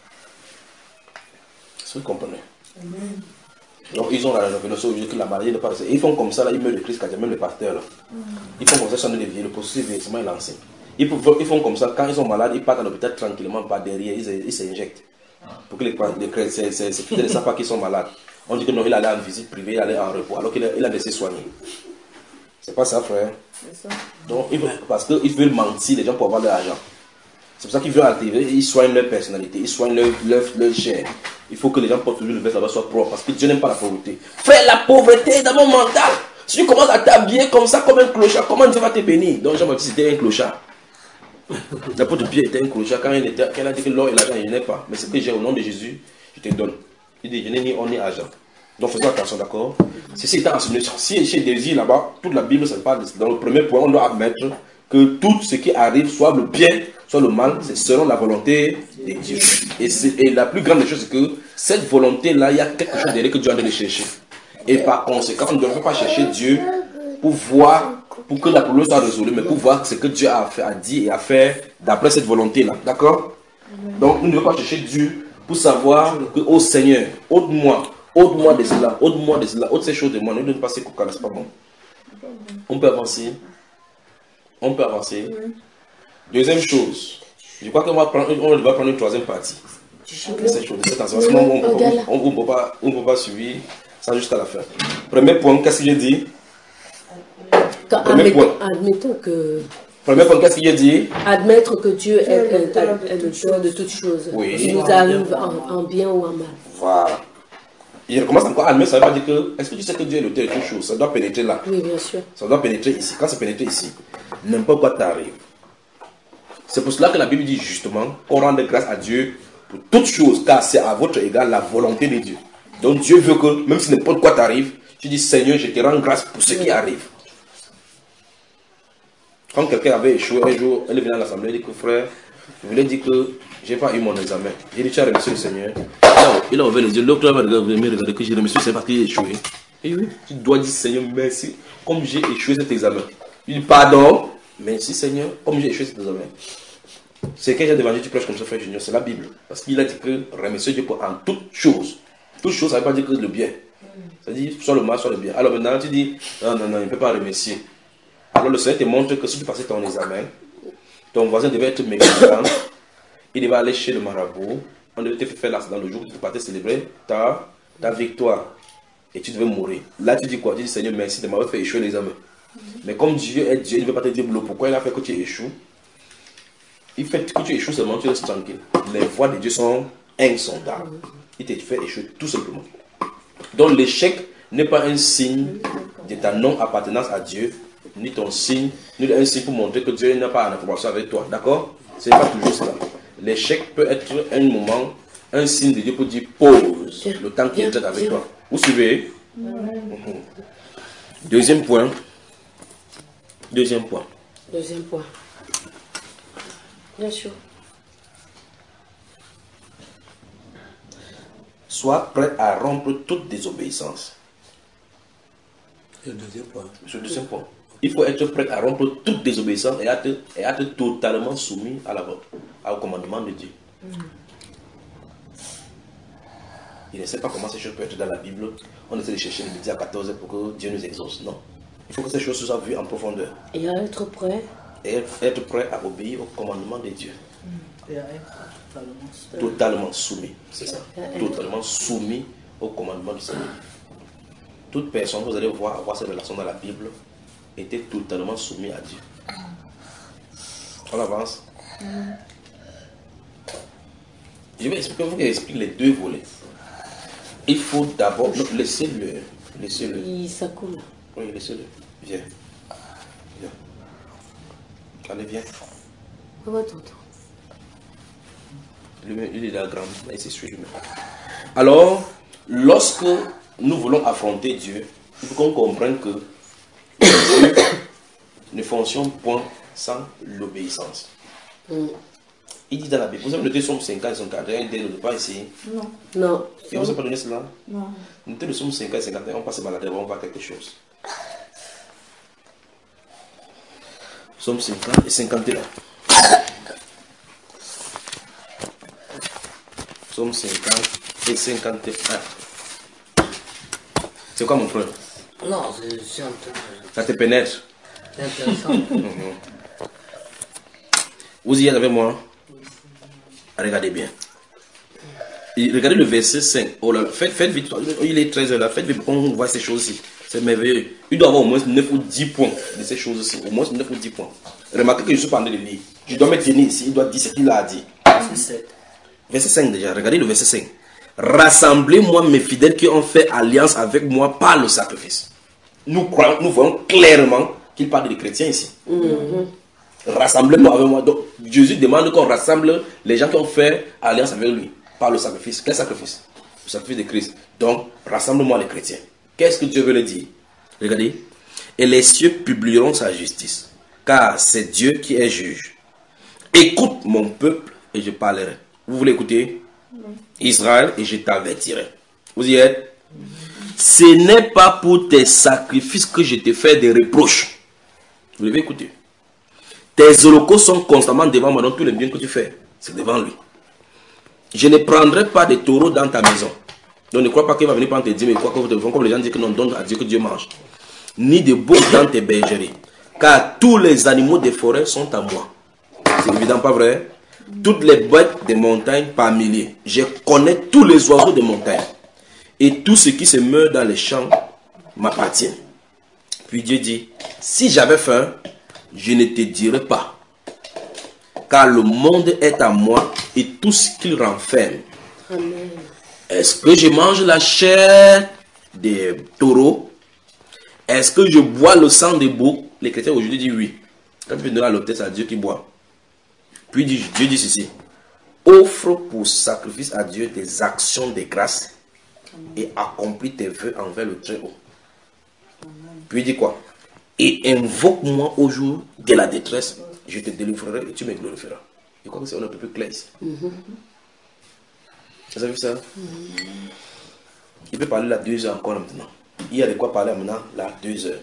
Est-ce que vous comprenez? Amen. Donc ils ont la révélation aujourd'hui que la maladie n'est pas restée. Ils font comme ça, là, ils meurent de crise cardiaque, même les pasteurs. Là. Mm. Ils font comme ça, ils sont de vie, le processus vieillissement est lancé. Ils, ils font comme ça, quand ils sont malades, ils partent à l'hôpital tranquillement, pas derrière, ils s'injectent. Pour que les, les, ces, ces, ces fidèles ne savent pas qu'ils sont malades. On dit que non, il allait en visite privée, il allait en repos, alors qu'il a, il a laissé soigner. C'est pas ça, frère. C'est ça. Donc, ils veulent, parce qu'ils veulent mentir les gens pour avoir de l'argent. C'est pour ça qu'ils veulent activer, ils soignent leur personnalité, ils soignent leur, leur, leur chair. Il faut que les gens portent toujours le vêtement là-bas soit propre, parce que Dieu n'aime pas la pauvreté. Frère, la pauvreté est dans mon mental. Si tu commences à t'habiller comme ça, comme un clochard, comment Dieu va te bénir? Donc Jean-Baptiste était un clochard. L'apôtre Pierre était un clochard. Quand il, était, quand il a dit que l'or et l'argent, il n'est pas. Mais ce que j'ai au nom de Jésus, je te donne. Il dit, je n'ai ni or ni argent. Donc faisons attention, d'accord? Si c'est enseigné, si chez Désir là-bas, toute la Bible, ça parle. Dans le premier point, on doit admettre que tout ce qui arrive, soit le bien, soit le mal, c'est selon la volonté de Dieu. Et, et la plus grande chose, c'est que cette volonté-là, il y a quelque chose derrière que Dieu a de chercher. Et par conséquent, on ne devrait pas chercher Dieu pour voir, pour que la problème soit résolue, mais pour voir ce que Dieu a, fait, a dit et a fait d'après cette volonté-là. D'accord? Donc, nous ne devons pas chercher Dieu pour savoir que, oh Seigneur, ôte-moi, ôte-moi de cela, ôte-moi de cela, ôte ces choses de moi. Ne donne pas ces cocains, c'est pas bon. On peut avancer. On peut avancer. Deuxième chose, je crois qu'on va prendre, on va prendre une troisième partie. Cette chose, cette on ne peut pas, on peut pas suivre ça jusqu'à la fin. Premier point, qu'est-ce que j'ai dit? Premier point. Admettons que. Premier point, qu'est-ce que j'ai dit? Admettre que Dieu est, est, est, est le Dieu de toutes choses. Oui. Qui nous arrive en, en bien ou en mal. Voilà. il recommence encore à allumer, ça ne veut pas dire que, est-ce que tu sais que Dieu est l'auteur de toutes choses? Ça doit pénétrer là. Oui, bien sûr. Ça doit pénétrer ici. Quand ça pénètre ici, n'importe quoi t'arrive. C'est pour cela que la Bible dit justement qu'on rende grâce à Dieu pour toutes choses, car c'est à votre égard la volonté de Dieu. Donc Dieu veut que, même si n'importe quoi t'arrive, tu dis Seigneur, je te rends grâce pour ce qui arrive. Quand quelqu'un avait échoué un jour, elle est venue à l'assemblée, elle dit que frère, je voulais dire que je n'ai pas eu mon examen. J'ai dit, tu as remercié le Seigneur. Il a ouvert les yeux, l'autre va regarder que j'ai remercié, c'est parce qu'il a échoué. Et oui, tu dois dire Seigneur, merci, comme j'ai échoué cet examen. Il dit pardon, merci Seigneur, comme j'ai échoué cet examen. C'est quel genre d'évangile tu prêches comme ça, frère Junior? C'est la Bible. Parce qu'il a dit que remercier Dieu pour en toutes choses. Toutes choses, ça ne veut pas dire que le bien. Ça dit soit le mal, soit le bien. Alors maintenant, tu dis, non, non, non, il ne peut pas remercier. Alors le Seigneur te montre que si tu passais ton examen, ton voisin devait être mécontent, il devait aller chez le marabout, on devait te faire l'accident le jour où tu partais célébrer ta, ta victoire. Et tu devais mourir. Là, tu dis quoi? Tu dis Seigneur, merci de m'avoir fait échouer l'examen. Mais comme Dieu est Dieu, il ne veut pas te dire pourquoi il a fait que tu échoues. Il fait que tu échoues seulement, tu restes tranquille. Les voies de Dieu sont insondables. Il te fait échouer tout simplement. Donc l'échec n'est pas un signe de ta non-appartenance à Dieu, ni ton signe, ni un signe pour montrer que Dieu n'a pas en information avec toi. D'accord? Ce n'est pas toujours cela. L'échec peut être un moment, un signe de Dieu pour dire pause, le temps qu'il est avec toi. Vous suivez? Mm-hmm. Deuxième point. Deuxième point. Deuxième point. Bien sûr. Sois prêt à rompre toute désobéissance. Le deuxième point. C'est le deuxième point. Il faut être prêt à rompre toute désobéissance et à être, et à être totalement soumis à la, au commandement de Dieu. Mm. Il ne sait pas comment ces choses peuvent être dans la Bible. On essaie de chercher le midi à quatorze heures pour que Dieu nous exauce. Non. Il faut que ces choses soient vues en profondeur. Et à être prêt. Et être prêt à obéir au commandement de Dieu. Et à être totalement, totalement soumis. C'est ça. Totalement soumis au commandement du Seigneur. Toute personne, vous allez voir avoir cette relation dans la Bible, était totalement soumis à Dieu. On avance. Mm. Je vais expliquer, vous expliquer les deux volets. Il faut d'abord laisser-le. Laissez-le. Il s'accoule. Oui, laissez-le. Viens. Viens. Allez, viens. On va t'entendre. Il est là grand. Il s'essuie lui-même. Alors, lorsque nous voulons affronter Dieu, il faut qu'on comprenne que Dieu ne fonctionne point sans l'obéissance. Mm. Il dit dans la Bible, vous avez noté le psaume cinquante et cinquante et un, dès le départ ici? Non. Non. Et vous n'avez pas donné cela? Non. Notez le psaume cinquante et cinquante et un, on passe balader, on va voir quelque chose. Psaume cinquante et cinquante et un. Psaume cinquante et cinquante et un. C'est quoi mon frère? Non, c'est intéressant. Ça te pénètre? C'est intéressant. Mm-hmm. Vous y êtes avec moi? Regardez bien. Et regardez le verset cinq. Oh là là, faites, faites vite. Il est treize heures là. Faites vite pour qu'on voit ces choses-ci. C'est merveilleux. Il doit avoir au moins neuf ou dix points de ces choses-ci. Au moins neuf ou dix points. Remarquez que je suis pas en train de lire. Je dois me tenir ici. Il doit dire ce qu'il a dit. sept. Verset cinq déjà. Regardez le verset cinq. Rassemblez-moi mes fidèles qui ont fait alliance avec moi par le sacrifice. Nous croyons, nous voyons clairement qu'il parle des chrétiens ici. Mm-hmm. Rassemblez-moi avec moi. Donc Jésus demande qu'on rassemble les gens qui ont fait alliance avec lui par le sacrifice. Quel sacrifice? Le sacrifice de Christ. Donc rassemble-moi les chrétiens. Qu'est-ce que Dieu veut leur dire? Regardez. Et les cieux publieront sa justice, car c'est Dieu qui est juge. Écoute mon peuple et je parlerai. Vous voulez écouter? Oui. Israël, et je t'avertirai. Vous y êtes? Oui. Ce n'est pas pour tes sacrifices que je te fais des reproches. Vous devez écouter. Tes holocaustes sont constamment devant moi, donc tous les biens que tu fais, c'est devant lui. Je ne prendrai pas de taureaux dans ta maison. Donc ne crois pas qu'il va venir prendre tes dîmes et quoi que vous devez, comme les gens disent que non, donne à Dieu que Dieu mange. Ni de boucs dans tes bergeries. Car tous les animaux des forêts sont à moi. C'est évident, pas vrai? Toutes les bêtes des montagnes par milliers. Je connais tous les oiseaux des montagnes. Et tout ce qui se meurt dans les champs m'appartient. Puis Dieu dit, si j'avais faim, je ne te dirai pas. Car le monde est à moi et tout ce qu'il renferme. Amen. Est-ce que je mange la chair des taureaux? Est-ce que je bois le sang des boucs? Les chrétiens aujourd'hui disent oui. Quand tu donnes l'autel, c'est à Dieu qui boit. Puis Dieu dit ceci. Offre pour sacrifice à Dieu des actions de grâce et accomplis tes vœux envers le Très-Haut. Puis il dit quoi? Et invoque-moi au jour de la détresse, je te délivrerai et tu me glorifieras. Je crois que c'est un peu plus clair ici. Mm-hmm. Vous avez vu ça? Mm-hmm. Il peut parler là deux heures encore maintenant. Il y a de quoi parler maintenant là deux heures.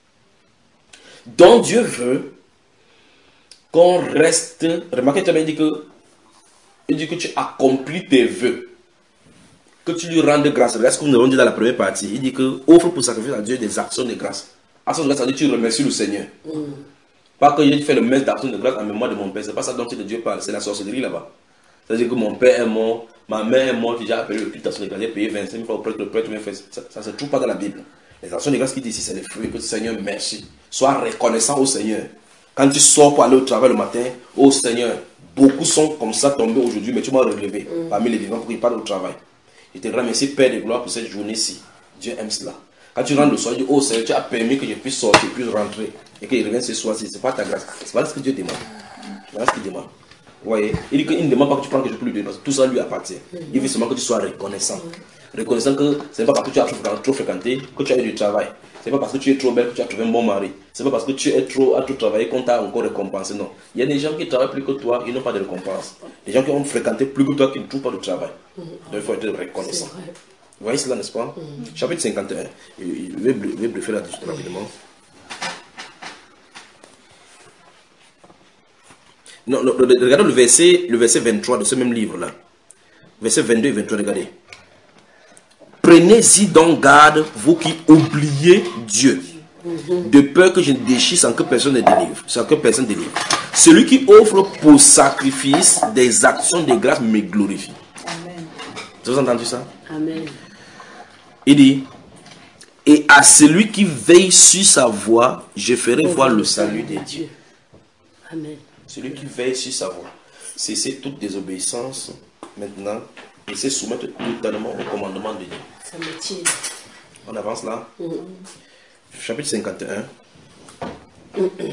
Donc Dieu veut qu'on reste. Remarquez, tu as dit que il dit que tu accomplis tes vœux. Que tu lui rendes grâce. Regarde ce que nous avons dit dans la première partie. Il dit que offre pour sacrifier à Dieu des actions de grâce. Action de grâce, ça veut dire que tu remercies le Seigneur. Mm. Pas que j'ai fait le messe d'action de grâce en mémoire de mon père. C'est pas ça dont Dieu parle. C'est la sorcellerie là-bas. C'est-à-dire que mon père est mort, ma mère est morte, j'ai appelé le culte d'action de grâce, j'ai payé vingt-cinq mille francs au prêtre, le prêtre m'a fait. Ça ne se trouve pas dans la Bible. Les actions de grâce qui disent ici, c'est les fruits. Que Seigneur, merci. Sois reconnaissant au Seigneur. Quand tu sors pour aller au travail le matin, oh Seigneur, beaucoup sont comme ça tombés aujourd'hui, mais tu m'as relevé mm. parmi les vivants pour qu'ils partent au travail. Je te remercie, Père de gloire, pour cette journée-ci. Dieu aime cela. Quand tu rentres le soir, tu dis, oh Seigneur, tu as permis que je puisse sortir, que je puisse rentrer, et qu'il revienne ce soir-ci. Ce n'est pas ta grâce. C'est pas ce que Dieu demande. Voilà ce qu'il demande. Vous voyez, il dit qu'il ne demande pas que tu prennes que je peux lui donner. Tout ça lui appartient. Mm. Il veut seulement que tu sois reconnaissant. Mm. Reconnaissant que ce n'est pas parce que tu as trop fréquenté que tu as eu du travail. Ce n'est pas parce que tu es trop belle que tu as trouvé un bon mari. Ce n'est pas parce que tu es trop, as trop travaillé qu'on t'a encore récompensé. Non. Il y a des gens qui travaillent plus que toi, ils n'ont pas de récompense. Des gens qui ont fréquenté plus que toi, qui ne trouvent pas de travail. Mm. Donc il faut être reconnaissant. Vous voyez cela, n'est-ce pas? Mm. Chapitre cinquante et un. Je vais briefer là-dessus rapidement. Non, non, regardez le verset, le verset vingt-trois de ce même livre-là. Verset vingt-deux et vingt-trois, regardez. Prenez-y donc garde, vous qui oubliez Dieu, mm-hmm. de peur que je ne déchire sans que personne ne délivre, sans que personne délivre. Celui qui offre pour sacrifice des actions de grâce me glorifie. Amen. Vous avez entendu ça? Amen. Il dit, et à celui qui veille sur sa voie, je ferai oh, voir le salut de Dieu. Amen. Celui qui veille sur sa voie, cesser toute désobéissance maintenant et se soumettre totalement au commandement de Dieu. Ça me tient. On avance là. Mm-hmm. Chapitre cinquante et un. Mm-hmm.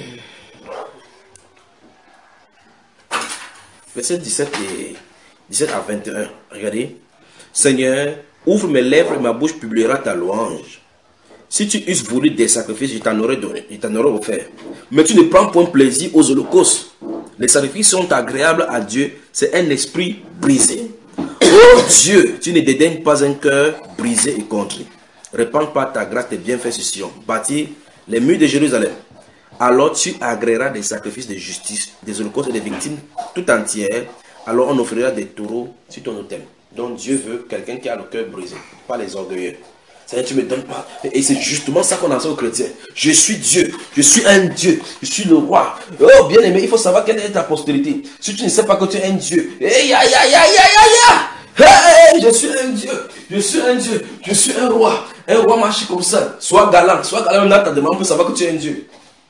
Verset dix-sept, et, dix-sept à vingt et un. Regardez. Seigneur, ouvre mes lèvres et ma bouche publiera ta louange. Si tu eusses voulu des sacrifices, je t'en aurais donné, je t'en aurais offert. Mais tu ne prends point plaisir aux holocaustes. Les sacrifices sont agréables à Dieu, c'est un esprit brisé. Oh Dieu, tu ne dédaignes pas un cœur brisé et contrit. Répands pas ta grâce, tes bienfaits sur Sion. Bâtis les murs de Jérusalem. Alors tu agréeras des sacrifices de justice, des holocaustes et des victimes tout entières. Alors on offrira des taureaux sur ton autel. Donc Dieu veut quelqu'un qui a le cœur brisé, pas les orgueilleux. Seigneur, tu ne me donnes pas. Et c'est justement ça qu'on enseigne aux chrétiens. Je suis Dieu. Je suis un Dieu. Je suis le roi. Oh, bien aimé, il faut savoir quelle est ta postérité. Si tu ne sais pas que tu es un Dieu. Hey, aïe, aïe, aïe, aïe, aïe, hey, je suis un Dieu. Je suis un Dieu. Je suis un roi. Un roi marche comme ça. Sois galant. Sois galant. On a ta demande pour savoir que tu es un Dieu.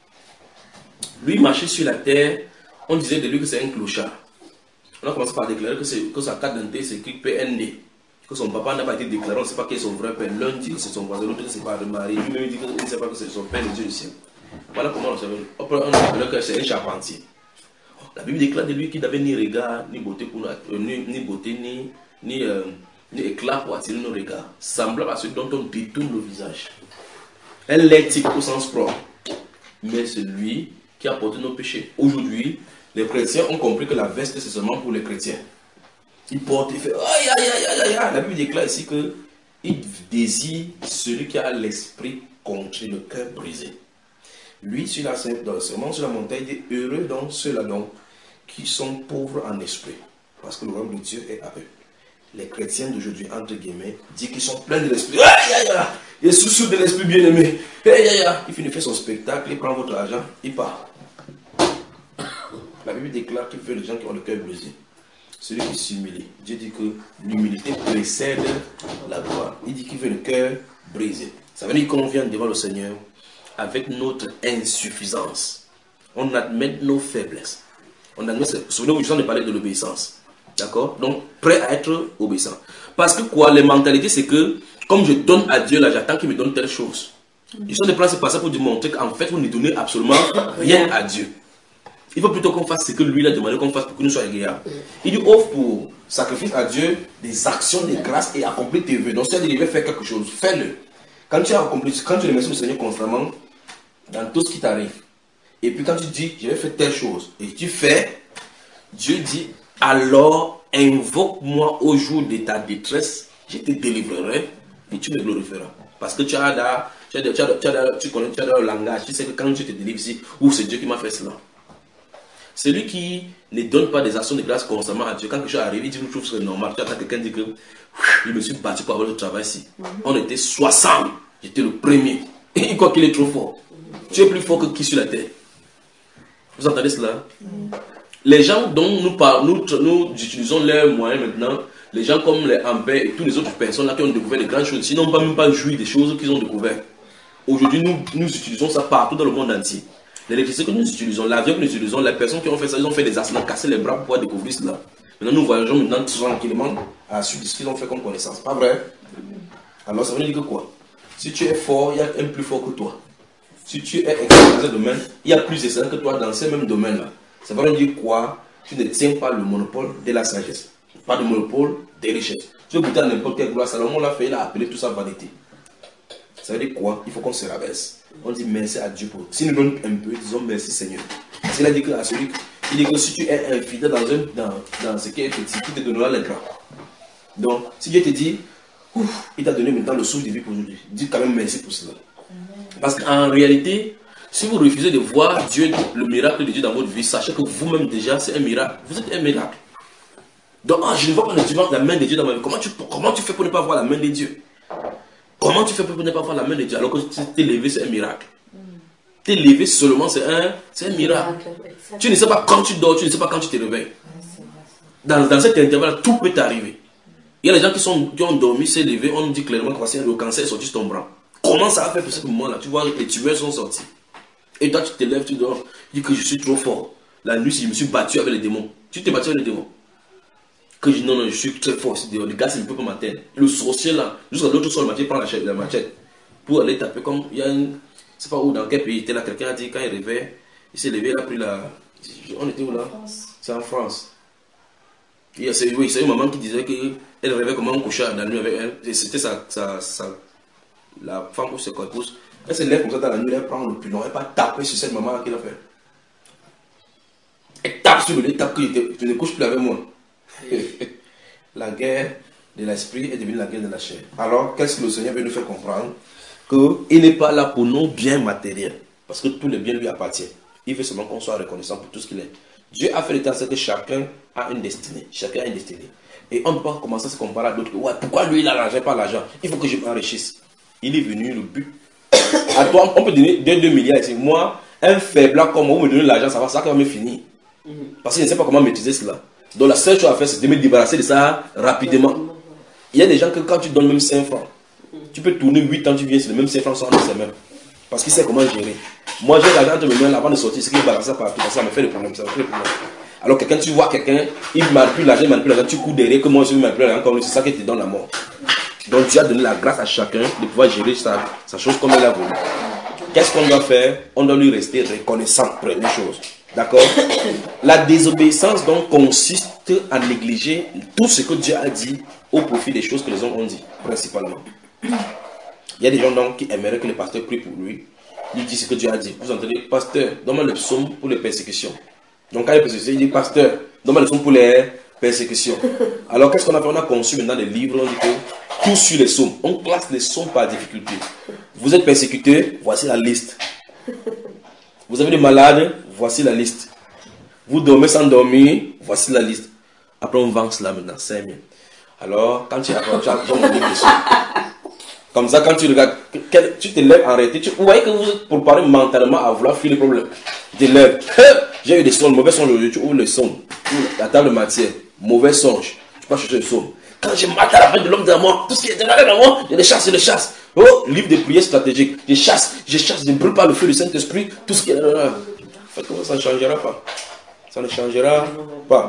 Lui marchait sur la terre. On disait de lui que c'est un clochard. On a commencé par déclarer que, que sa carte d'identité c'est écrit P N D. Que son papa n'a pas été déclaré, on ne sait pas qui est son vrai père. L'un dit que c'est son voisin, l'autre dit que c'est pas le mari. Lui-même dit qu'il ne sait pas que c'est son père, les dieux du ciel. Voilà comment on savait. Après, on appelait que c'est un charpentier. La Bible déclare de lui qu'il n'avait ni regard, ni beauté, pour, euh, ni, ni, beauté, ni, ni, euh, ni éclat pour attirer nos regards. Semblable à celui dont on détourne le visage. Un l'éthique au sens propre. Mais c'est lui qui a porté nos péchés. Aujourd'hui, les chrétiens ont compris que la veste c'est seulement pour les chrétiens. Il porte, il fait aïe aïe aïe aïe aïe. La Bible déclare ici que il désire celui qui a l'esprit contrit, le cœur brisé. Lui, sur la, dans le serment sur la montagne, il dit heureux donc ceux-là donc qui sont pauvres en esprit, parce que le royaume de Dieu est à eux. Les chrétiens d'aujourd'hui, entre guillemets, disent qu'ils sont pleins de l'esprit. Aïe aïe aïe. Il est sous de l'esprit bien-aimé. Aïe aïe aïe. Il finit de faire son spectacle, il prend votre argent, il part. La Bible déclare qu'il veut les gens qui ont le cœur brisé. Celui qui s'humilie. Dieu dit que l'humilité précède la gloire. Il dit qu'il veut le cœur brisé. Ça veut dire qu'on vient devant le Seigneur avec notre insuffisance. On admet nos faiblesses. On admet, souvenez-vous, je viens de parler de l'obéissance. D'accord? Donc, prêt à être obéissant. Parce que quoi, les mentalités, c'est que, comme je donne à Dieu, là, j'attends qu'il me donne telle chose. Ils sont déplacés par ça pour démontrer qu'en fait, vous ne donnez absolument rien à Dieu. Il faut plutôt qu'on fasse ce que lui a demandé qu'on fasse pour que nous soyons agréables. Il dit, offre pour sacrifice à Dieu des actions de grâce et accomplir tes vœux. Donc, si tu devais faire quelque chose, fais-le. Quand tu as accompli, quand tu remercies le Seigneur constamment, dans tout ce qui t'arrive, et puis quand tu dis, je vais faire telle chose, et tu fais, Dieu dit, alors invoque-moi au jour de ta détresse, je te délivrerai et tu me glorifieras. Parce que tu as là, tu, as, tu, as, tu, as, tu connais, tu as le langage, tu sais que quand je te délivre ici, ou c'est Dieu qui m'a fait cela. Celui qui ne donne pas des actions de grâce constamment à Dieu, quand quelque chose arrive, il dit, je trouve que c'est normal. Tu attends quelqu'un dit que je me suis battu pour avoir le travail ici. Mm-hmm. On était soixante, j'étais le premier. Et il croit qu'il est trop fort. Mm-hmm. Tu es plus fort que qui sur la terre. Vous entendez cela? Mm-hmm. Les gens dont nous, parlons, nous, nous utilisons leurs moyens maintenant, les gens comme les Amber et toutes les autres personnes là qui ont découvert de grandes choses, sinon pas même pas jouir des choses qu'ils ont découvertes. Aujourd'hui, nous, nous utilisons ça partout dans le monde entier. L'électricité que nous utilisons, l'avion que nous utilisons, les personnes qui ont fait ça, ils ont fait des accidents, cassé les bras pour pouvoir découvrir cela. Maintenant, nous voyageons maintenant tranquillement à la suite de ce qu'ils ont fait comme connaissance. Pas vrai? Alors, ça veut dire que quoi? Si tu es fort, il y a un plus fort que toi. Si tu es excellent dans un domaine, il y a plus excellent que toi dans ce même domaine-là. Ça veut dire quoi? Tu ne tiens pas le monopole de la sagesse. Pas de monopole des richesses. Tu veux goûter à n'importe quelle gloire. Salomon l'a fait, il a appelé tout ça vanité. Ça veut dire quoi? Il faut qu'on se rabaisse. On dit merci à Dieu pour. S'il nous donne un peu, disons merci Seigneur. Parce qu'il a dit que à celui, il dit que si tu es infidèle dans, un, dans, dans ce qui est petit, il te donnera le grand. Donc, si Dieu te dit, ouf, il t'a donné maintenant le souffle de vie pour aujourd'hui, dis quand même merci pour cela. Parce qu'en réalité, si vous refusez de voir Dieu, le miracle de Dieu dans votre vie, sachez que vous-même déjà, c'est un miracle. Vous êtes un miracle. Donc, ah, je ne vois pas la main de Dieu dans ma vie. Comment tu, comment tu fais pour ne pas voir la main de Dieu? Comment tu fais pour ne pas voir la main de Dieu alors que tu t'es levé, c'est un miracle. Mm. T'es levé seulement, c'est un, c'est un miracle. Exactement. Tu ne sais pas quand tu dors, tu ne sais pas quand tu te réveilles. Dans, dans cet intervalle, tout peut t'arriver. Il y a des gens qui, sont, qui ont dormi, s'est levé, on dit clairement que le cancer est sorti sur ton bras. Comment ça a fait pour ce moment-là? Tu vois, les tumeurs sont sortis. Et toi, tu te lèves, tu dors, tu dis que je suis trop fort. La nuit, je me suis battu avec les démons. Tu t'es battu avec les démons. Que je dis non, non, je suis très fort. Le gars, c'est un peu comme ma tête. Le sorcier là, jusqu'à l'autre soir, le matin, il prend la, la machette pour aller taper comme. Il y a une. Je sais pas où, dans quel pays il était là. Quelqu'un a dit quand il rêvait, il s'est levé, il a pris la. On était où là? C'est en France. Oui, c'est une maman qui disait qu'elle rêvait comme un couchard dans la nuit avec elle. C'était sa, sa, sa. La femme ou ses épouse. Elle se lève comme ça dans la nuit, elle prend le pilon, elle va taper sur cette maman qui l'a fait. Elle tape sur le lit, tape que tu ne couches plus avec moi. La guerre de l'esprit est devenue la guerre de la chair. Alors, qu'est-ce que le Seigneur veut nous faire comprendre? Qu'il n'est pas là pour nos biens matériels. Parce que tous les biens lui appartiennent. Il veut seulement qu'on soit reconnaissant pour tout ce qu'il est. Dieu a fait le temps que chacun a une destinée. Chacun a une destinée. Et on ne peut pas commencer à se comparer à d'autres. Ouais, pourquoi lui il a l'argent, pas l'argent? Il faut que je m'enrichisse. Il est venu, le but. À toi, on peut donner deux milliards ici. Moi, un faible comme moi, vous me donnez l'argent, ça va, ça va me finir. Parce que je ne sais pas comment maîtriser cela. Donc la seule chose à faire, c'est de me débarrasser de ça rapidement. Il y a des gens que quand tu donnes même cinq francs, tu peux tourner huit ans, tu viens sur le même cinq francs sans de ses mains. Parce qu'il sait comment gérer. Moi j'ai l'argent entre mes mains avant de sortir, c'est qu'il balance ça partout, parce que ça me fait le problème. Ça me fait le problème. Alors quelqu'un, tu vois quelqu'un, il manipule l'argent, il manipule l'argent, tu cours derrière, que moi je manipule l'argent comme lui, c'est ça qui te donne la mort. Donc Dieu a donné la grâce à chacun de pouvoir gérer sa, sa chose comme il a voulu. Qu'est-ce qu'on doit faire? On doit lui rester reconnaissant, première chose. D'accord? La désobéissance donc consiste à négliger tout ce que Dieu a dit au profit des choses que les hommes ont dit, principalement. Il y a des gens donc qui aimeraient que le pasteur prie pour lui. Il dit ce que Dieu a dit. Vous entendez, pasteur, donne-moi le psaume pour les persécutions. Donc quand il y a persécutions, il dit, pasteur, donne-moi le psaume pour les persécutions. Alors qu'est-ce qu'on a fait? On a conçu maintenant des livres, on dit que tout sur les psaumes. On classe les psaumes par difficulté. Vous êtes persécuté, voici la liste. Vous avez des malades, voici la liste. Vous dormez sans dormir, voici la liste. Après, on vend cela maintenant, cinq mille. Alors, quand tu apprends, tu as mon livre dessus. Comme ça, quand tu regardes, tu te lèves en réalité, tu, vous voyez que vous êtes préparé mentalement à vouloir fuir le problème. Tu te lèves, j'ai eu des songes, mauvais songes aujourd'hui, tu ouvres le songe, la table de matière, mauvais songe, tu peux chercher le songe. Quand je mate à la fin de l'homme dans moi, tout ce qui est derrière dans moi, je les chasse, je les chasse. Oh, livre de prière stratégique, je chasse, je chasse, je ne brûle pas le feu du Saint-Esprit, tout ce qui est là. En fait, ça ne changera pas. Ça ne changera pas.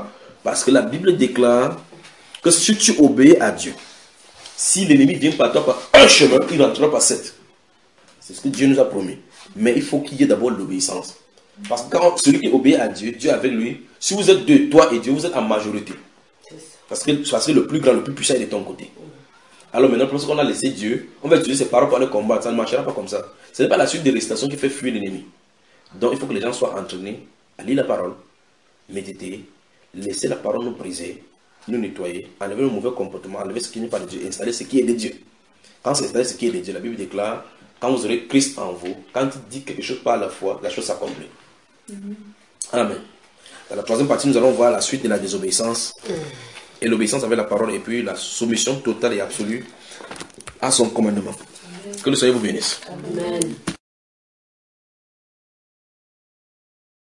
Parce que la Bible déclare que si tu obéis à Dieu, si l'ennemi vient par toi par un chemin, il rentrera par sept. C'est ce que Dieu nous a promis. Mais il faut qu'il y ait d'abord l'obéissance. Parce que quand celui qui obéit à Dieu, Dieu avec lui, si vous êtes deux, toi et Dieu, vous êtes en majorité. Parce que, parce que le plus grand, le plus puissant est de ton côté. Alors maintenant, parce qu'on a laissé Dieu, on va utiliser ses paroles pour aller combattre. Ça ne marchera pas comme ça. Ce n'est pas la suite des récitations qui fait fuir l'ennemi. Donc il faut que les gens soient entraînés à lire la parole, méditer, laisser la parole nous briser, nous nettoyer, enlever le mauvais comportement, enlever ce qui n'est pas de Dieu, installer ce qui est de Dieu. Quand c'est installé ce qui est de Dieu, la Bible déclare, quand vous aurez Christ en vous, quand il dit quelque chose par la foi, la chose s'accomplit. Mm-hmm. Amen. Dans la troisième partie, nous allons voir la suite de la désobéissance. Mm. Et l'obéissance avec la parole, et puis la soumission totale et absolue à son commandement. Amen. Que le Seigneur vous bénisse. Amen.